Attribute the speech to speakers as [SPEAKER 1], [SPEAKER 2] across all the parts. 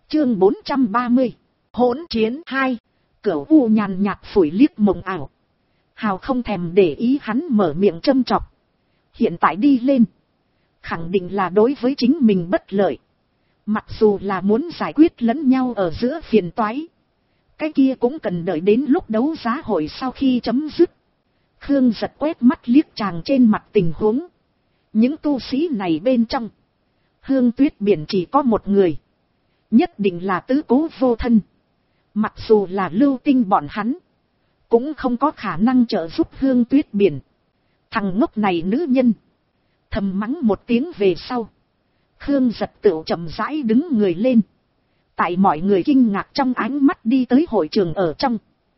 [SPEAKER 1] Chương 430. Hỗn chiến 2. Cửu U nhàn nhạt phủi liếc Mộng Ảo. Hào không thèm để ý hắn mở miệng châm chọc. Hiện tại đi lên, khẳng định là đối với chính mình bất lợi. Mặc dù là muốn giải quyết lẫn nhau ở giữa phiền toái, cái kia cũng cần đợi đến lúc đấu giá hội sau khi chấm dứt. Khương giật quét mắt liếc chàng trên mặt tình huống. Những tu sĩ này bên trong, Hương Tuyết Biển chỉ có một người, nhất định là tứ cố vô thân. Mặc dù là Lưu Tinh bọn hắn, cũng không có khả năng trợ giúp Hương Tuyết Biển. Thằng ngốc này nữ nhân. Thầm mắng một tiếng về sau, Khương giật tựu chậm rãi đứng người lên. Tại mọi người kinh ngạc trong ánh mắt đi tới hội trường ở trong.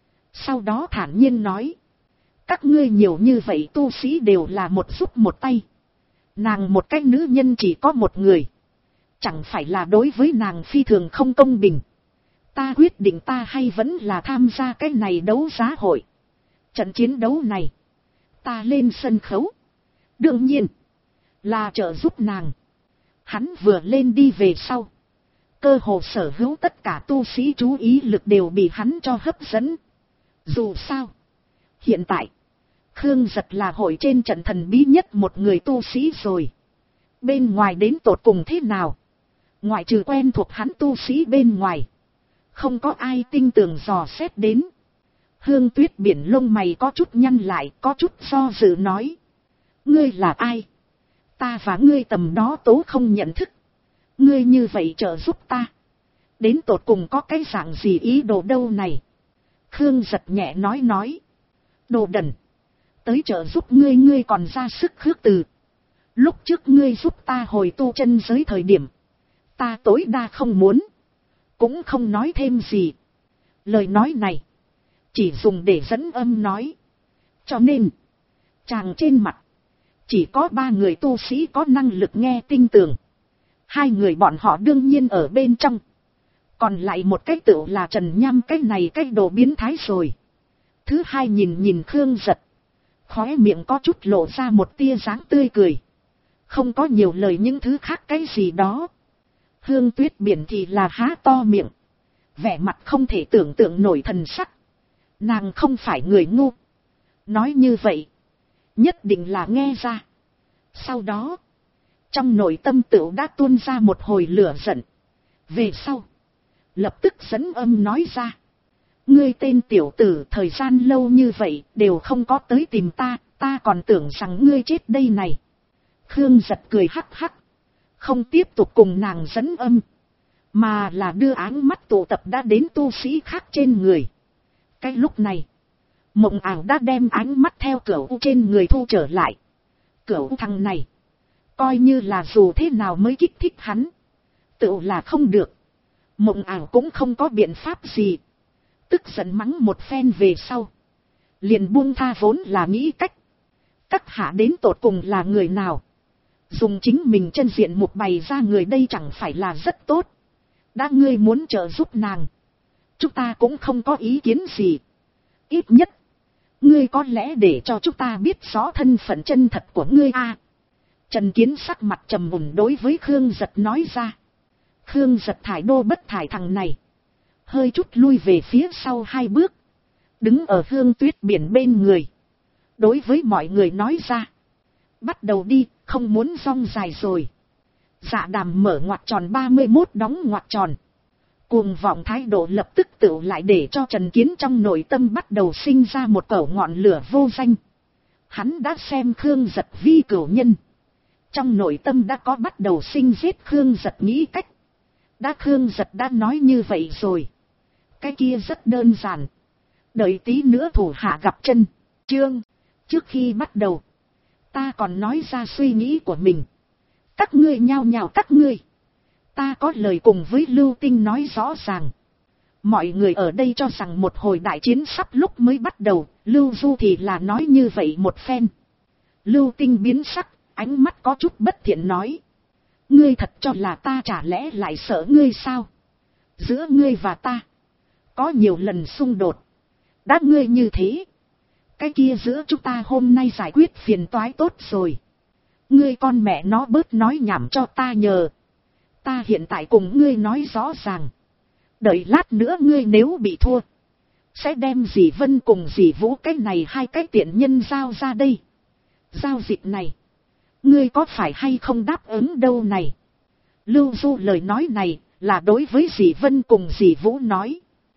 [SPEAKER 1] Sau đó thản nhiên nói: các ngươi nhiều như vậy tu sĩ đều là một giúp một tay. Nàng một cái nữ nhân chỉ có một người, chẳng phải là đối với nàng phi thường không công bình. Ta quyết định ta hay vẫn là tham gia cái này đấu giá hội. Trận chiến đấu này, ta lên sân khấu, đương nhiên là trợ giúp nàng. Hắn vừa lên đi về sau, cơ hồ sở hữu tất cả tu sĩ chú ý lực đều bị hắn cho hấp dẫn. Dù sao, hiện tại, Khương giật là hội trên trận thần bí nhất một người tu sĩ rồi. Bên ngoài đến tột cùng thế nào, ngoại trừ quen thuộc hắn tu sĩ bên ngoài, không có ai tinh tường dò xét đến. Hương Tuyết Biển lông mày có chút nhăn lại, có chút do dự nói: ngươi là ai? Ta và ngươi tầm đó tố không nhận thức. Ngươi như vậy trợ giúp ta, đến tột cùng có cái dạng gì ý đồ đâu này? Khương giật nhẹ nói: đồ đần, tới trợ giúp ngươi, ngươi còn ra sức khước từ. Lúc trước ngươi giúp ta hồi tu chân giới thời điểm, ta tối đa không muốn, cũng không nói thêm gì. Lời nói này chỉ dùng để dẫn âm nói. Cho nên, chàng trên mặt chỉ có 3 người tu sĩ có năng lực nghe tinh tường. 2 người bọn họ đương nhiên ở bên trong. Còn lại một cái tựu là Trần Nham, cái này cái đồ biến thái rồi. Thứ hai nhìn Khương giật, khóe miệng có chút lộ ra một tia dáng tươi cười, không có nhiều lời những thứ khác cái gì đó. Hương Tuyết Biển thì là há to miệng, vẻ mặt không thể tưởng tượng nổi thần sắc. Nàng không phải người ngu, nói như vậy nhất định là nghe ra. Sau đó, trong nội tâm tựu đã tuôn ra một hồi lửa giận. Về sau, lập tức dẫn âm nói ra: ngươi tên tiểu tử, thời gian lâu như vậy đều không có tới tìm ta, ta còn tưởng rằng ngươi chết đây này. Khương giật cười hắc hắc, không tiếp tục cùng nàng dẫn âm, mà là đưa áng mắt tụ tập đã đến tu sĩ khác trên người. Cái lúc này, Mộng Ảo đã đem ánh mắt theo Cửu U trên người thu trở lại. Cửu U thằng này, coi như là dù thế nào mới kích thích hắn, tự là không được. Mộng Ảo cũng không có biện pháp gì, tức giận mắng một phen về sau, liền buông tha vốn là nghĩ cách. Các hạ đến tột cùng là người nào? Dùng chính mình chân diện mục bày ra người đây chẳng phải là rất tốt. Đã ngươi muốn trợ giúp nàng, chúng ta cũng không có ý kiến gì. Ít nhất, ngươi có lẽ để cho chúng ta biết rõ thân phận chân thật của ngươi a. Trần Kiến sắc mặt trầm mùn đối với Khương giật nói ra. Khương giật thải đô bất thải thằng này, hơi chút lui về phía sau 2 bước, đứng ở Hương Tuyết Biển bên người, đối với mọi người nói ra: bắt đầu đi, không muốn rong dài rồi. Dạ Đàm mở ngoặc tròn 31 đóng ngoặc tròn. Cuồng vọng thái độ lập tức tựu lại để cho Trần Kiến trong nội tâm bắt đầu sinh ra một cẩu ngọn lửa vô danh. Hắn đã xem Khương giật vi cửu nhân, trong nội tâm đã có bắt đầu sinh giết Khương giật nghĩ cách. Đã Khương giật đã nói như vậy rồi, cái kia rất đơn giản, đợi tí nữa thủ hạ gặp chân. Trước khi bắt đầu, ta còn nói ra suy nghĩ của mình. Các ngươi nhao nhao các ngươi, ta có lời cùng với Lưu Tinh nói rõ ràng. Mọi người ở đây cho rằng một hồi đại chiến sắp lúc mới bắt đầu, Lưu Du thì là nói như vậy một phen. Lưu Tinh biến sắc, ánh mắt có chút bất thiện nói: ngươi thật cho là ta chả lẽ lại sợ ngươi sao? Giữa ngươi và ta có nhiều lần xung đột, đã ngươi như thế, cái kia giữa chúng ta hôm nay giải quyết phiền toái tốt rồi. Ngươi con mẹ nó bớt nói nhảm cho ta nhờ. Ta hiện tại cùng ngươi nói rõ ràng, Đợi lát nữa ngươi nếu bị thua, sẽ đem dì Vân cùng dì Vũ cái này hai cái tiện nhân giao ra đây. Giao dịch này, ngươi có phải hay không đáp ứng đâu này? Lưu Du lời nói này là đối với dì Vân cùng dì Vũ nói.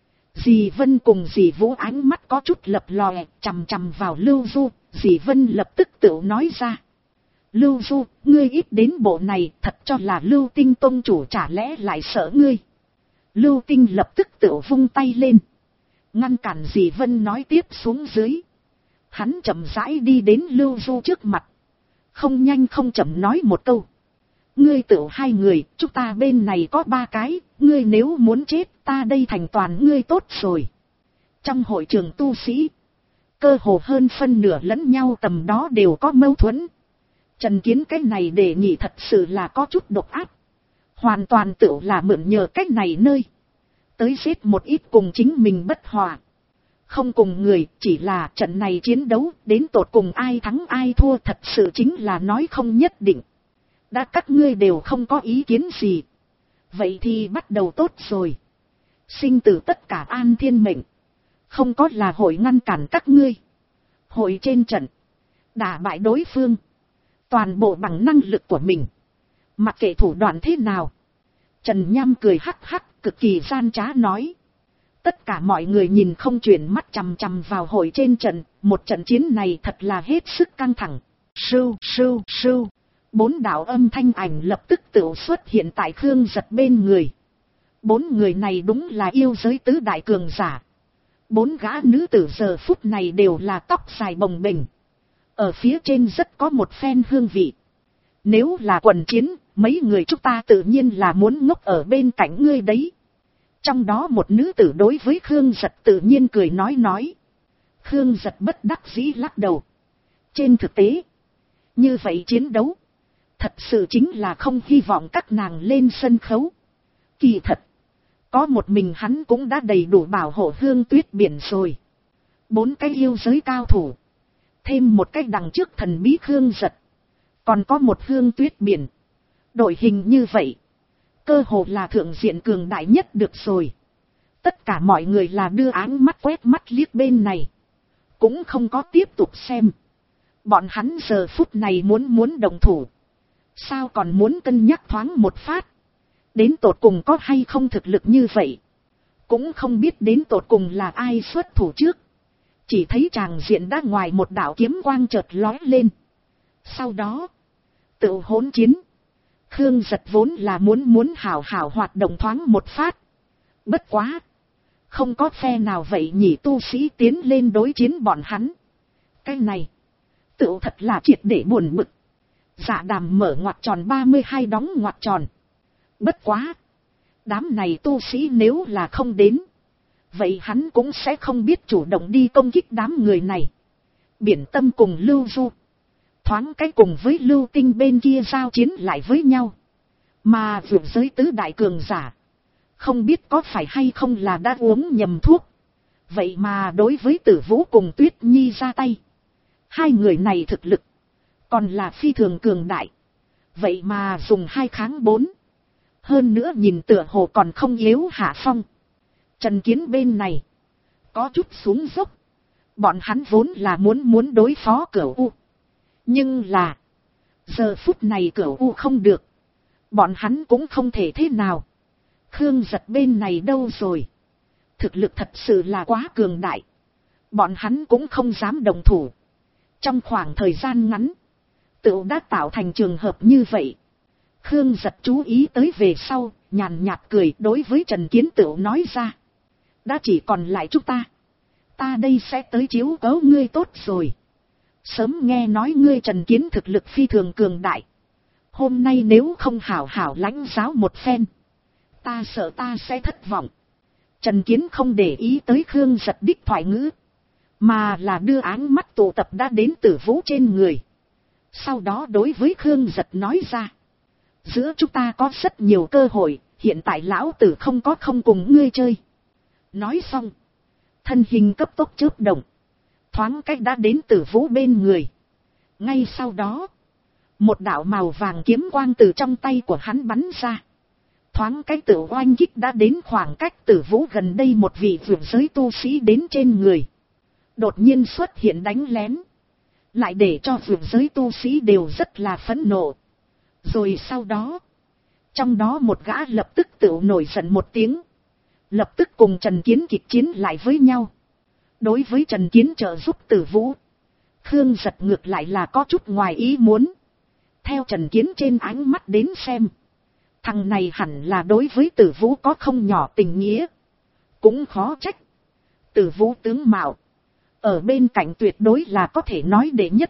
[SPEAKER 1] Dì Vân cùng dì Vũ ánh mắt có chút lập lòe, chằm chằm vào Lưu Du. Dì Vân lập tức tự nói ra. Lưu Du, ngươi ít đến bộ này, thật cho là Lưu Tinh tông chủ chả lẽ lại sợ ngươi? Lưu Tinh lập tức tự vung tay lên, ngăn cản dì Vân nói tiếp xuống dưới. Hắn chậm rãi đi đến Lưu Du trước mặt, không nhanh không chậm nói một câu. Ngươi tự hai người, chúng ta bên này có 3 cái, ngươi nếu muốn chết, ta đây thành toàn ngươi tốt rồi. Trong hội trường tu sĩ, cơ hồ hơn phân nửa lẫn nhau tầm đó đều có mâu thuẫn. Trần Kiến cái này đề nghị thật sự là có chút độc ác. Hoàn toàn tự là mượn nhờ cách này nơi tới giết một ít cùng chính mình bất hòa. Không cùng người, chỉ là trận này chiến đấu đến tột cùng ai thắng ai thua thật sự chính là nói không nhất định. Đã các ngươi đều không có ý kiến gì, vậy thì bắt đầu tốt rồi. Sinh tử tất cả an thiên mệnh, không có là hội ngăn cản các ngươi. Hội trên trận, đả bại đối phương, toàn bộ bằng năng lực của mình, mặc kệ thủ đoạn thế nào. Trần Nham cười hắc hắc, cực kỳ gian trá nói. Tất cả mọi người nhìn không chuyển mắt chằm chằm vào hội trên trận, một trận chiến này thật là hết sức căng thẳng. Sưu sưu sưu, 4 đạo âm thanh ảnh lập tức tự xuất hiện tại Khương Giật bên người. 4 người này đúng là yêu giới tứ đại cường giả. 4 gã nữ tử giờ phút này đều là tóc dài bồng bềnh, ở phía trên rất có một phen hương vị. Nếu là quần chiến, mấy người chúng ta tự nhiên là muốn ngốc ở bên cạnh ngươi đấy. Trong đó một nữ tử đối với Khương Giật tự nhiên cười nói. Khương Giật bất đắc dĩ lắc đầu. Trên thực tế, như vậy chiến đấu, thật sự chính là không hy vọng các nàng lên sân khấu. Kỳ thật, có một mình hắn cũng đã đầy đủ bảo hộ Hương Tuyết Biển rồi. 4 cái yêu giới cao thủ, thêm một cái đằng trước thần bí Khương Giật, còn có một Hương Tuyết Biển. Đội hình như vậy, cơ hồ là thượng diện cường đại nhất được rồi. Tất cả mọi người là đưa áng mắt quét mắt liếc bên này, cũng không có tiếp tục xem. Bọn hắn giờ phút này muốn động thủ, sao còn muốn cân nhắc thoáng một phát. Đến tột cùng có hay không thực lực như vậy, cũng không biết đến tột cùng là ai xuất thủ trước. Chỉ thấy tràng diện đã ngoài một đạo kiếm quang chợt lóe lên. Sau đó, tự hỗn chiến. Khương Giật vốn là muốn hảo hảo hoạt động thoáng một phát. Bất quá, không có phe nào vậy nhỉ tu sĩ tiến lên đối chiến bọn hắn. Cái này, tự thật là triệt để buồn bực. Dạ Đàm mở ngoặc tròn 32 đóng ngoặc tròn. Bất quá, đám này tu sĩ nếu là không đến, vậy hắn cũng sẽ không biết chủ động đi công kích đám người này. Biển Tâm cùng Lưu Du, thoáng cái cùng với Lưu Tinh bên kia giao chiến lại với nhau. Mà vượt giới tứ đại cường giả, không biết có phải hay không là đã uống nhầm thuốc, vậy mà đối với Tử Vũ cùng Tuyết Nhi ra tay. 2 người này thực lực còn là phi thường cường đại, vậy mà dùng 2 kháng 4. Hơn nữa nhìn tựa hồ còn không yếu hạ phong. Trần Kiến bên này có chút xuống dốc. Bọn hắn vốn là muốn đối phó Cửu U, nhưng là giờ phút này Cửu U không được, bọn hắn cũng không thể thế nào. Khương Giật bên này đâu rồi? Thực lực thật sự là quá cường đại, bọn hắn cũng không dám đồng thủ. Trong khoảng thời gian ngắn, tự đã tạo thành trường hợp như vậy. Khương Giật chú ý tới về sau, nhàn nhạt cười đối với Trần Kiến tự nói ra. Đã chỉ còn lại chúng ta. Ta đây sẽ tới chiếu cố ngươi tốt rồi. Sớm nghe nói ngươi Trần Kiến thực lực phi thường cường đại. Hôm nay nếu không hảo hảo lãnh giáo một phen, ta sợ ta sẽ thất vọng. Trần Kiến không để ý tới Khương Giật đích thoại ngữ, mà là đưa áng mắt tụ tập đã đến Tử Vũ trên người. Sau đó đối với Khương Giật nói ra. Giữa chúng ta có rất nhiều cơ hội, hiện tại lão tử không cùng ngươi chơi. Nói xong, thân hình cấp tốc chớp động, thoáng cách đã đến Tử Vũ bên người. Ngay sau đó, một đạo màu vàng kiếm quang từ trong tay của hắn bắn ra, thoáng cái tự oanh kích đã đến khoảng cách Tử Vũ gần đây một vị vượt giới tu sĩ đến trên người. Đột nhiên xuất hiện đánh lén. Lại để cho vượt giới tu sĩ đều rất là phẫn nộ. Rồi sau đó, trong đó một gã lập tức tự nổi giận một tiếng. Lập tức cùng Trần Kiến kịch chiến lại với nhau. Đối với Trần Kiến trợ giúp Tử Vũ, Khương Giật ngược lại là có chút ngoài ý muốn. Theo Trần Kiến trên ánh mắt đến xem, thằng này hẳn là đối với Tử Vũ có không nhỏ tình nghĩa. Cũng khó trách. Tử Vũ tướng mạo, ở bên cạnh tuyệt đối là có thể nói đệ nhất.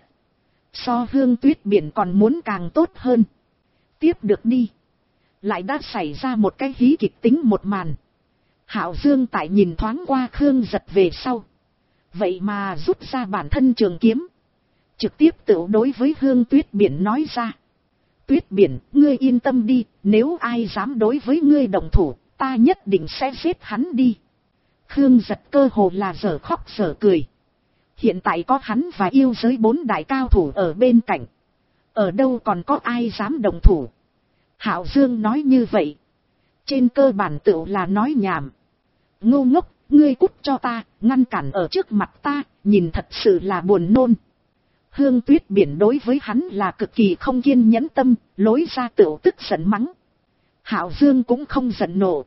[SPEAKER 1] So Hương Tuyết Biển còn muốn càng tốt hơn. Tiếp được đi. Lại đã xảy ra một cái hí kịch tính một màn. Hạo Dương tại nhìn thoáng qua Khương Giật về sau. Vậy mà rút ra bản thân trường kiếm. Trực tiếp tự đối với Hương Tuyết Biển nói ra. Tuyết Biển, ngươi yên tâm đi, nếu ai dám đối với ngươi đồng thủ, ta nhất định sẽ giết hắn đi. Khương Giật cơ hồ là dở khóc dở cười. Hiện tại có hắn và yêu giới 4 đại cao thủ ở bên cạnh. Ở đâu còn có ai dám đồng thủ. Hạo Dương nói như vậy. Trên cơ bản tựu là nói nhảm. Ngu ngốc, ngươi cút cho ta, ngăn cản ở trước mặt ta, nhìn thật sự là buồn nôn. Hương Tuyết Biển đối với hắn là cực kỳ không kiên nhẫn tâm, lối ra tựu tức giận mắng. Hạo Dương cũng không giận nộ,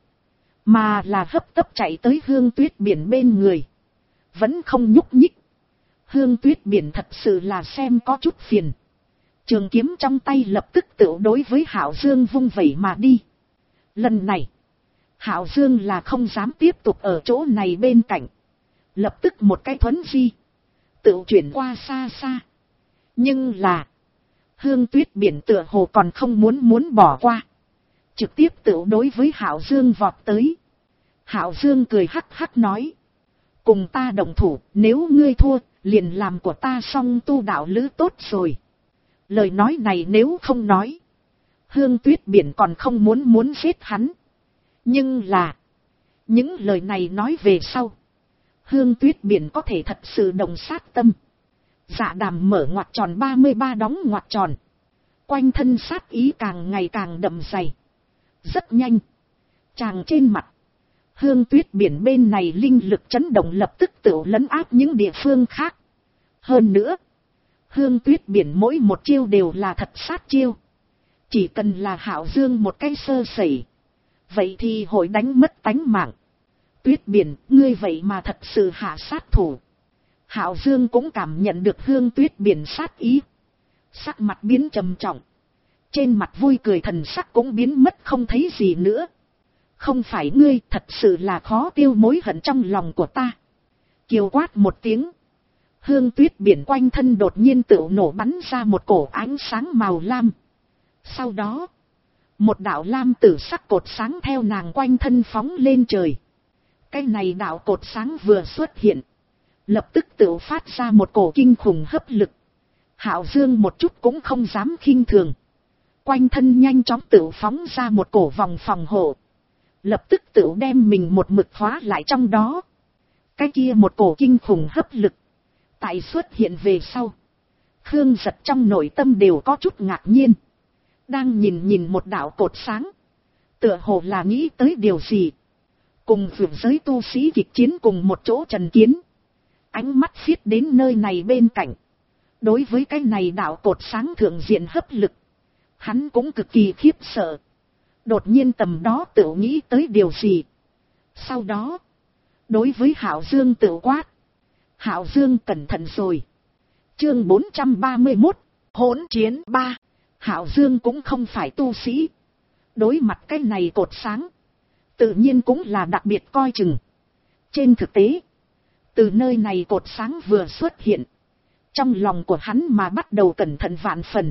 [SPEAKER 1] mà là hấp tấp chạy tới Hương Tuyết Biển bên người. Vẫn không nhúc nhích. Hương Tuyết Biển thật sự là xem có chút phiền. Trường kiếm trong tay lập tức tựu đối với Hạo Dương vung vẩy mà đi. Lần này, Hạo Dương là không dám tiếp tục ở chỗ này bên cạnh. Lập tức một cái thuấn di, tựu chuyển qua xa xa. Nhưng là, Hương Tuyết Biển tựa hồ còn không muốn bỏ qua. Trực tiếp tựu đối với Hạo Dương vọt tới. Hạo Dương cười hắc hắc nói. Cùng ta đồng thủ, nếu ngươi thua, liền làm của ta xong tu đạo lữ tốt rồi. Lời nói này nếu không nói, Hương Tuyết Biển còn không muốn giết hắn. Nhưng là, những lời này nói về sau, Hương Tuyết Biển có thể thật sự đồng sát tâm. Dạ đàm mở ngoặc tròn 33 đóng ngoặc tròn. Quanh thân sát ý càng ngày càng đậm dày. Rất nhanh. Chàng trên mặt, Hương Tuyết Biển bên này linh lực chấn động lập tức tự lấn áp những địa phương khác. Hơn nữa, Hương Tuyết Biển mỗi một chiêu đều là thật sát chiêu. Chỉ cần là Hạo Dương một cái sơ sẩy, vậy thì hội đánh mất tánh mạng. Tuyết Biển, ngươi vậy mà thật sự hạ sát thủ. Hạo Dương cũng cảm nhận được Hương Tuyết Biển sát ý. Sắc mặt biến trầm trọng. Trên mặt vui cười thần sắc cũng biến mất không thấy gì nữa. Không phải ngươi, thật sự là khó tiêu mối hận trong lòng của ta. Kiều quát một tiếng. Hương Tuyết Biển quanh thân đột nhiên tự nổ bắn ra một cổ ánh sáng màu lam. Sau đó, một đạo lam tử sắc cột sáng theo nàng quanh thân phóng lên trời. Cái này đạo cột sáng vừa xuất hiện, lập tức tự phát ra một cổ kinh khủng hấp lực. Hạo Dương một chút cũng không dám khinh thường. Quanh thân nhanh chóng tự phóng ra một cổ vòng phòng hộ. Lập tức tự đem mình một mực khóa lại trong đó. Cái kia một cổ kinh khủng hấp lực. Tại xuất hiện về sau, Khương Giật trong nội tâm đều có chút ngạc nhiên. Đang nhìn một đạo cột sáng. Tựa hồ là nghĩ tới điều gì. Cùng vượt giới tu sĩ kịch chiến cùng một chỗ Trần Kiến. Ánh mắt viết đến nơi này bên cạnh. Đối với cái này đạo cột sáng thượng diện hấp lực, hắn cũng cực kỳ khiếp sợ. Đột nhiên tầm đó tự nghĩ tới điều gì. Sau đó, đối với Hạo Dương tự quát. Hạo Dương cẩn thận rồi. Chương 431, hỗn chiến 3. Hạo Dương cũng không phải tu sĩ. Đối mặt cái này cột sáng, tự nhiên cũng là đặc biệt coi chừng. Trên thực tế, từ nơi này cột sáng vừa xuất hiện, trong lòng của hắn mà bắt đầu cẩn thận vạn phần.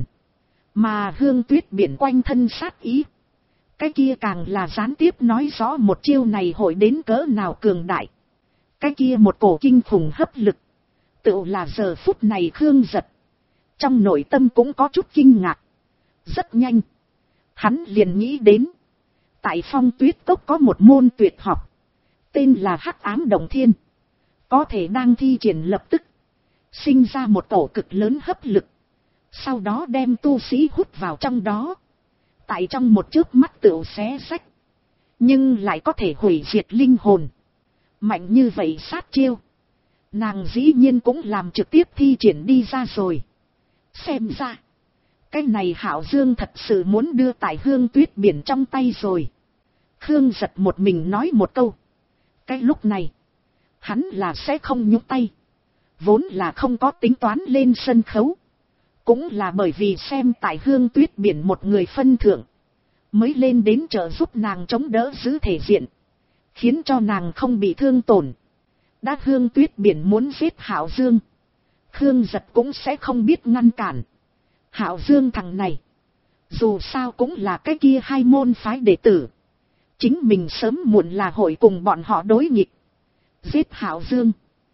[SPEAKER 1] Mà Hương Tuyết Biển quanh thân sát ý, cái kia càng là gián tiếp nói rõ một chiêu này hội đến cỡ nào cường đại. Cái kia một cổ kinh khủng hấp lực, tự là giờ phút này Khương Giật trong nội tâm cũng có chút kinh ngạc. Rất nhanh, hắn liền nghĩ đến, tại Phong Tuyết Cốc có một môn tuyệt học, tên là Hắc Ám Động Thiên, có thể đang thi triển lập tức sinh ra một tổ cực lớn hấp lực, sau đó đem tu sĩ hút vào trong đó, tại trong một chớp mắt tựu xé rách, nhưng lại có thể hủy diệt linh hồn. Mạnh như vậy sát chiêu, nàng dĩ nhiên cũng làm trực tiếp thi triển đi ra rồi. Xem ra, cái này Hạo Dương thật sự muốn đưa tại Hương Tuyết Biển trong tay rồi. Khương Giật một mình nói một câu. Cái lúc này, hắn là sẽ không nhúc tay. Vốn là không có tính toán lên sân khấu. Cũng là bởi vì xem tại Hương Tuyết Biển một người phân thượng, mới lên đến trợ giúp nàng chống đỡ giữ thể diện, khiến cho nàng không bị thương tổn. Đã Hương Tuyết Biển muốn giết Hạo Dương, Khương Giật cũng sẽ không biết ngăn cản. Hạo Dương thằng này, dù sao cũng là cái kia hai môn phái đệ tử. Chính mình sớm muộn là hội cùng bọn họ đối nghịch. Giết Hạo Dương,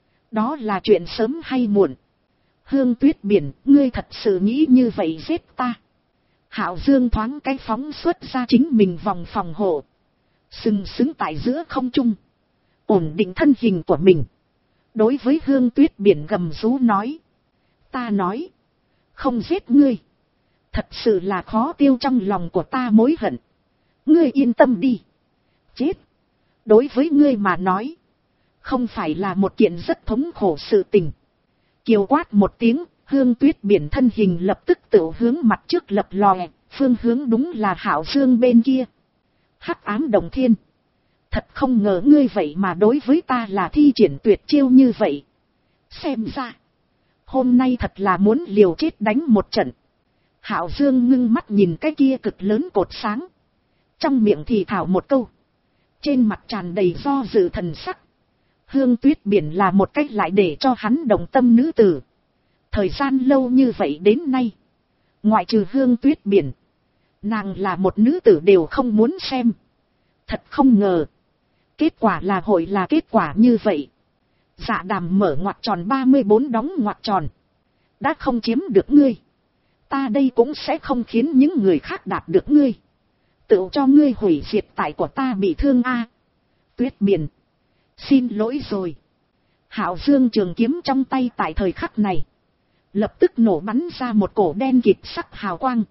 [SPEAKER 1] đó là chuyện sớm hay muộn. Hương Tuyết Biển, ngươi thật sự nghĩ như vậy giết ta? Hạo Dương thoáng cái phóng xuất ra chính mình vòng phòng hộ, sừng sững tại giữa không trung, ổn định thân hình của mình. Đối với Hương Tuyết Biển gầm rú nói. Ta nói, không giết ngươi, thật sự là khó tiêu trong lòng của ta mối hận. Ngươi yên tâm đi. Chết, đối với ngươi mà nói, không phải là một kiện rất thống khổ sự tình. Kiều quát một tiếng, Hương Tuyết Biển thân hình lập tức tự hướng mặt trước lập lòe, phương hướng đúng là Hạo Dương bên kia. Hắc ám đồng thiên, thật không ngờ ngươi vậy mà đối với ta là thi triển tuyệt chiêu như vậy. Xem ra, hôm nay thật là muốn liều chết đánh một trận. Hạo Dương ngưng mắt nhìn cái kia cực lớn cột sáng, trong miệng thì thảo một câu, trên mặt tràn đầy do dự thần sắc. Hương Tuyết Biển là một cách lại để cho hắn đồng tâm nữ tử. Thời gian lâu như vậy đến nay, ngoại trừ Hương Tuyết Biển, nàng là một nữ tử đều không muốn xem. Thật không ngờ, kết quả là hội là kết quả như vậy. Dạ Đàm mở ngoặc tròn 34 đóng ngoặc tròn. Đã không chiếm được ngươi, ta đây cũng sẽ không khiến những người khác đạt được ngươi. Tự cho ngươi hủy diệt tại của ta bị thương a. Tuyết Biển, xin lỗi rồi. Hạo Dương trường kiếm trong tay tại thời khắc này, lập tức nổ bắn ra một cổ đen kịt sắc hào quang.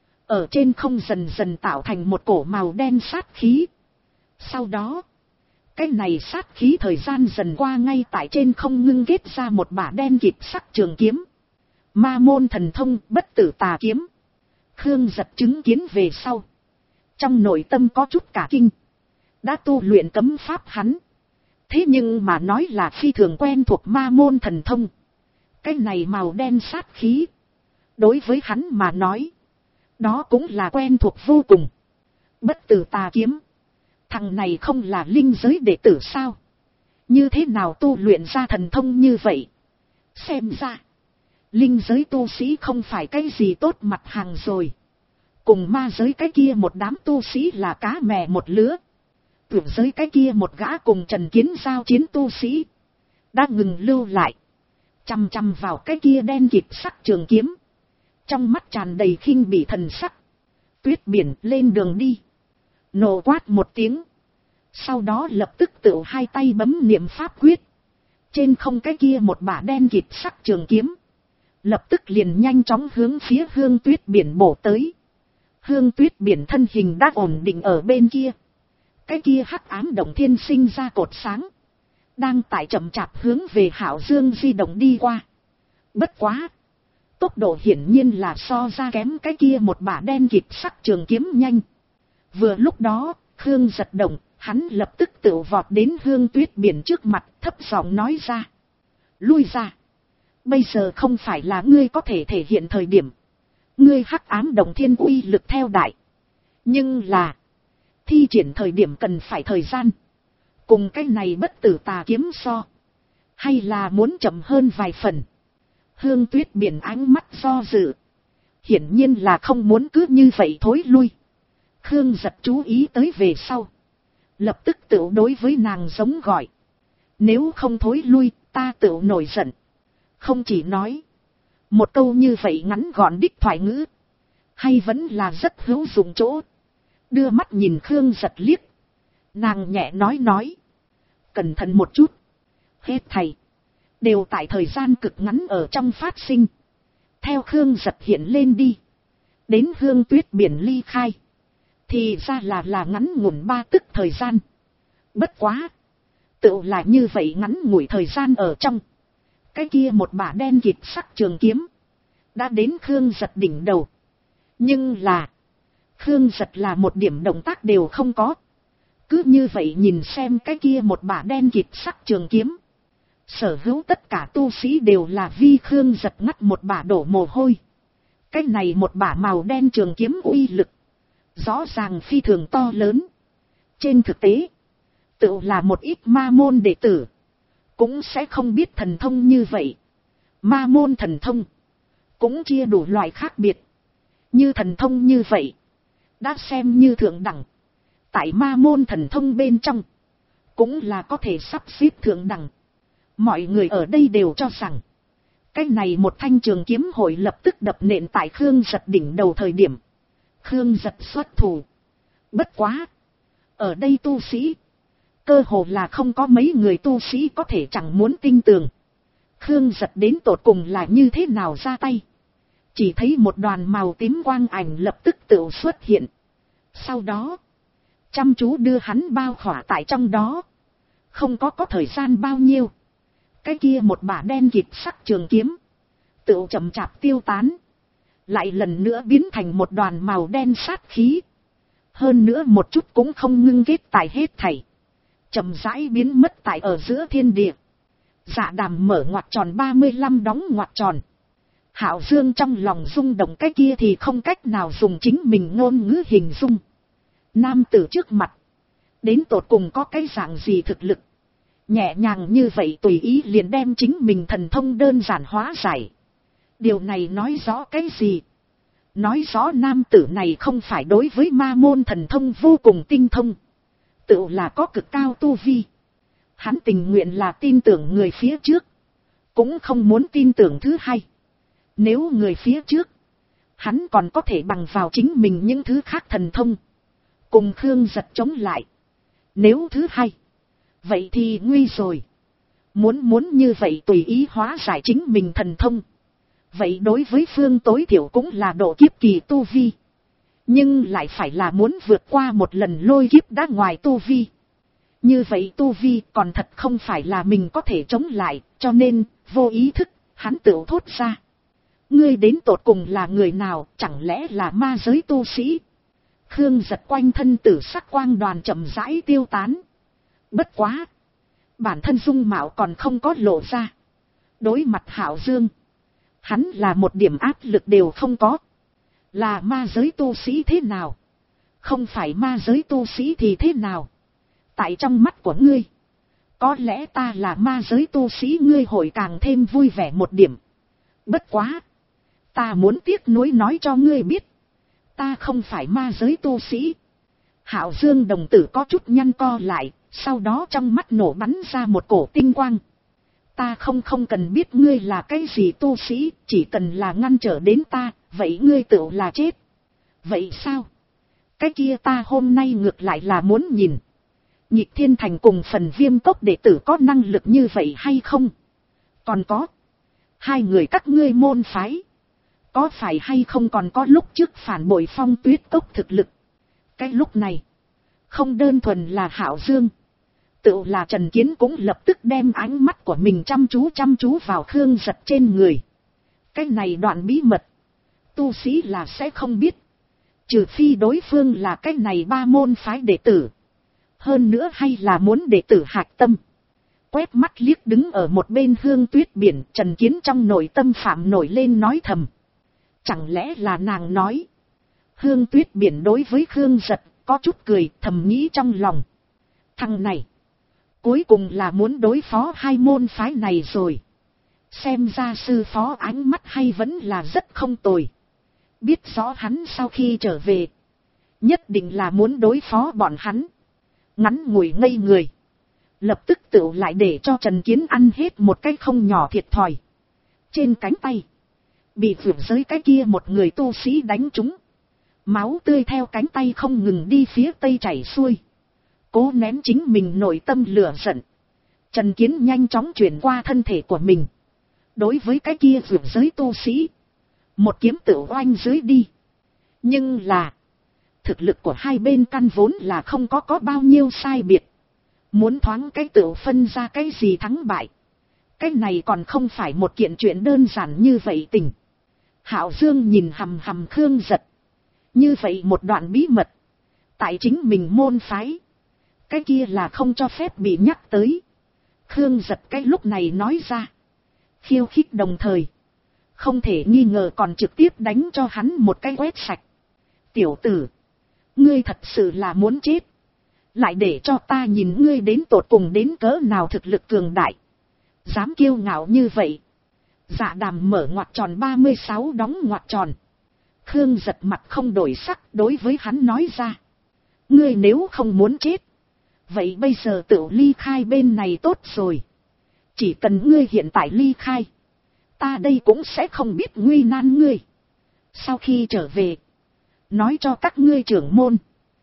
[SPEAKER 1] Ở trên không dần dần tạo thành một cổ màu đen sát khí. Sau đó, cái này sát khí thời gian dần qua ngay tại trên không ngưng kết ra một bả đen kịt sắc trường kiếm. Ma môn thần thông bất tử tà kiếm. Khương Giật chứng kiến về sau, trong nội tâm có chút cả kinh. Đã tu luyện cấm pháp hắn, thế nhưng mà nói là phi thường quen thuộc ma môn thần thông. Cái này màu đen sát khí, đối với hắn mà nói, đó cũng là quen thuộc vô cùng. Bất tử tà kiếm, thằng này không là linh giới đệ tử sao? Như thế nào tu luyện ra thần thông như vậy? Xem ra, linh giới tu sĩ không phải cái gì tốt mặt hàng rồi. Cùng ma giới cái kia một đám tu sĩ là cá mè một lứa. Tưởng giới cái kia một gã cùng Trần Kiến giao chiến tu sĩ, đã ngừng lưu lại, chằm chằm vào cái kia đen kịt sắc trường kiếm, trong mắt tràn đầy khinh bỉ thần sắc. Tuyết Biển, lên đường đi. Nổ quát một tiếng, sau đó lập tức tự hai tay bấm niệm pháp quyết. Trên không cái kia một bả đen kịt sắc trường kiếm, lập tức liền nhanh chóng hướng phía Hương Tuyết Biển bổ tới. Hương Tuyết Biển thân hình đã ổn định ở bên kia. Cái kia hắc ám động thiên sinh ra cột sáng, đang tại chậm chạp hướng về Hạo Dương di động đi qua. Bất quá, tốc độ hiển nhiên là so ra kém cái kia một bả đen kịt sắc trường kiếm nhanh. Vừa lúc đó, Khương Giật động, hắn lập tức tự vọt đến Hương Tuyết Biển trước mặt, thấp giọng nói ra. Lui ra. Bây giờ không phải là ngươi có thể thể hiện thời điểm. Ngươi hắc ám động thiên uy lực theo đại. Nhưng là, thi triển thời điểm cần phải thời gian. Cùng cái này bất tử tà kiếm so, hay là muốn chậm hơn vài phần. Hương Tuyết Biển ánh mắt do dự, hiển nhiên là không muốn cứ như vậy thối lui. Khương Giật chú ý tới về sau, lập tức tự đối với nàng giống gọi. Nếu không thối lui, ta tự nổi giận. Không chỉ nói một câu như vậy ngắn gọn đích thoại ngữ, hay vẫn là rất hữu dụng chỗ. Đưa mắt nhìn Khương Giật liếc, nàng nhẹ nói. Cẩn thận một chút. Hết thầy đều tại thời gian cực ngắn ở trong phát sinh. Theo Khương Giật hiện lên đi, đến Hương Tuyết Biển ly khai, Thì ra là ngắn ngủn 3 tức thời gian. Bất quá. Tựu là như vậy ngắn ngủi thời gian ở trong. Cái kia một bả đen kịt sắc trường kiếm. Đã đến Khương Giật đỉnh đầu. Nhưng là. Khương Giật là một điểm động tác đều không có. Cứ như vậy nhìn xem cái kia một bả đen kịt sắc trường kiếm. Sở hữu tất cả tu sĩ đều là vi Khương Giật ngắt một bả đổ mồ hôi. Cái này một bả màu đen trường kiếm uy lực. Rõ ràng phi thường to lớn. Trên thực tế. Tự là một ít ma môn đệ tử. Cũng sẽ không biết thần thông như vậy. Ma môn thần thông. Cũng chia đủ loại khác biệt. Như thần thông như vậy. Đã xem như thượng đẳng. Tại ma môn thần thông bên trong. Cũng là có thể sắp xếp thượng đẳng. Mọi người ở đây đều cho rằng. Cái này một thanh trường kiếm hội lập tức đập nện tại Khương Giật đỉnh đầu thời điểm. Khương Giật xuất thủ. Bất quá. Ở đây tu sĩ. Cơ hồ là không có mấy người tu sĩ có thể chẳng muốn tin tưởng. Khương Giật đến tột cùng là như thế nào ra tay. Chỉ thấy một đoàn màu tím quang ảnh lập tức tự xuất hiện. Sau đó. Chăm chú đưa hắn bao khỏa tại trong đó. Không có thời gian bao nhiêu. Cái kia một bả đen kịt sắc trường kiếm. Tự chậm chạp tiêu tán. Lại lần nữa biến thành một đoàn màu đen sát khí. Hơn nữa một chút cũng không ngưng kết tại hết thảy. Chậm rãi biến mất tại ở giữa thiên địa. Dạ Đàm mở ngoặc tròn 35 đóng ngoặc tròn. Hạo Dương trong lòng rung động, cái kia thì không cách nào dùng chính mình ngôn ngữ hình dung. Nam tử trước mặt. Đến tột cùng có cái dạng gì thực lực. Nhẹ nhàng như vậy tùy ý liền đem chính mình thần thông đơn giản hóa giải. Điều này nói rõ cái gì? Nói rõ nam tử này không phải đối với ma môn thần thông vô cùng tinh thông. Tự là có cực cao tu vi. Hắn tình nguyện là tin tưởng người phía trước. Cũng không muốn tin tưởng thứ hai. Nếu người phía trước. Hắn còn có thể bằng vào chính mình những thứ khác thần thông. Cùng Khương Giật chống lại. Nếu thứ hai. Vậy thì nguy rồi. Muốn như vậy tùy ý hóa giải chính mình thần thông. Vậy đối với phương tối thiểu cũng là độ kiếp kỳ tu vi. Nhưng lại phải là muốn vượt qua một lần lôi kiếp đã ngoài tu vi. Như vậy tu vi còn thật không phải là mình có thể chống lại. Cho nên vô ý thức hắn tự thốt ra. Ngươi đến tột cùng là người nào, chẳng lẽ là ma giới tu sĩ? Khương Giật quanh thân tử sắc quang đoàn chậm rãi tiêu tán. Bất quá. Bản thân dung mạo còn không có lộ ra. Đối mặt Hạo Dương. Hắn là một điểm áp lực đều không có. Là ma giới tu sĩ thế nào? Không phải ma giới tu sĩ thì thế nào? Tại trong mắt của ngươi. Có lẽ ta là ma giới tu sĩ, ngươi hội càng thêm vui vẻ một điểm. Bất quá. Ta muốn tiếc nuối nói cho ngươi biết. Ta không phải ma giới tu sĩ. Hạo Dương đồng tử có chút nhăn co lại. Sau đó trong mắt nổ bắn ra một cổ tinh quang. Ta không cần biết ngươi là cái gì tu sĩ. Chỉ cần là ngăn trở đến ta. Vậy ngươi tự là chết. Vậy sao? Cái kia ta hôm nay ngược lại là muốn nhìn. Nhịp Thiên Thành cùng Phần Viêm Cốc đệ tử có năng lực như vậy hay không? Còn có. Hai người các ngươi môn phái. Có phải hay không còn có lúc trước phản bội Phong Tuyết Cốc thực lực? Cái lúc này. Không đơn thuần là Hạo Dương. Tự là Trần Kiến cũng lập tức đem ánh mắt của mình chăm chú vào Khương Giật trên người. Cái này đoạn bí mật. Tu sĩ là sẽ không biết. Trừ phi đối phương là cái này ba môn phái đệ tử. Hơn nữa hay là muốn đệ tử hạch tâm. Quét mắt liếc đứng ở một bên Hương Tuyết Biển, Trần Kiến trong nội tâm phạm nổi lên nói thầm. Chẳng lẽ là nàng nói. Hương Tuyết Biển đối với Khương Giật có chút cười, thầm nghĩ trong lòng. Thằng này. Cuối cùng là muốn đối phó hai môn phái này rồi. Xem ra sư phó ánh mắt hay vẫn là rất không tồi. Biết rõ hắn sau khi trở về. Nhất định là muốn đối phó bọn hắn. Ngắn ngủi ngây người. Lập tức tự lại để cho Trần Kiến ăn hết một cái không nhỏ thiệt thòi. Trên cánh tay. Bị vượt giới cái kia một người tu sĩ đánh trúng. Máu tươi theo cánh tay không ngừng đi phía tây chảy xuôi. Cố nén chính mình nội tâm lửa giận. Trần Kiến nhanh chóng chuyển qua thân thể của mình. Đối với cái kia vượt giới tu sĩ. Một kiếm tự oanh dưới đi. Nhưng là. Thực lực của hai bên căn vốn là không có bao nhiêu sai biệt. Muốn thoáng cái tựu phân ra cái gì thắng bại. Cái này còn không phải một kiện chuyện đơn giản như vậy tình. Hạo Dương nhìn hằm hằm Khương Giật. Như vậy một đoạn bí mật. Tại chính mình môn phái. Cái kia là không cho phép bị nhắc tới. Khương Giật cái lúc này nói ra. Khiêu khích đồng thời. Không thể nghi ngờ còn trực tiếp đánh cho hắn một cái quét sạch. Tiểu tử. Ngươi thật sự là muốn chết. Lại để cho ta nhìn ngươi đến tột cùng đến cỡ nào thực lực cường đại. Dám kiêu ngạo như vậy. Dạ Đàm mở ngoặc tròn 36 đóng ngoặc tròn. Khương Giật mặt không đổi sắc đối với hắn nói ra. Ngươi nếu không muốn chết. Vậy bây giờ tự ly khai bên này tốt rồi. Chỉ cần ngươi hiện tại ly khai. Ta đây cũng sẽ không biết nguy nan ngươi. Sau khi trở về. Nói cho các ngươi trưởng môn.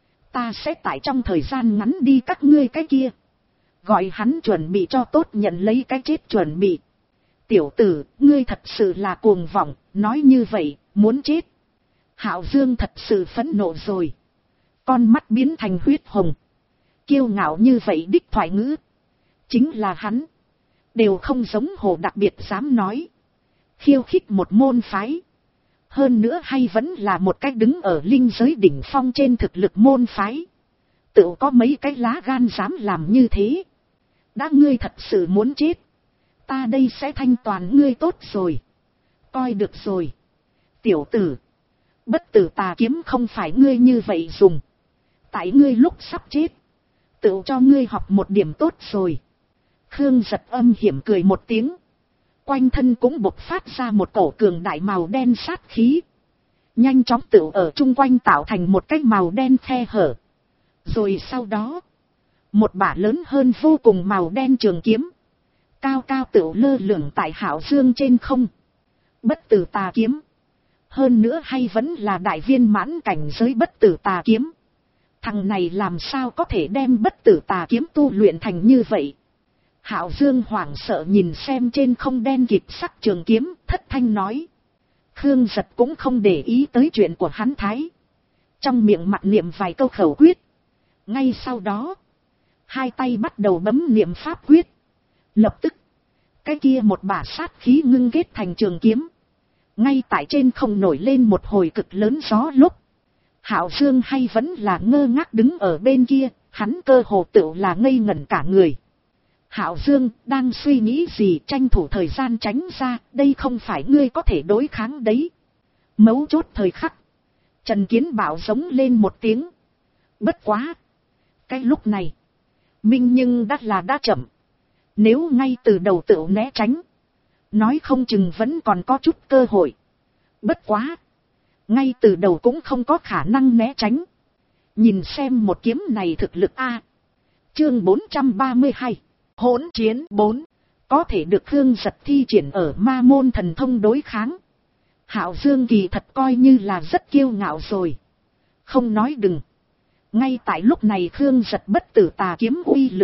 [SPEAKER 1] Ta sẽ tại trong thời gian ngắn đi các ngươi cái kia. Gọi hắn chuẩn bị cho tốt nhận lấy cái chết chuẩn bị. Tiểu tử, ngươi thật sự là cuồng vọng, nói như vậy, muốn chết. Hạo Dương thật sự phẫn nộ rồi. Con mắt biến thành huyết hồng. Kiêu ngạo như vậy đích thoại ngữ. Chính là hắn. Đều không giống hồ đặc biệt dám nói. Khiêu khích một môn phái. Hơn nữa hay vẫn là một cách đứng ở linh giới đỉnh phong trên thực lực môn phái. Tự có mấy cái lá gan dám làm như thế. Đã ngươi thật sự muốn chết. Ta đây sẽ thanh toàn ngươi tốt rồi. Coi được rồi. Tiểu tử. Bất tử tà kiếm không phải ngươi như vậy dùng. Tại ngươi lúc sắp chết. Tự cho ngươi học một điểm tốt rồi. Khương Giật âm hiểm cười một tiếng. Quanh thân cũng bộc phát ra một cổ cường đại màu đen sát khí. Nhanh chóng tự ở chung quanh tạo thành một cái màu đen khe hở. Rồi sau đó. Một bả lớn hơn vô cùng màu đen trường kiếm. Cao cao tự lơ lửng tại Hạo Dương trên không. Bất tử tà kiếm. Hơn nữa hay vẫn là đại viên mãn cảnh giới bất tử tà kiếm. Thằng này làm sao có thể đem bất tử tà kiếm tu luyện thành như vậy. Hạo Dương hoảng sợ nhìn xem trên không đen kịt sắc trường kiếm, thất thanh nói. Khương Giật cũng không để ý tới chuyện của hắn thái. Trong miệng mặt niệm vài câu khẩu quyết. Ngay sau đó, hai tay bắt đầu bấm niệm pháp quyết. Lập tức, cái kia một bả sát khí ngưng kết thành trường kiếm. Ngay tại trên không nổi lên một hồi cực lớn gió lúc. Hạo Dương hay vẫn là ngơ ngác đứng ở bên kia, hắn cơ hồ tựu là ngây ngẩn cả người. Hạo Dương đang suy nghĩ gì, tranh thủ thời gian tránh ra, đây không phải ngươi có thể đối kháng đấy. Mấu chốt thời khắc. Trần Kiến Bảo giống lên một tiếng. Bất quá. Cái lúc này. Minh nhưng đã chậm. Nếu ngay từ đầu tựu né tránh. Nói không chừng vẫn còn có chút cơ hội. Bất quá. Ngay từ đầu cũng không có khả năng né tránh. Nhìn xem một kiếm này thực lực A. Chương 432. Hỗn chiến 4. Có thể được Khương Giật thi triển ở ma môn thần thông đối kháng. Hạo Dương kỳ thật coi như là rất kiêu ngạo rồi. Không nói đừng. Ngay tại lúc này Khương Giật bất tử tà kiếm uy lực.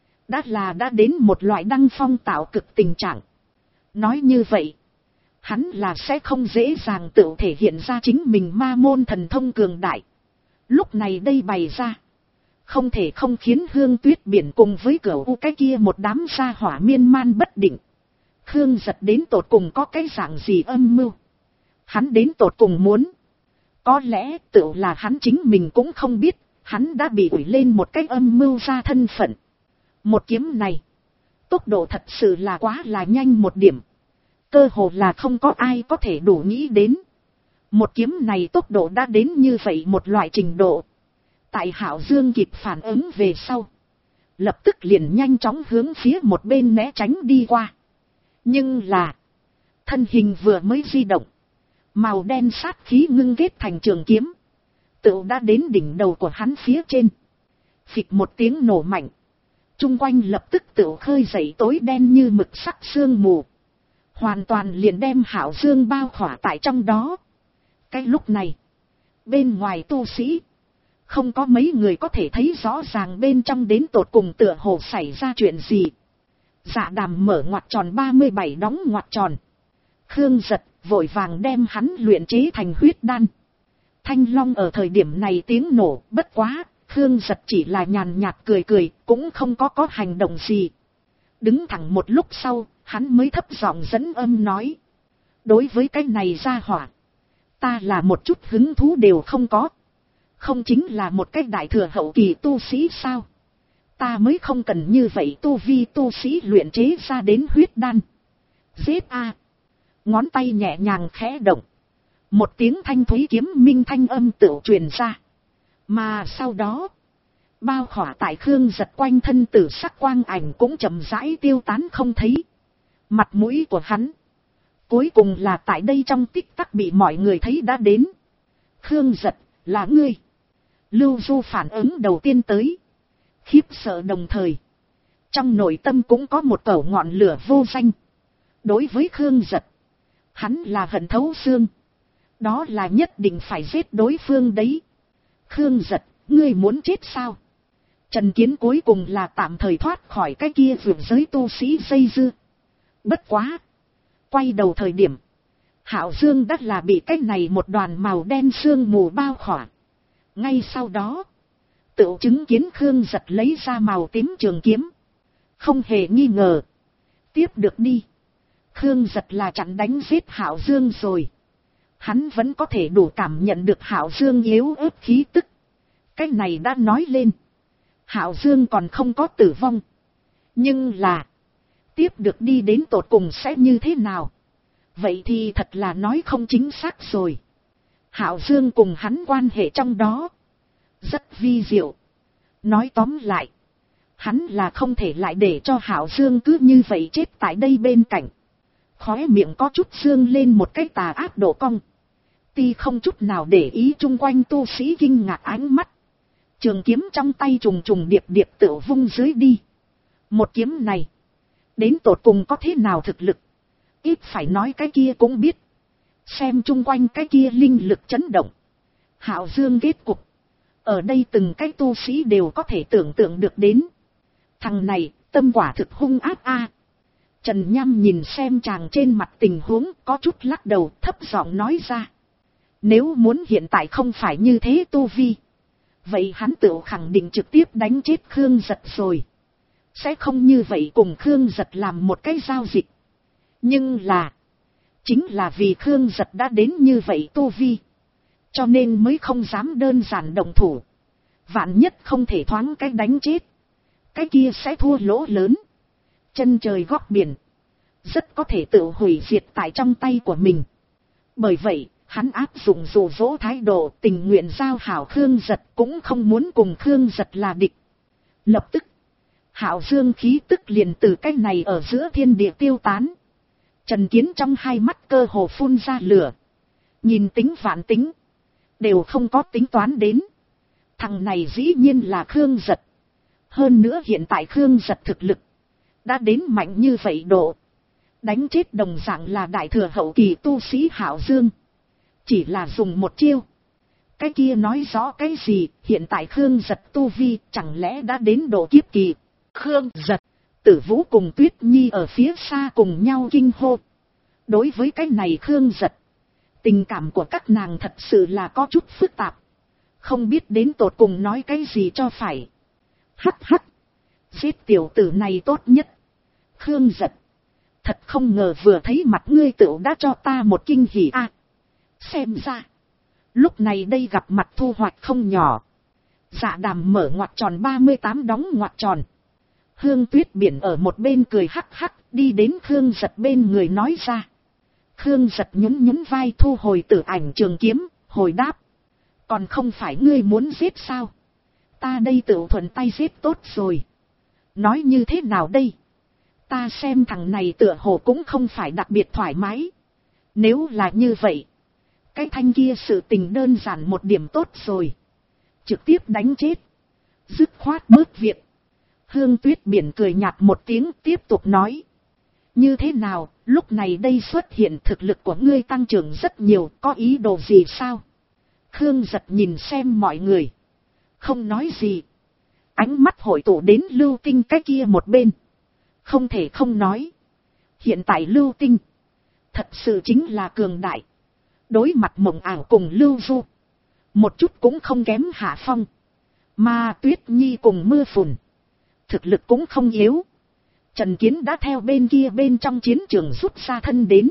[SPEAKER 1] Đã đến một loại đăng phong tạo cực tình trạng. Nói như vậy. Hắn là sẽ không dễ dàng tự thể hiện ra chính mình ma môn thần thông cường đại. Lúc này đây bày ra. Không thể không khiến Hương Tuyết Biển cùng với Cửu U cái kia một đám gia hỏa miên man bất định. Khương Giật đến tột cùng có cái dạng gì âm mưu. Hắn đến tột cùng muốn. Có lẽ tự là hắn chính mình cũng không biết. Hắn đã bị ủi lên một cái âm mưu ra thân phận. Một kiếm này. Tốc độ thật sự là quá là nhanh một điểm. Cơ hồ là không có ai có thể đủ nghĩ đến. Một kiếm này tốc độ đã đến như vậy một loại trình độ. Tại Hạo Dương kịp phản ứng về sau. Lập tức liền nhanh chóng hướng phía một bên né tránh đi qua. Nhưng là. Thân hình vừa mới di động. Màu đen sát khí ngưng kết thành trường kiếm. Tựu đã đến đỉnh đầu của hắn phía trên. Phịch một tiếng nổ mạnh. Trung quanh lập tức tựu khơi dậy tối đen như mực sắc sương mù. Hoàn toàn liền đem Hạo Dương bao khỏa tại trong đó. Cái lúc này. Bên ngoài tu sĩ. Không có mấy người có thể thấy rõ ràng bên trong đến tột cùng tựa hồ xảy ra chuyện gì. Dạ Đàm mở ngoặc tròn 37 đóng ngoặc tròn. Khương Giật vội vàng đem hắn luyện chế thành huyết đan. Thanh long ở thời điểm này tiếng nổ, bất quá, Khương Giật chỉ là nhàn nhạt cười cười, cũng không có hành động gì. Đứng thẳng một lúc sau, hắn mới thấp giọng dẫn âm nói. Đối với cái này ra hỏa, ta là một chút hứng thú đều không có. Không chính là một cái đại thừa hậu kỳ tu sĩ sao? Ta mới không cần như vậy tu vi tu sĩ luyện chế ra đến huyết đan. Giết a! Ngón tay nhẹ nhàng khẽ động. Một tiếng thanh thúy kiếm minh thanh âm tự truyền ra. Mà sau đó, bao khỏa tại Khương Giật quanh thân tử sắc quang ảnh cũng chậm rãi tiêu tán không thấy. Mặt mũi của hắn, cuối cùng là tại đây trong tích tắc bị mọi người thấy đã đến. Khương Giật, là ngươi. Lưu Du phản ứng đầu tiên tới. Khiếp sợ đồng thời, trong nội tâm cũng có một cẩu ngọn lửa vô danh. Đối với Khương Giật, hắn là hận thấu xương. Đó là nhất định phải giết đối phương đấy. Khương Giật, ngươi muốn chết sao? Trần Kiến cuối cùng là tạm thời thoát khỏi cái kia vượt giới tu sĩ dây dưa. Bất quá, quay đầu thời điểm, Hạo Dương đã là bị cái này một đoàn màu đen sương mù bao khỏa. Ngay sau đó, tự chứng kiến Khương Giật lấy ra màu tím trường kiếm. Không hề nghi ngờ. Tiếp được đi. Khương Giật là chặn đánh giết Hạo Dương rồi. Hắn vẫn có thể đủ cảm nhận được Hạo Dương yếu ớt khí tức. Cái này đã nói lên, Hạo Dương còn không có tử vong. Nhưng là, tiếp được đi đến tột cùng sẽ như thế nào? Vậy thì thật là nói không chính xác rồi. Hạo Dương cùng hắn quan hệ trong đó rất vi diệu. Nói tóm lại, hắn là không thể lại để cho Hạo Dương cứ như vậy chết tại đây bên cạnh. Khóe miệng có chút dương lên một cái tà ác độ cong. Ti không chút nào để ý chung quanh tu sĩ kinh ngạc ánh mắt. Trường kiếm trong tay trùng trùng điệp điệp tự vung dưới đi. Một kiếm này, đến tột cùng có thế nào thực lực? Ít phải nói cái kia cũng biết. Xem chung quanh cái kia linh lực chấn động. Hạo Dương kết cục, ở đây từng cái tu sĩ đều có thể tưởng tượng được đến. Thằng này, tâm quả thực hung ác a. Trần Nham nhìn xem chàng trên mặt tình huống, có chút lắc đầu, thấp giọng nói ra. Nếu muốn hiện tại không phải như thế tu vi, vậy hắn tự khẳng định trực tiếp đánh chết Khương Giật rồi. Sẽ không như vậy cùng Khương Giật làm một cái giao dịch. Nhưng là, chính là vì Khương Giật đã đến như vậy tu vi, cho nên mới không dám đơn giản động thủ. Vạn nhất không thể thoáng cái đánh chết, cái kia sẽ thua lỗ lớn. Chân trời góc biển, rất có thể tự hủy diệt tại trong tay của mình. Bởi vậy, hắn áp dụng dụ dỗ thái độ tình nguyện giao hảo Khương Giật, cũng không muốn cùng Khương Giật là địch. Lập tức, Hạo Dương khí tức liền từ cái này ở giữa thiên địa tiêu tán. Trần Kiến trong hai mắt cơ hồ phun ra lửa. Nhìn tính vạn tính, đều không có tính toán đến. Thằng này dĩ nhiên là Khương Giật. Hơn nữa hiện tại Khương Giật thực lực đã đến mạnh như vậy độ. Đánh chết đồng dạng là đại thừa hậu kỳ tu sĩ Hạo Dương. Chỉ là dùng một chiêu. Cái kia nói rõ cái gì? Hiện tại Khương Giật tu vi chẳng lẽ đã đến độ kiếp kỳ? Khương Giật, Tử Vũ cùng Tuyết Nhi ở phía xa cùng nhau kinh hô. Đối với cái này Khương Giật, tình cảm của các nàng thật sự là có chút phức tạp. Không biết đến tột cùng nói cái gì cho phải. Hắc hắc, giết tiểu tử này tốt nhất. Khương Giật, thật không ngờ vừa thấy mặt ngươi tựu đã cho ta một kinh hỉ a. Xem ra, lúc này đây gặp mặt thu hoạch không nhỏ. Dạ Đàm mở ngoặc tròn 38 đóng ngoặc tròn. Hương Tuyết Biển ở một bên cười hắc hắc, đi đến Khương Giật bên người nói ra. Khương Giật nhún nhún vai thu hồi tử ảnh trường kiếm, hồi đáp. Còn không phải ngươi muốn giết sao? Ta đây tự thuận tay giết tốt rồi. Nói như thế nào đây? Ta xem thằng này tựa hồ cũng không phải đặc biệt thoải mái. Nếu là như vậy, cái thanh kia sự tình đơn giản một điểm tốt rồi. Trực tiếp đánh chết. Dứt khoát bớt việc. Hương Tuyết Biển cười nhạt một tiếng tiếp tục nói. Như thế nào, lúc này đây xuất hiện thực lực của ngươi tăng trưởng rất nhiều, có ý đồ gì sao? Khương Giật nhìn xem mọi người. Không nói gì. Ánh mắt hội tụ đến Lưu Tinh cái kia một bên. Không thể không nói. Hiện tại Lưu Tinh thật sự chính là cường đại. Đối mặt Mộng Ảo cùng Lưu Du, một chút cũng không kém Hạ Phong. Mà Tuyết Nhi cùng Mưa Phùn, thực lực cũng không yếu. Trần Kiến đã theo bên kia bên trong chiến trường rút ra thân đến,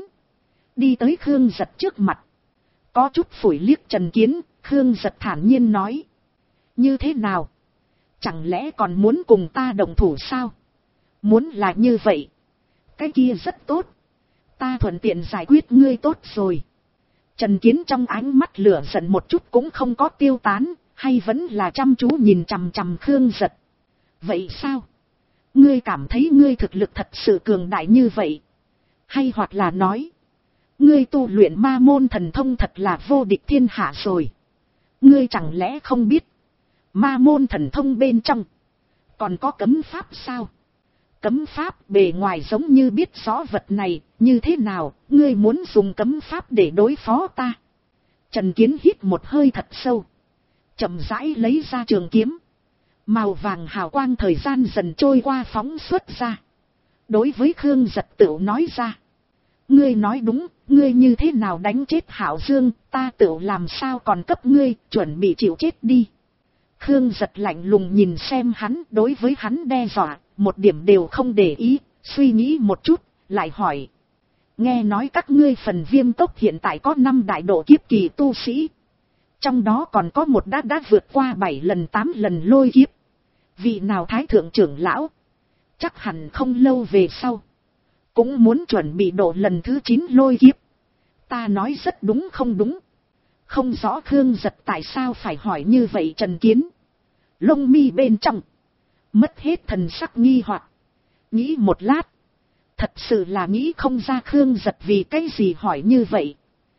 [SPEAKER 1] đi tới Khương Giật trước mặt. Có chút phủi liếc Trần Kiến, Khương Giật thản nhiên nói. Như thế nào? Chẳng lẽ còn muốn cùng ta đồng thủ sao? Muốn là như vậy, cái kia rất tốt. Ta thuận tiện giải quyết ngươi tốt rồi. Trần Kiến trong ánh mắt lửa giận một chút cũng không có tiêu tán, hay vẫn là chăm chú nhìn chằm chằm Khương Giật. Vậy sao? Ngươi cảm thấy ngươi thực lực thật sự cường đại như vậy? Hay hoặc là nói, ngươi tu luyện ma môn thần thông thật là vô địch thiên hạ rồi? Ngươi chẳng lẽ không biết, ma môn thần thông bên trong còn có cấm pháp sao? Cấm pháp bề ngoài giống như biết rõ vật này, như thế nào, ngươi muốn dùng cấm pháp để đối phó ta? Trần Kiến hít một hơi thật sâu, chậm rãi lấy ra trường kiếm. Màu vàng hào quang thời gian dần trôi qua phóng xuất ra. Đối với Khương Giật Tửu nói ra. Ngươi nói đúng, ngươi như thế nào đánh chết Hạo Dương, ta Tửu làm sao còn cấp ngươi, chuẩn bị chịu chết đi. Khương Giật lạnh lùng nhìn xem hắn, đối với hắn đe dọa, một điểm đều không để ý, suy nghĩ một chút, lại hỏi. Nghe nói các ngươi phần Viêm Cốc hiện tại có 5 đại độ kiếp kỳ tu sĩ. Trong đó còn có một đã vượt qua 7 lần 8 lần lôi kiếp. Vị nào thái thượng trưởng lão, chắc hẳn không lâu về sau cũng muốn chuẩn bị độ lần thứ 9 lôi kiếp. Ta nói rất đúng không đúng? Không rõ Khương Giật tại sao phải hỏi như vậy. Trần Kiến lông mi bên trong mất hết thần sắc nghi hoặc, nghĩ một lát, thật sự là nghĩ không ra Khương Giật vì cái gì hỏi như vậy.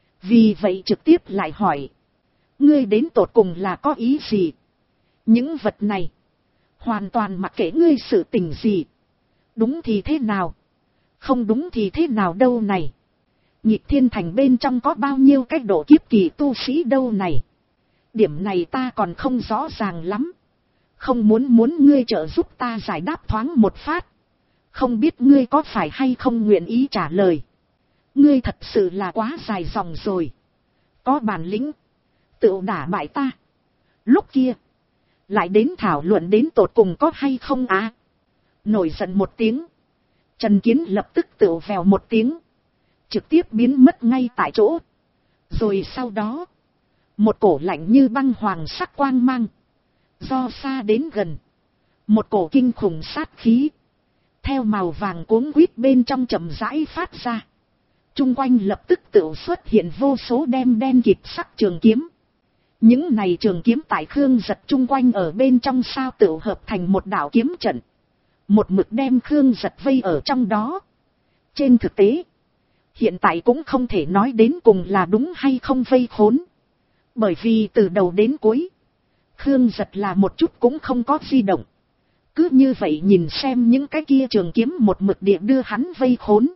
[SPEAKER 1] Vì vậy trực tiếp lại hỏi. Ngươi đến tột cùng là có ý gì? Những vật này hoàn toàn mặc kệ ngươi sự tình gì. Đúng thì thế nào, không đúng thì thế nào đâu này? Nhịp Thiên Thành bên trong có bao nhiêu cái độ kiếp kỳ tu sĩ đâu này? Điểm này ta còn không rõ ràng lắm. Không muốn ngươi trợ giúp ta giải đáp thoáng một phát. Không biết ngươi có phải hay không nguyện ý trả lời. Ngươi thật sự là quá dài dòng rồi. Có bản lĩnh tự đả bại ta, lúc kia lại đến thảo luận đến tột cùng có hay không á? Nổi giận một tiếng, Trần Kiến lập tức tự vèo một tiếng, trực tiếp biến mất ngay tại chỗ. Rồi sau đó, một cổ lạnh như băng hoàng sắc quang mang, do xa đến gần, một cổ kinh khủng sát khí, theo màu vàng cuống quýt bên trong chậm rãi phát ra. Trung quanh lập tức tự xuất hiện vô số đen kịt sắc trường kiếm. Những này trường kiếm tại Khương Giật chung quanh ở bên trong sao tự hợp thành một đạo kiếm trận. Một mực đem Khương Giật vây ở trong đó. Trên thực tế, hiện tại cũng không thể nói đến cùng là đúng hay không vây khốn. Bởi vì từ đầu đến cuối, Khương Giật là một chút cũng không có di động. Cứ như vậy nhìn xem những cái kia trường kiếm một mực địa đưa hắn vây khốn.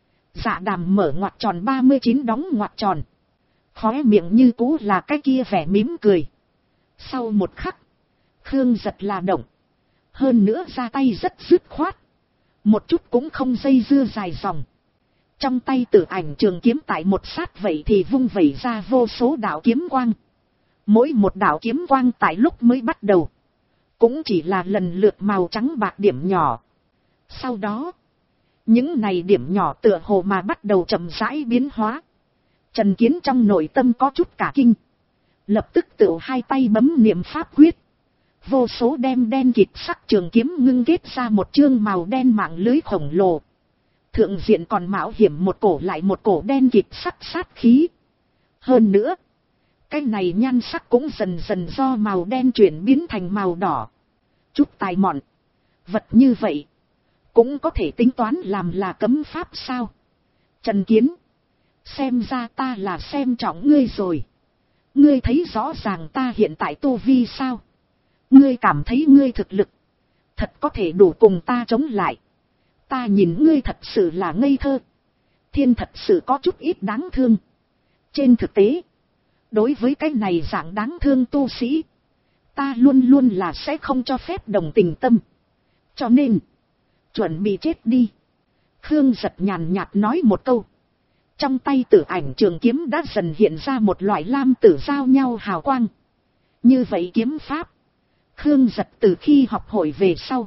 [SPEAKER 1] Dạ Đàm mở ngoặc tròn 39 đóng ngoặc tròn. Khóe miệng như cũ là cái kia vẻ mỉm cười. Sau một khắc, Khương Giật là động. Hơn nữa ra tay rất dứt khoát. Một chút cũng không dây dưa dài dòng. Trong tay Tử Ảnh trường kiếm tại một sát vậy thì vung vẩy ra vô số đạo kiếm quang. Mỗi một đạo kiếm quang tại lúc mới bắt đầu cũng chỉ là lần lượt màu trắng bạc điểm nhỏ. Sau đó, những này điểm nhỏ tựa hồ mà bắt đầu chậm rãi biến hóa. Trần Kiến trong nội tâm có chút cả kinh. Lập tức tự hai tay bấm niệm pháp quyết. Vô số đen kịt sắc trường kiếm ngưng kết ra một chương màu đen mạng lưới khổng lồ. Thượng diện còn mạo hiểm một cổ lại một cổ đen kịt sắc sát khí. Hơn nữa, cái này nhan sắc cũng dần dần do màu đen chuyển biến thành màu đỏ. Chút tài mọn. Vật như vậy cũng có thể tính toán làm là cấm pháp sao? Trần Kiến, xem ra ta là xem trọng ngươi rồi. Ngươi thấy rõ ràng ta hiện tại tu vi sao? Ngươi cảm thấy ngươi thực lực thật có thể đủ cùng ta chống lại? Ta nhìn ngươi thật sự là ngây thơ. Thiên thật sự có chút ít đáng thương. Trên thực tế, đối với cái này dạng đáng thương tu sĩ, ta luôn luôn là sẽ không cho phép đồng tình tâm. Cho nên, chuẩn bị chết đi. Khương Giật nhàn nhạt nói một câu. Trong tay Tử Ảnh trường kiếm đã dần hiện ra một loại lam tử giao nhau hào quang. Như vậy kiếm pháp, Khương Giật từ khi học hội về sau,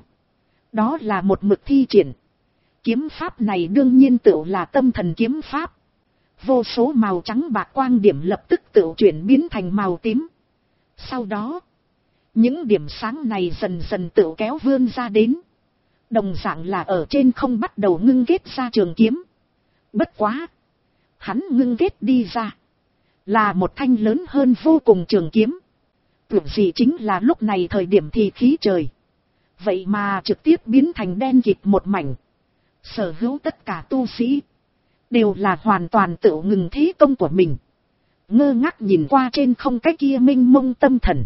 [SPEAKER 1] đó là một mực thi triển. Kiếm pháp này đương nhiên tựu là tâm thần kiếm pháp. Vô số màu trắng bạc quang điểm lập tức tựu chuyển biến thành màu tím. Sau đó, những điểm sáng này dần dần tựu kéo vươn ra đến. Đồng dạng là ở trên không bắt đầu ngưng kết ra trường kiếm. Bất quá, hắn ngưng kết đi ra là một thanh lớn hơn vô cùng trường kiếm. Tưởng gì chính là lúc này thời điểm thì khí trời, vậy mà trực tiếp biến thành đen kịt một mảnh. Sở hữu tất cả tu sĩ đều là hoàn toàn tự ngừng thế công của mình, ngơ ngác nhìn qua trên không cái kia mênh mông tâm thần.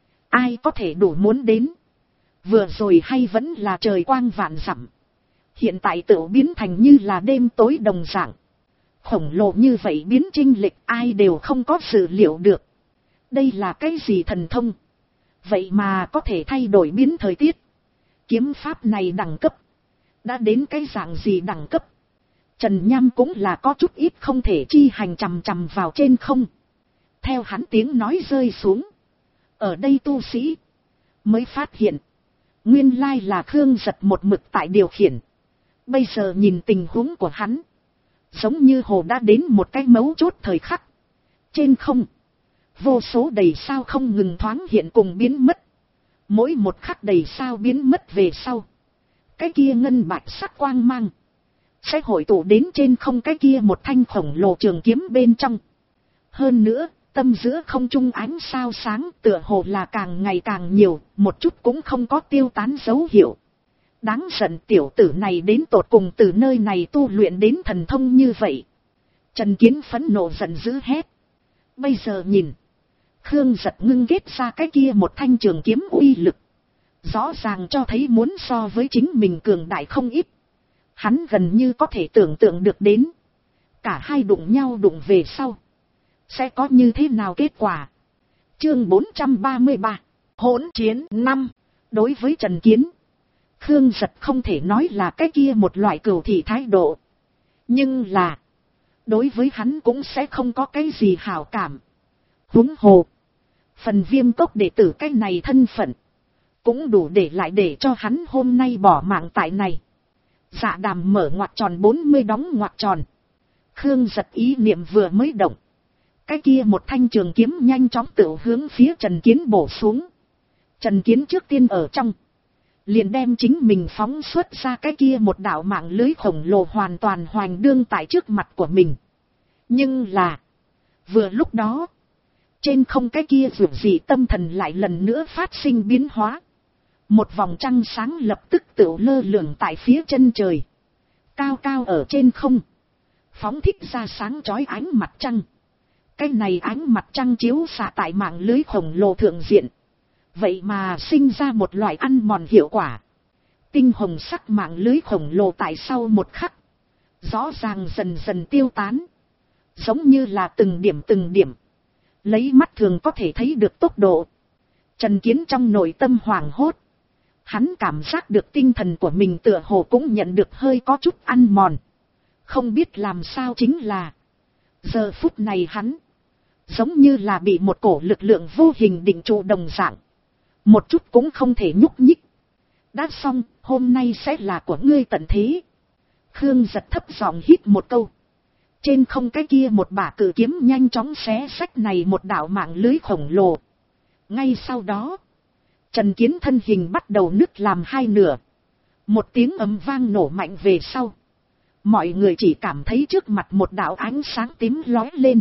[SPEAKER 1] Ai có thể đủ muốn đến, vừa rồi hay vẫn là trời quang vạn dặm, hiện tại tự biến thành như là đêm tối đồng dạng. Khổng lồ như vậy biến chênh lệch ai đều không có dự liệu được. Đây là cái gì thần thông? Vậy mà có thể thay đổi biến thời tiết. Kiếm pháp này đẳng cấp đã đến cái dạng gì đẳng cấp? Trần Nham cũng là có chút ít không thể chi hành chằm chằm vào trên không. Theo hắn tiếng nói rơi xuống, ở đây tu sĩ mới phát hiện, nguyên lai là Khương Giật một mực tại điều khiển. Bây giờ nhìn tình huống của hắn, giống như hồ đã đến một cái mấu chốt thời khắc. Trên không, vô số đầy sao không ngừng thoáng hiện cùng biến mất. Mỗi một khắc đầy sao biến mất về sau, cái kia ngân bạch sắc quang mang sẽ hội tụ đến trên không cái kia một thanh khổng lồ trường kiếm bên trong. Hơn nữa, tâm giữa không trung ánh sao sáng tựa hồ là càng ngày càng nhiều, một chút cũng không có tiêu tán dấu hiệu. Đáng giận, tiểu tử này đến tột cùng từ nơi này tu luyện đến thần thông như vậy. Trần Kiến phẫn nộ giận dữ hét. Bây giờ nhìn, Khương Giật ngưng kết ra cái kia một thanh trường kiếm uy lực, rõ ràng cho thấy muốn so với chính mình cường đại không ít. Hắn gần như có thể tưởng tượng được đến, cả hai đụng nhau đụng về sau sẽ có như thế nào kết quả. Chương 433, hỗn chiến 5. Đối với Trần Kiến, Khương Giật không thể nói là cái kia một loại cừu thị thái độ, nhưng là đối với hắn cũng sẽ không có cái gì hảo cảm. Huống hồ, phần Viêm Cốc đệ tử cái này thân phận cũng đủ để lại để cho hắn hôm nay bỏ mạng tại này. Dạ Đàm mở ngoặc tròn 40 đóng ngoặc tròn. Khương Giật ý niệm vừa mới động, cái kia một thanh trường kiếm nhanh chóng tự hướng phía Trần Kiến bổ xuống. Trần Kiến trước tiên ở trong liền đem chính mình phóng xuất ra cái kia một đạo mạng lưới khổng lồ hoàn toàn hoành đương tại trước mặt của mình. Nhưng là, vừa lúc đó, trên không cái kia dường dị tâm thần lại lần nữa phát sinh biến hóa. Một vòng trăng sáng lập tức tự lơ lửng tại phía chân trời, cao cao ở trên không, phóng thích ra sáng chói ánh mặt trăng. Cái này ánh mặt trăng chiếu xạ tại mạng lưới khổng lồ thượng diện, vậy mà sinh ra một loại ăn mòn hiệu quả. Tinh hồng sắc mạng lưới khổng lồ tại sau một khắc, rõ ràng dần dần tiêu tán, giống như là từng điểm, lấy mắt thường có thể thấy được tốc độ. Trần Kiến trong nội tâm hoảng hốt, hắn cảm giác được tinh thần của mình tựa hồ cũng nhận được hơi có chút ăn mòn. Không biết làm sao, chính là giờ phút này hắn giống như là bị một cổ lực lượng vô hình định trụ đồng dạng, một chút cũng không thể nhúc nhích. Đã xong, hôm nay sẽ là của ngươi tận thế. Khương Giật thấp giọng hít một câu. Trên không cái kia một bả cự kiếm nhanh chóng xé xách này một đạo mạng lưới khổng lồ. Ngay sau đó, Trần Kiến thân hình bắt đầu nứt làm hai nửa. Một tiếng ầm vang nổ mạnh về sau, mọi người chỉ cảm thấy trước mặt một đạo ánh sáng tím lóe lên.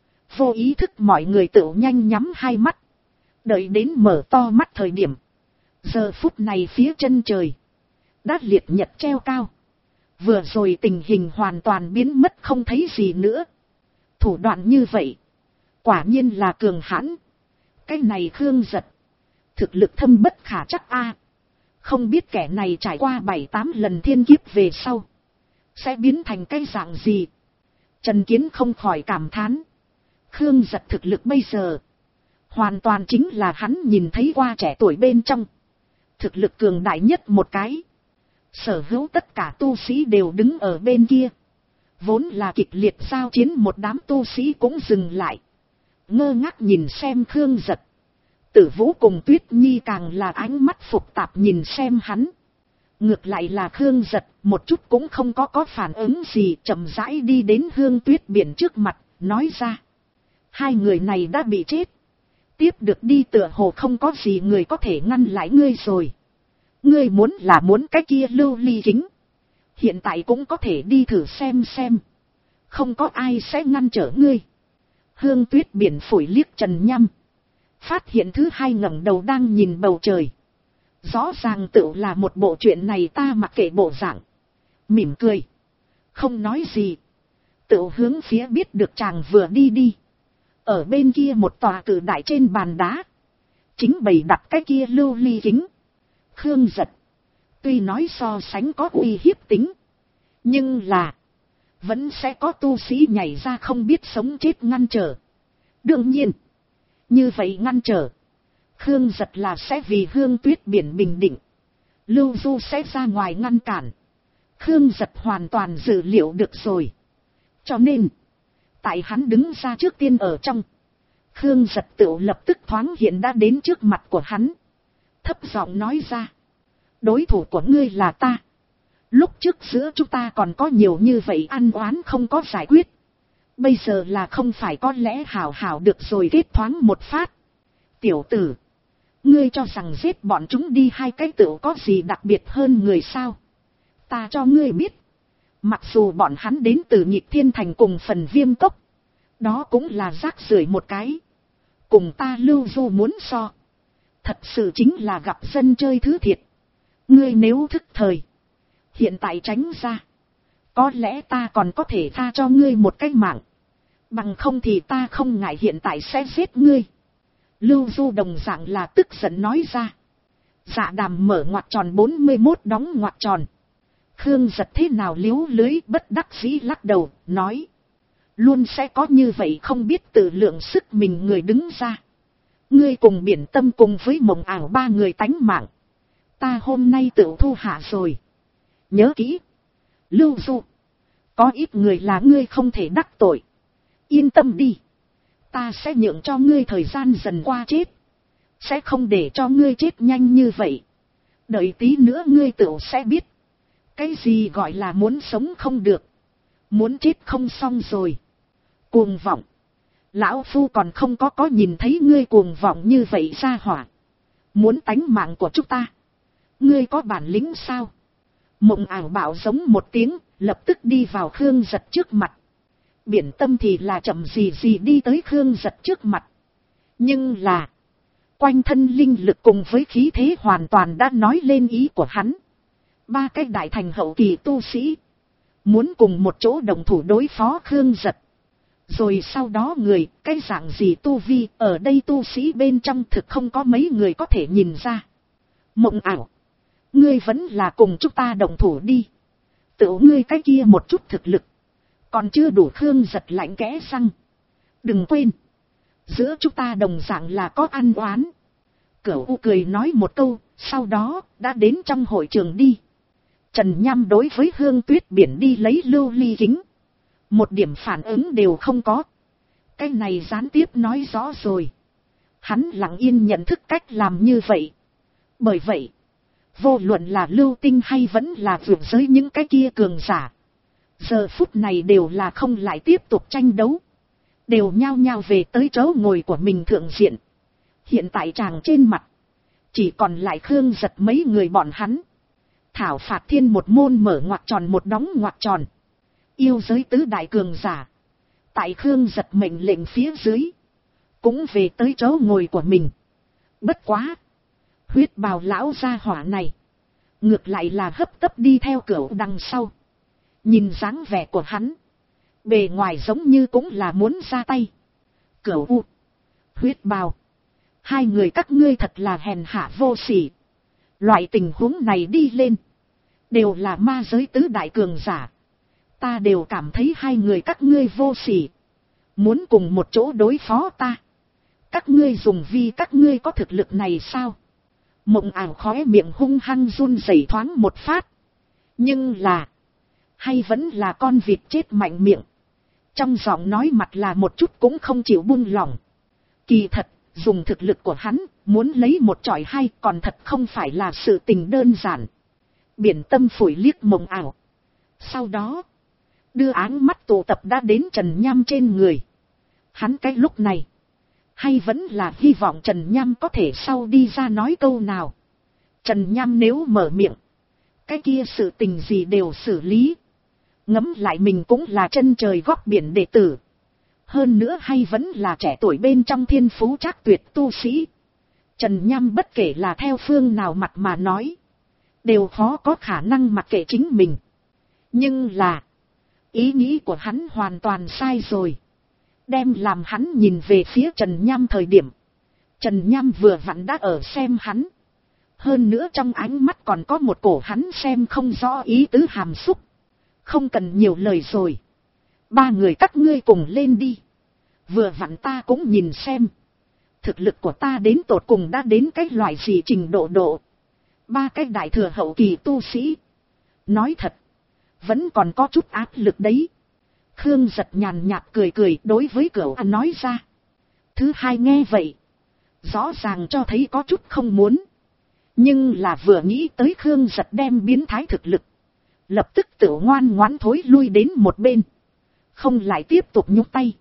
[SPEAKER 1] Vô ý thức mọi người tự nhanh nhắm hai mắt. Đợi đến mở to mắt thời điểm, giờ phút này phía chân trời đã liệt nhật treo cao. Vừa rồi tình hình hoàn toàn biến mất không thấy gì nữa. Thủ đoạn như vậy, quả nhiên là cường hãn. Cái này Khương Giật, thực lực thâm bất khả chắc a. Không biết kẻ này trải qua 7-8 lần thiên kiếp về sau sẽ biến thành cái dạng gì. Trần Kiến không khỏi cảm thán. Khương Giật thực lực bây giờ hoàn toàn chính là hắn nhìn thấy qua trẻ tuổi bên trong thực lực cường đại nhất một cái. Sở hữu tất cả tu sĩ đều đứng ở bên kia. Vốn là kịch liệt giao chiến một đám tu sĩ cũng dừng lại, ngơ ngác nhìn xem Khương Giật. Tử Vũ cùng Tuyết Nhi càng là ánh mắt phục tạp nhìn xem hắn. Ngược lại là Khương Giật một chút cũng không có phản ứng gì, chậm rãi đi đến Hương Tuyết Biển trước mặt, nói ra. Hai người này đã bị chết. Tiếp được đi tựa hồ không có gì người có thể ngăn lại ngươi rồi. Ngươi muốn cái kia lưu ly kính. Hiện tại cũng có thể đi thử xem. Không có ai sẽ ngăn trở ngươi. Hương Tuyết Biển phủi liếc Trần Nham. Phát hiện thứ hai ngẩng đầu đang nhìn bầu trời. Rõ ràng tựu là một bộ chuyện này ta mặc kệ bộ dạng. Mỉm cười. Không nói gì. Tựu hướng phía biết được chàng vừa đi. Ở bên kia một tòa cử đại trên bàn đá. Chính bày đặt cái kia lưu ly kính. Khương Giật. Tuy nói so sánh có uy hiếp tính. Nhưng là. Vẫn sẽ có tu sĩ nhảy ra không biết sống chết ngăn trở. Đương nhiên. Như vậy ngăn trở. Khương Giật là sẽ vì Hương Tuyết Biển bình định. Lưu Du sẽ ra ngoài ngăn cản. Khương Giật hoàn toàn dự liệu được rồi. Cho nên. Tại hắn đứng ra trước tiên ở trong. Khương Giật tự lập tức thoáng hiện đã đến trước mặt của hắn. Thấp giọng nói ra. Đối thủ của ngươi là ta. Lúc trước giữa chúng ta còn có nhiều như vậy ăn oán không có giải quyết. Bây giờ là không phải có lẽ hảo được rồi kết thoáng một phát. Tiểu tử. Ngươi cho rằng giết bọn chúng đi hai cái tựu có gì đặc biệt hơn người sao? Ta cho ngươi biết. Mặc dù bọn hắn đến từ Nhịp Thiên Thành cùng Phần Viêm Cốc. Đó cũng là rác rưởi một cái. Cùng ta Lưu Du muốn so. Thật sự chính là gặp dân chơi thứ thiệt. Ngươi nếu thức thời. Hiện tại tránh ra. Có lẽ ta còn có thể tha cho ngươi một cái mạng. Bằng không thì ta không ngại hiện tại sẽ giết ngươi. Lưu Du đồng dạng là tức giận nói ra. Dạ Đàm mở ngoặc tròn 41 đóng ngoặc tròn. Khương Giật thế nào liếu lưới bất đắc dĩ lắc đầu, nói. Luôn sẽ có như vậy không biết tự lượng sức mình người đứng ra. Ngươi cùng Biển Tâm cùng với Mộng Ảo ba người tánh mạng. Ta hôm nay tự thu hạ rồi. Nhớ kỹ. Lưu Du. Có ít người là ngươi không thể đắc tội. Yên tâm đi. Ta sẽ nhượng cho ngươi thời gian dần qua chết. Sẽ không để cho ngươi chết nhanh như vậy. Đợi tí nữa ngươi tự sẽ biết. Cái gì gọi là muốn sống không được. Muốn chết không xong rồi. Cuồng vọng. Lão Phu còn không có nhìn thấy ngươi cuồng vọng như vậy ra hỏa. Muốn tánh mạng của chúng ta. Ngươi có bản lĩnh sao? Mộng Ảo bảo giống một tiếng, lập tức đi vào Khương Giật trước mặt. Biển Tâm thì là chậm gì đi tới Khương Giật trước mặt. Nhưng là. Quanh thân linh lực cùng với khí thế hoàn toàn đã nói lên ý của hắn. Ba cái đại thành hậu kỳ tu sĩ. Muốn cùng một chỗ đồng thủ đối phó Khương Giật. Rồi sau đó người, cái dạng gì tu vi, ở đây tu sĩ bên trong thực không có mấy người có thể nhìn ra. Mộng Ảo. Ngươi vẫn là cùng chúng ta đồng thủ đi. Tự ngươi cái kia một chút thực lực. Còn chưa đủ. Khương Giật lạnh kẽ răng. Đừng quên. Giữa chúng ta đồng dạng là có ăn oán. Cửu U cười nói một câu, sau đó đã đến trong hội trường đi. Trần Nham đối với Hương Tuyết Biển đi lấy lưu ly kính. Một điểm phản ứng đều không có. Cái này gián tiếp nói rõ rồi. Hắn lặng yên nhận thức cách làm như vậy. Bởi vậy, vô luận là lưu tinh hay vẫn là vượt giới những cái kia cường giả. Giờ phút này đều là không lại tiếp tục tranh đấu. Đều nhao nhao về tới chỗ ngồi của mình thượng diện. Hiện tại chàng trên mặt. Chỉ còn lại Khương Giật mấy người bọn hắn. Thảo phạt thiên một môn mở ngoặc tròn một đóng ngoặc tròn. Yêu giới tứ đại cường giả. Tại Khương Giật mệnh lệnh phía dưới. Cũng về tới chỗ ngồi của mình. Bất quá. Huyết bào lão gia hỏa này. Ngược lại là hấp tấp đi theo Cửu đằng sau. Nhìn dáng vẻ của hắn. Bề ngoài giống như cũng là muốn ra tay. Cửu U. Huyết bào. Hai người các ngươi thật là hèn hạ vô sỉ. Loại tình huống này đi lên. Đều là ma giới tứ đại cường giả. Ta đều cảm thấy hai người các ngươi vô sỉ. Muốn cùng một chỗ đối phó ta. Các ngươi dùng vi các ngươi có thực lực này sao? Mộng Ảo khóe miệng hung hăng run rẩy thoáng một phát. Nhưng là. Hay vẫn là con vịt chết mạnh miệng. Trong giọng nói mặt là một chút cũng không chịu buông lỏng. Kỳ thật, Dùng thực lực của hắn, muốn lấy một chọi hai còn thật không phải là sự tình đơn giản. Biển Tâm phủi liếc mộng ảo. Sau đó, đưa áng mắt tụ tập đã đến Trần Nham trên người. Hắn cái lúc này, hay vẫn là hy vọng Trần Nham có thể sau đi ra nói câu nào. Trần Nham nếu mở miệng, cái kia sự tình gì đều xử lý. Ngẫm lại mình cũng là chân trời góc biển đệ tử. Hơn nữa hay vẫn là trẻ tuổi bên trong thiên phú trác tuyệt tu sĩ. Trần Nham bất kể là theo phương nào mặt mà nói, đều khó có khả năng mặc kệ chính mình. Nhưng là, ý nghĩ của hắn hoàn toàn sai rồi. Đem làm hắn nhìn về phía Trần Nham thời điểm, Trần Nham vừa vặn đã ở xem hắn. Hơn nữa trong ánh mắt còn có một cổ hắn xem không rõ ý tứ hàm xúc. Không cần nhiều lời rồi. Ba người các ngươi cùng lên đi. Vừa vặn ta cũng nhìn xem. Thực lực của ta đến tột cùng đã đến cái loại gì trình độ. Ba cái đại thừa hậu kỳ tu sĩ. Nói thật, vẫn còn có chút áp lực đấy. Khương Giật nhàn nhạt cười đối với Cửu An nói ra. Thứ hai nghe vậy, rõ ràng cho thấy có chút không muốn. Nhưng là vừa nghĩ tới Khương Giật đem biến thái thực lực, lập tức tự ngoan ngoãn thối lui đến một bên, không lại tiếp tục nhúc tay.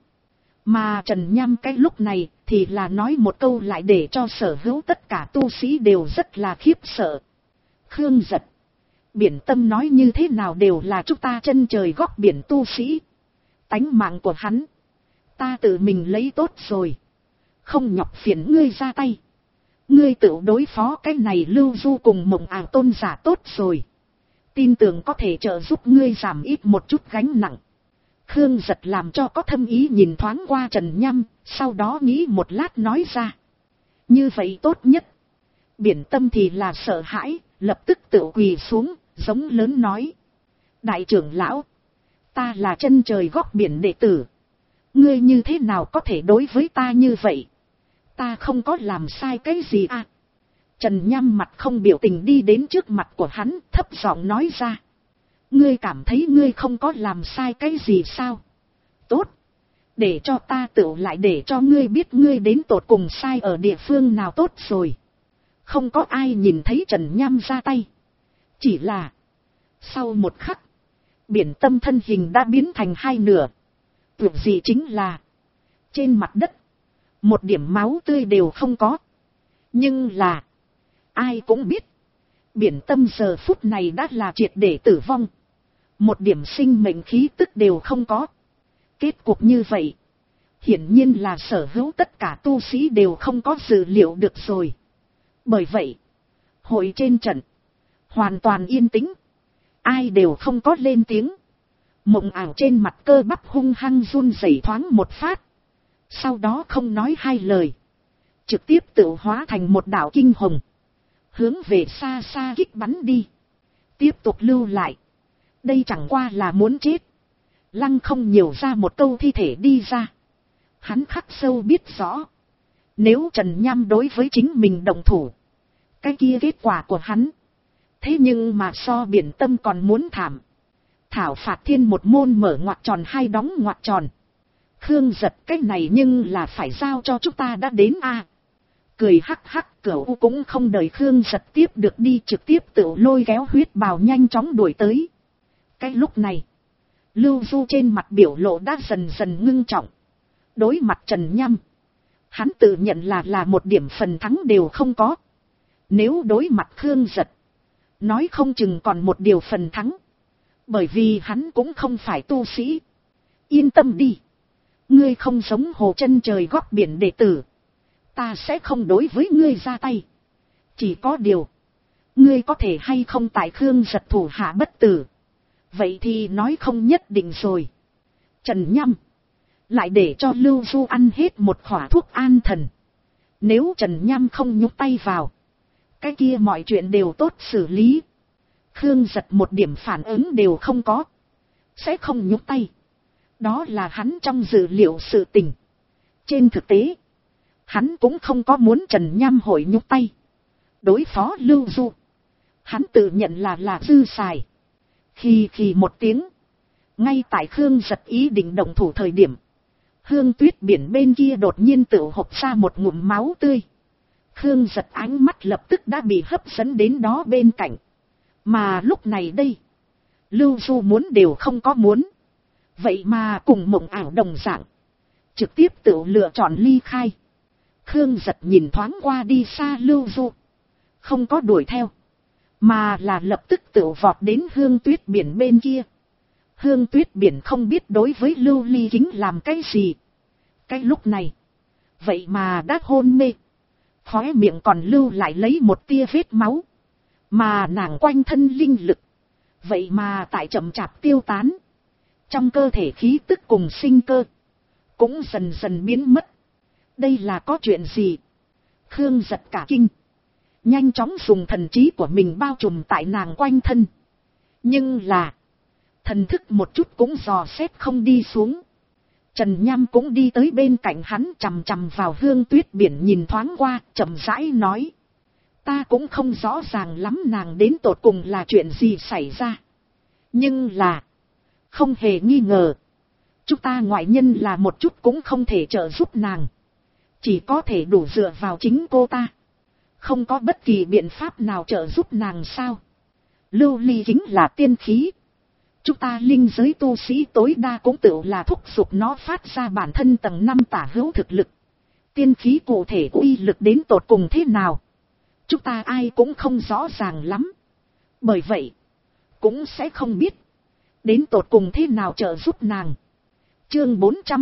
[SPEAKER 1] Mà Trần Nham cái lúc này thì là nói một câu lại để cho sở hữu tất cả tu sĩ đều rất là khiếp sợ. Khương Giật, Biển Tâm nói như thế nào đều là chúng ta chân trời góc biển tu sĩ. Tánh mạng của hắn, ta tự mình lấy tốt rồi. Không nhọc phiền ngươi ra tay. Ngươi tự đối phó cái này Lưu Du cùng Mộng Ảo tôn giả tốt rồi. Tin tưởng có thể trợ giúp ngươi giảm ít một chút gánh nặng. Khương Giật làm cho có thâm ý nhìn thoáng qua Trần Nham, sau đó nghĩ một lát nói ra. Như vậy tốt nhất. Biển Tâm thì là sợ hãi, lập tức tự quỳ xuống, giống lớn nói. Đại trưởng lão, ta là chân trời góc biển đệ tử. Ngươi như thế nào có thể đối với ta như vậy? Ta không có làm sai cái gì à? Trần Nham mặt không biểu tình đi đến trước mặt của hắn, thấp giọng nói ra. Ngươi cảm thấy ngươi không có làm sai cái gì sao? Tốt. Để cho ta tự lại để cho ngươi biết ngươi đến tột cùng sai ở địa phương nào tốt rồi. Không có ai nhìn thấy Trần Nham ra tay. Chỉ là, sau một khắc, Biển Tâm thân hình đã biến thành hai nửa. Tưởng gì chính là, trên mặt đất, một điểm máu tươi đều không có. Nhưng là, ai cũng biết, Biển Tâm giờ phút này đã là triệt để tử vong. Một điểm sinh mệnh khí tức đều không có. Kết cục như vậy, hiển nhiên là sở hữu tất cả tu sĩ đều không có dự liệu được rồi. Bởi vậy, hội trên trận, hoàn toàn yên tĩnh. Ai đều không có lên tiếng. Mộng Ảo trên mặt cơ bắp hung hăng run rẩy thoáng một phát. Sau đó không nói hai lời, trực tiếp tự hóa thành một đạo kinh hồng, hướng về xa xa kích bắn đi. Tiếp tục lưu lại, đây chẳng qua là muốn chết. Lăng không nhiều ra một câu thi thể đi ra. Hắn khắc sâu biết rõ, nếu Trần Nham đối với chính mình động thủ, cái kia kết quả của hắn, thế nhưng mà so Biển Tâm còn muốn thảm. Thảo phạt thiên một môn mở ngoặc tròn hai đóng ngoặc tròn. Khương Giật cái này nhưng là phải giao cho chúng ta đã đến a. Cười hắc hắc, Cửu cũng không đợi Khương Giật tiếp được đi, trực tiếp tự lôi kéo huyết bào nhanh chóng đuổi tới. Cái lúc này, Lưu Du trên mặt biểu lộ đã dần dần ngưng trọng. Đối mặt Trần Nham, hắn tự nhận là một điểm phần thắng đều không có. Nếu đối mặt Khương Giật, nói không chừng còn một điều phần thắng. Bởi vì hắn cũng không phải tu sĩ. Yên tâm đi, ngươi không giống hồ chân trời góc biển đệ tử, ta sẽ không đối với ngươi ra tay. Chỉ có điều, ngươi có thể hay không tại Khương Giật thủ hạ bất tử, vậy thì nói không nhất định rồi. Trần Nham lại để cho Lưu Du ăn hết một khỏa thuốc an thần. Nếu Trần Nham không nhúc tay vào, cái kia mọi chuyện đều tốt xử lý. Khương Giật một điểm phản ứng đều không có, sẽ không nhúc tay. Đó là hắn trong dự liệu sự tình. Trên thực tế, hắn cũng không có muốn Trần Nham hội nhúc tay đối phó Lưu Du. Hắn tự nhận là dư xài. Khi một tiếng, ngay tại Khương Giật ý định động thủ thời điểm, Hương Tuyết biển bên kia đột nhiên tự hộc ra một ngụm máu tươi. Khương Giật ánh mắt lập tức đã bị hấp dẫn đến đó bên cạnh. Mà lúc này đây, Lưu Du muốn đều không có muốn. Vậy mà cùng mộng ảo đồng dạng, trực tiếp tự lựa chọn ly khai. Khương Giật nhìn thoáng qua đi xa Lưu Du, không có đuổi theo, mà là lập tức tự vọt đến Hương Tuyết biển bên kia. Hương Tuyết biển không biết đối với Lưu Ly Kính làm cái gì. Cái lúc này, vậy mà đã hôn mê, khóe miệng còn lưu lại lấy một tia vết máu, mà nàng quanh thân linh lực, vậy mà tại chậm chạp tiêu tán. Trong cơ thể khí tức cùng sinh cơ cũng dần dần biến mất. Đây là có chuyện gì? Khương Giật cả kinh, nhanh chóng dùng thần trí của mình bao trùm tại nàng quanh thân. Nhưng là, thần thức một chút cũng dò xét không đi xuống. Trần Nham cũng đi tới bên cạnh hắn, chằm chằm vào Hương Tuyết biển nhìn thoáng qua, chậm rãi nói. Ta cũng không rõ ràng lắm nàng đến tột cùng là chuyện gì xảy ra. Nhưng là, không hề nghi ngờ, chúng ta ngoại nhân là một chút cũng không thể trợ giúp nàng. Chỉ có thể đủ dựa vào chính cô ta. Không có bất kỳ biện pháp nào trợ giúp nàng sao? Lưu Ly Kính là tiên khí. Chúng ta linh giới tu sĩ tối đa cũng tự là thúc giục nó phát ra bản thân tầng 5 tả hữu thực lực. Tiên khí cụ thể uy lực đến tột cùng thế nào, chúng ta ai cũng không rõ ràng lắm. Bởi vậy, cũng sẽ không biết đến tột cùng thế nào trợ giúp nàng. Chương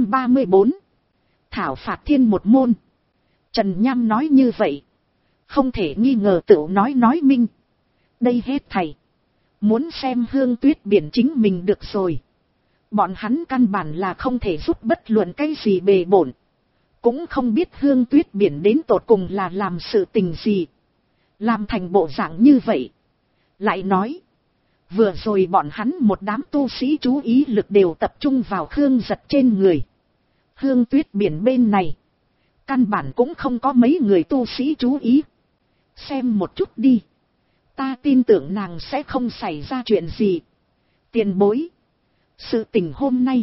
[SPEAKER 1] 434, thảo phạt thiên một môn. Trần Nham nói như vậy, không thể nghi ngờ tự nói minh. Đây hết thầy muốn xem Hương Tuyết biển chính mình được rồi. Bọn hắn căn bản là không thể giúp bất luận cái gì bề bộn. Cũng không biết Hương Tuyết biển đến tột cùng là làm sự tình gì, làm thành bộ dạng như vậy. Lại nói, vừa rồi bọn hắn một đám tu sĩ chú ý lực đều tập trung vào Khương Giật trên người. Hương Tuyết biển bên này, căn bản cũng không có mấy người tu sĩ chú ý. Xem một chút đi, ta tin tưởng nàng sẽ không xảy ra chuyện gì. Tiền bối, sự tình hôm nay,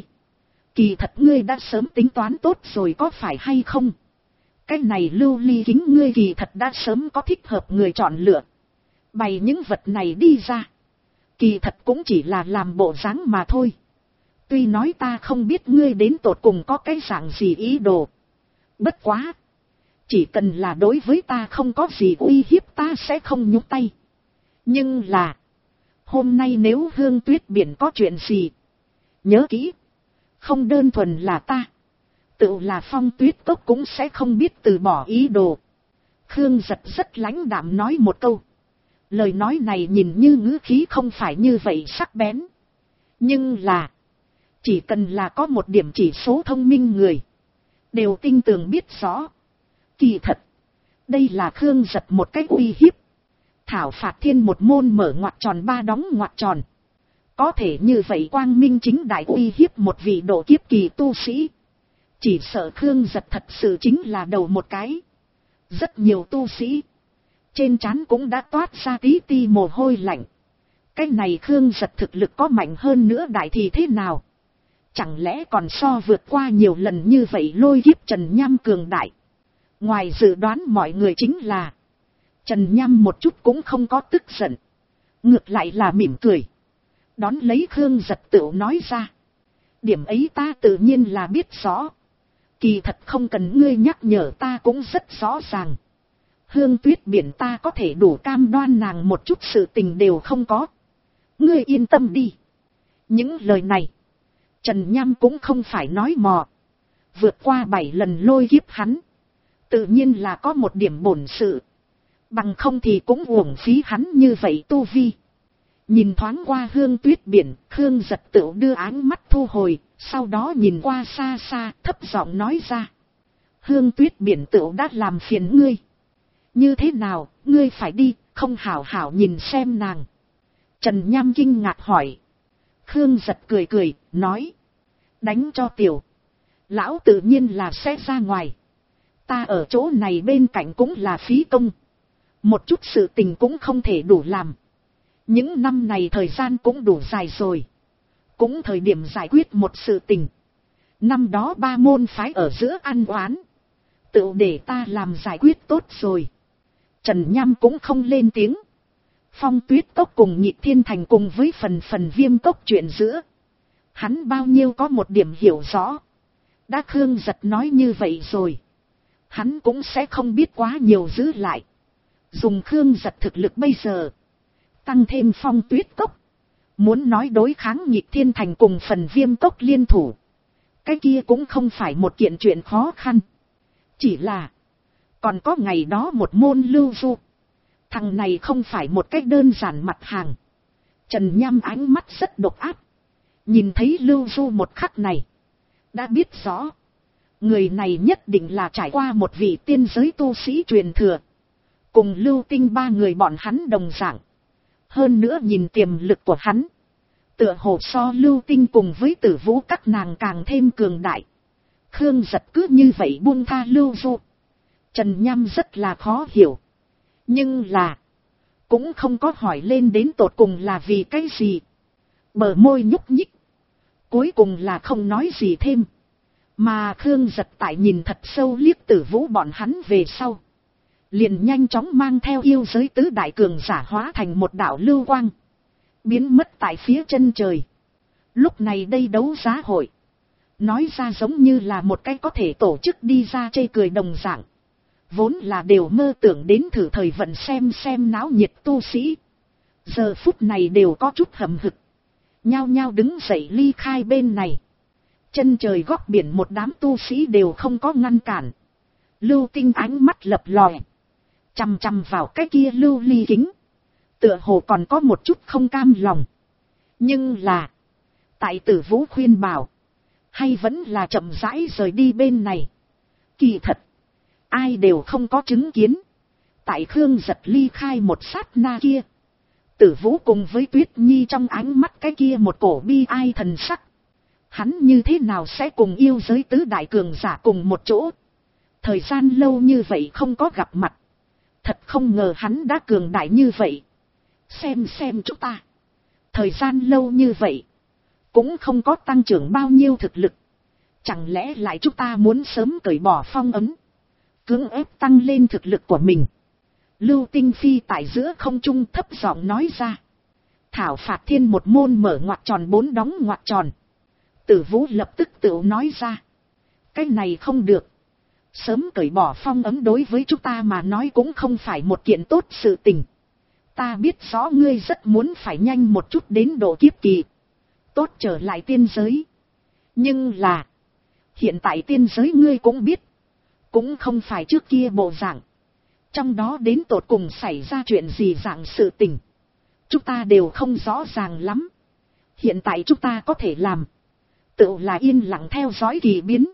[SPEAKER 1] kỳ thật ngươi đã sớm tính toán tốt rồi có phải hay không? Cái này Lưu Ly Kính ngươi kỳ thật đã sớm có thích hợp người chọn lựa. Bày những vật này đi ra, kỳ thật cũng chỉ là làm bộ dáng mà thôi. Tuy nói ta không biết ngươi đến tột cùng có cái dạng gì ý đồ. Bất quá, chỉ cần là đối với ta không có gì uy hiếp ta sẽ không nhúc tay. Nhưng là, hôm nay nếu Hương Tuyết biển có chuyện gì, nhớ kỹ, không đơn thuần là ta, tự là Phong Tuyết Cốc cũng sẽ không biết từ bỏ ý đồ. Khương Giật rất lãnh đạm nói một câu. Lời nói này nhìn như ngữ khí không phải như vậy sắc bén. Nhưng là, chỉ cần là có một điểm chỉ số thông minh người, đều tinh tường biết rõ. Kỳ thật, đây là Khương Giật một cái uy hiếp. Thảo phạt thiên một môn mở ngoặc tròn ba đóng ngoặc tròn. Có thể như vậy quang minh chính đại uy hiếp một vị độ kiếp kỳ tu sĩ. Chỉ sợ Khương Giật thật sự chính là đầu một cái. Rất nhiều tu sĩ, trên trán cũng đã toát ra tí ti mồ hôi lạnh. Cái này Khương Giật thực lực có mạnh hơn nữa đại thì thế nào? Chẳng lẽ còn so vượt qua nhiều lần như vậy lôi kiếp Trần Nham cường đại? Ngoài dự đoán mọi người chính là, Trần Nham một chút cũng không có tức giận. Ngược lại là mỉm cười. Đón lấy Khương Giật tự nói ra. Điểm ấy ta tự nhiên là biết rõ. Kỳ thật không cần ngươi nhắc nhở ta cũng rất rõ ràng. Hương Tuyết biển ta có thể đủ cam đoan nàng một chút sự tình đều không có. Ngươi yên tâm đi. Những lời này, Trần Nham cũng không phải nói mò. Vượt qua 7 lần lôi kiếp hắn, tự nhiên là có một điểm bổn sự. Bằng không thì cũng uổng phí hắn như vậy tu vi. Nhìn thoáng qua Hương Tuyết biển, Khương Giật tự đưa ánh mắt thu hồi, sau đó nhìn qua xa xa, thấp giọng nói ra. Hương Tuyết biển tự đã làm phiền ngươi. Như thế nào, ngươi phải đi, không hảo hảo nhìn xem nàng. Trần Nham kinh ngạc hỏi. Khương Giật cười cười, nói. Đánh cho tiểu. Lão tự nhiên là sẽ ra ngoài. Ta ở chỗ này bên cạnh cũng là phí công. Một chút sự tình cũng không thể đủ làm. Những năm này thời gian cũng đủ dài rồi. Cũng thời điểm giải quyết một sự tình. Năm đó ba môn phái ở giữa ăn oán, tự để ta làm giải quyết tốt rồi. Trần Nham cũng không lên tiếng. Phong Tuyết Cốc cùng Nhị Thiên Thành cùng với phần Viêm Cốc chuyện giữa, hắn bao nhiêu có một điểm hiểu rõ. Đã Khương Giật nói như vậy rồi, hắn cũng sẽ không biết quá nhiều giữ lại. Dùng Khương Giật thực lực bây giờ, tăng thêm Phong Tuyết Cốc, muốn nói đối kháng Nhị Thiên Thành cùng phần Viêm Cốc liên thủ, cái kia cũng không phải một kiện chuyện khó khăn. Chỉ là, còn có ngày đó một môn lưu du. Thằng này không phải một cách đơn giản mặt hàng. Trần Nham ánh mắt rất độc ác. Nhìn thấy lưu du một khắc này, đã biết rõ, người này nhất định là trải qua một vị tiên giới tu sĩ truyền thừa. Cùng Lưu Tinh ba người bọn hắn đồng dạng. Hơn nữa nhìn tiềm lực của hắn, tựa hồ so Lưu Tinh cùng với Tử Vũ các nàng càng thêm cường đại. Khương Giật cứ như vậy buông tha lưu du, Trần Nham rất là khó hiểu. Nhưng là, cũng không có hỏi lên đến tột cùng là vì cái gì. Bờ môi nhúc nhích, cuối cùng là không nói gì thêm. Mà Khương Giật tại nhìn thật sâu liếc Tử Vũ bọn hắn về sau, liền nhanh chóng mang theo yêu giới tứ đại cường giả hóa thành một đạo lưu quang, biến mất tại phía chân trời. Lúc này đây đấu giá hội, nói ra giống như là một cái có thể tổ chức đi ra chê cười đồng dạng. Vốn là đều mơ tưởng đến thử thời vận xem náo nhiệt tu sĩ, giờ phút này đều có chút hầm hực, nhao nhao đứng dậy ly khai bên này. Chân trời góc biển một đám tu sĩ đều không có ngăn cản. Lưu Tinh ánh mắt lập lòe, chằm chằm vào cái kia lưu ly kính, tựa hồ còn có một chút không cam lòng. Nhưng là, tại Tử Vũ khuyên bảo, hay vẫn là chậm rãi rời đi bên này. Kỳ thật, ai đều không có chứng kiến. Tại Khương Giật ly khai một sát na kia, Tử Vũ cùng với Tuyết Nhi trong ánh mắt cái kia một cổ bi ai thần sắc. Hắn như thế nào sẽ cùng yêu giới tứ đại cường giả cùng một chỗ? Thời gian lâu như vậy không có gặp mặt, thật không ngờ hắn đã cường đại như vậy. Xem chúng ta, thời gian lâu như vậy, cũng không có tăng trưởng bao nhiêu thực lực. Chẳng lẽ lại chúng ta muốn sớm cởi bỏ phong ấn, cưỡng ép tăng lên thực lực của mình? Lưu Tinh phi tại giữa không trung thấp giọng nói ra. Thảo phạt thiên một môn mở ngoặc tròn 4 đóng ngoặc tròn. Tử Vũ lập tức tự nói ra. Cái này không được. Sớm cởi bỏ phong ấn đối với chúng ta mà nói cũng không phải một kiện tốt sự tình. Ta biết rõ ngươi rất muốn phải nhanh một chút đến độ kiếp kỳ, tốt trở lại tiên giới. Nhưng là, hiện tại tiên giới ngươi cũng biết, cũng không phải trước kia bộ dạng. Trong đó đến tột cùng xảy ra chuyện gì dạng sự tình, chúng ta đều không rõ ràng lắm. Hiện tại chúng ta có thể làm, tự là yên lặng theo dõi kỳ biến.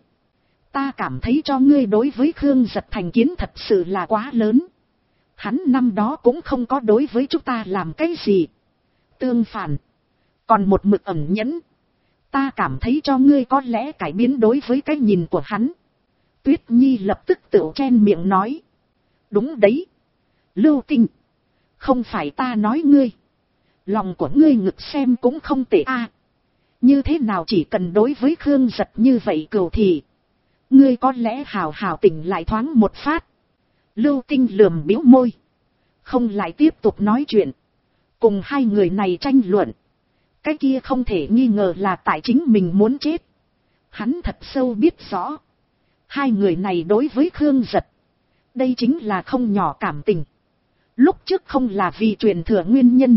[SPEAKER 1] Ta cảm thấy cho ngươi đối với Khương Giật thành kiến thật sự là quá lớn. Hắn năm đó cũng không có đối với chúng ta làm cái gì. Tương phản, còn một mực ẩn nhẫn. Ta cảm thấy cho ngươi có lẽ cải biến đối với cái nhìn của hắn. Tuyết Nhi lập tức tự chen miệng nói. Đúng đấy, Lưu Tinh, không phải ta nói ngươi. Lòng của ngươi ngực xem cũng không tệ a. Như thế nào chỉ cần đối với Khương Giật như vậy cừu thì ngươi có lẽ hào hào tỉnh lại thoáng một phát. Lưu Tinh lườm bĩu môi, không lại tiếp tục nói chuyện. Cùng hai người này tranh luận, cái kia không thể nghi ngờ là tại chính mình muốn chết. Hắn thật sâu biết rõ, hai người này đối với Khương Giật, đây chính là không nhỏ cảm tình. Lúc trước không là vì truyền thừa nguyên nhân,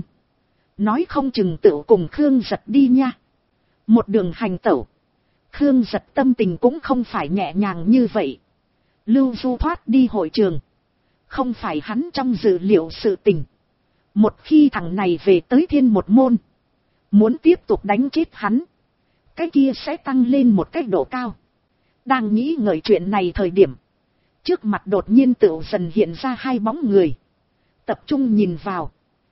[SPEAKER 1] nói không chừng tự cùng Khương Giật đi nha. Một đường hành tẩu, Khương Giật tâm tình cũng không phải nhẹ nhàng như vậy. Lưu Du thoát đi hội trường, không phải hắn trong dự liệu sự tình. Một khi thằng này về tới thiên một môn, muốn tiếp tục đánh chết hắn, cái kia sẽ tăng lên một cách độ cao. Đang nghĩ ngợi chuyện này thời điểm, trước mặt đột nhiên tựu dần hiện ra hai bóng người. Tập trung nhìn vào,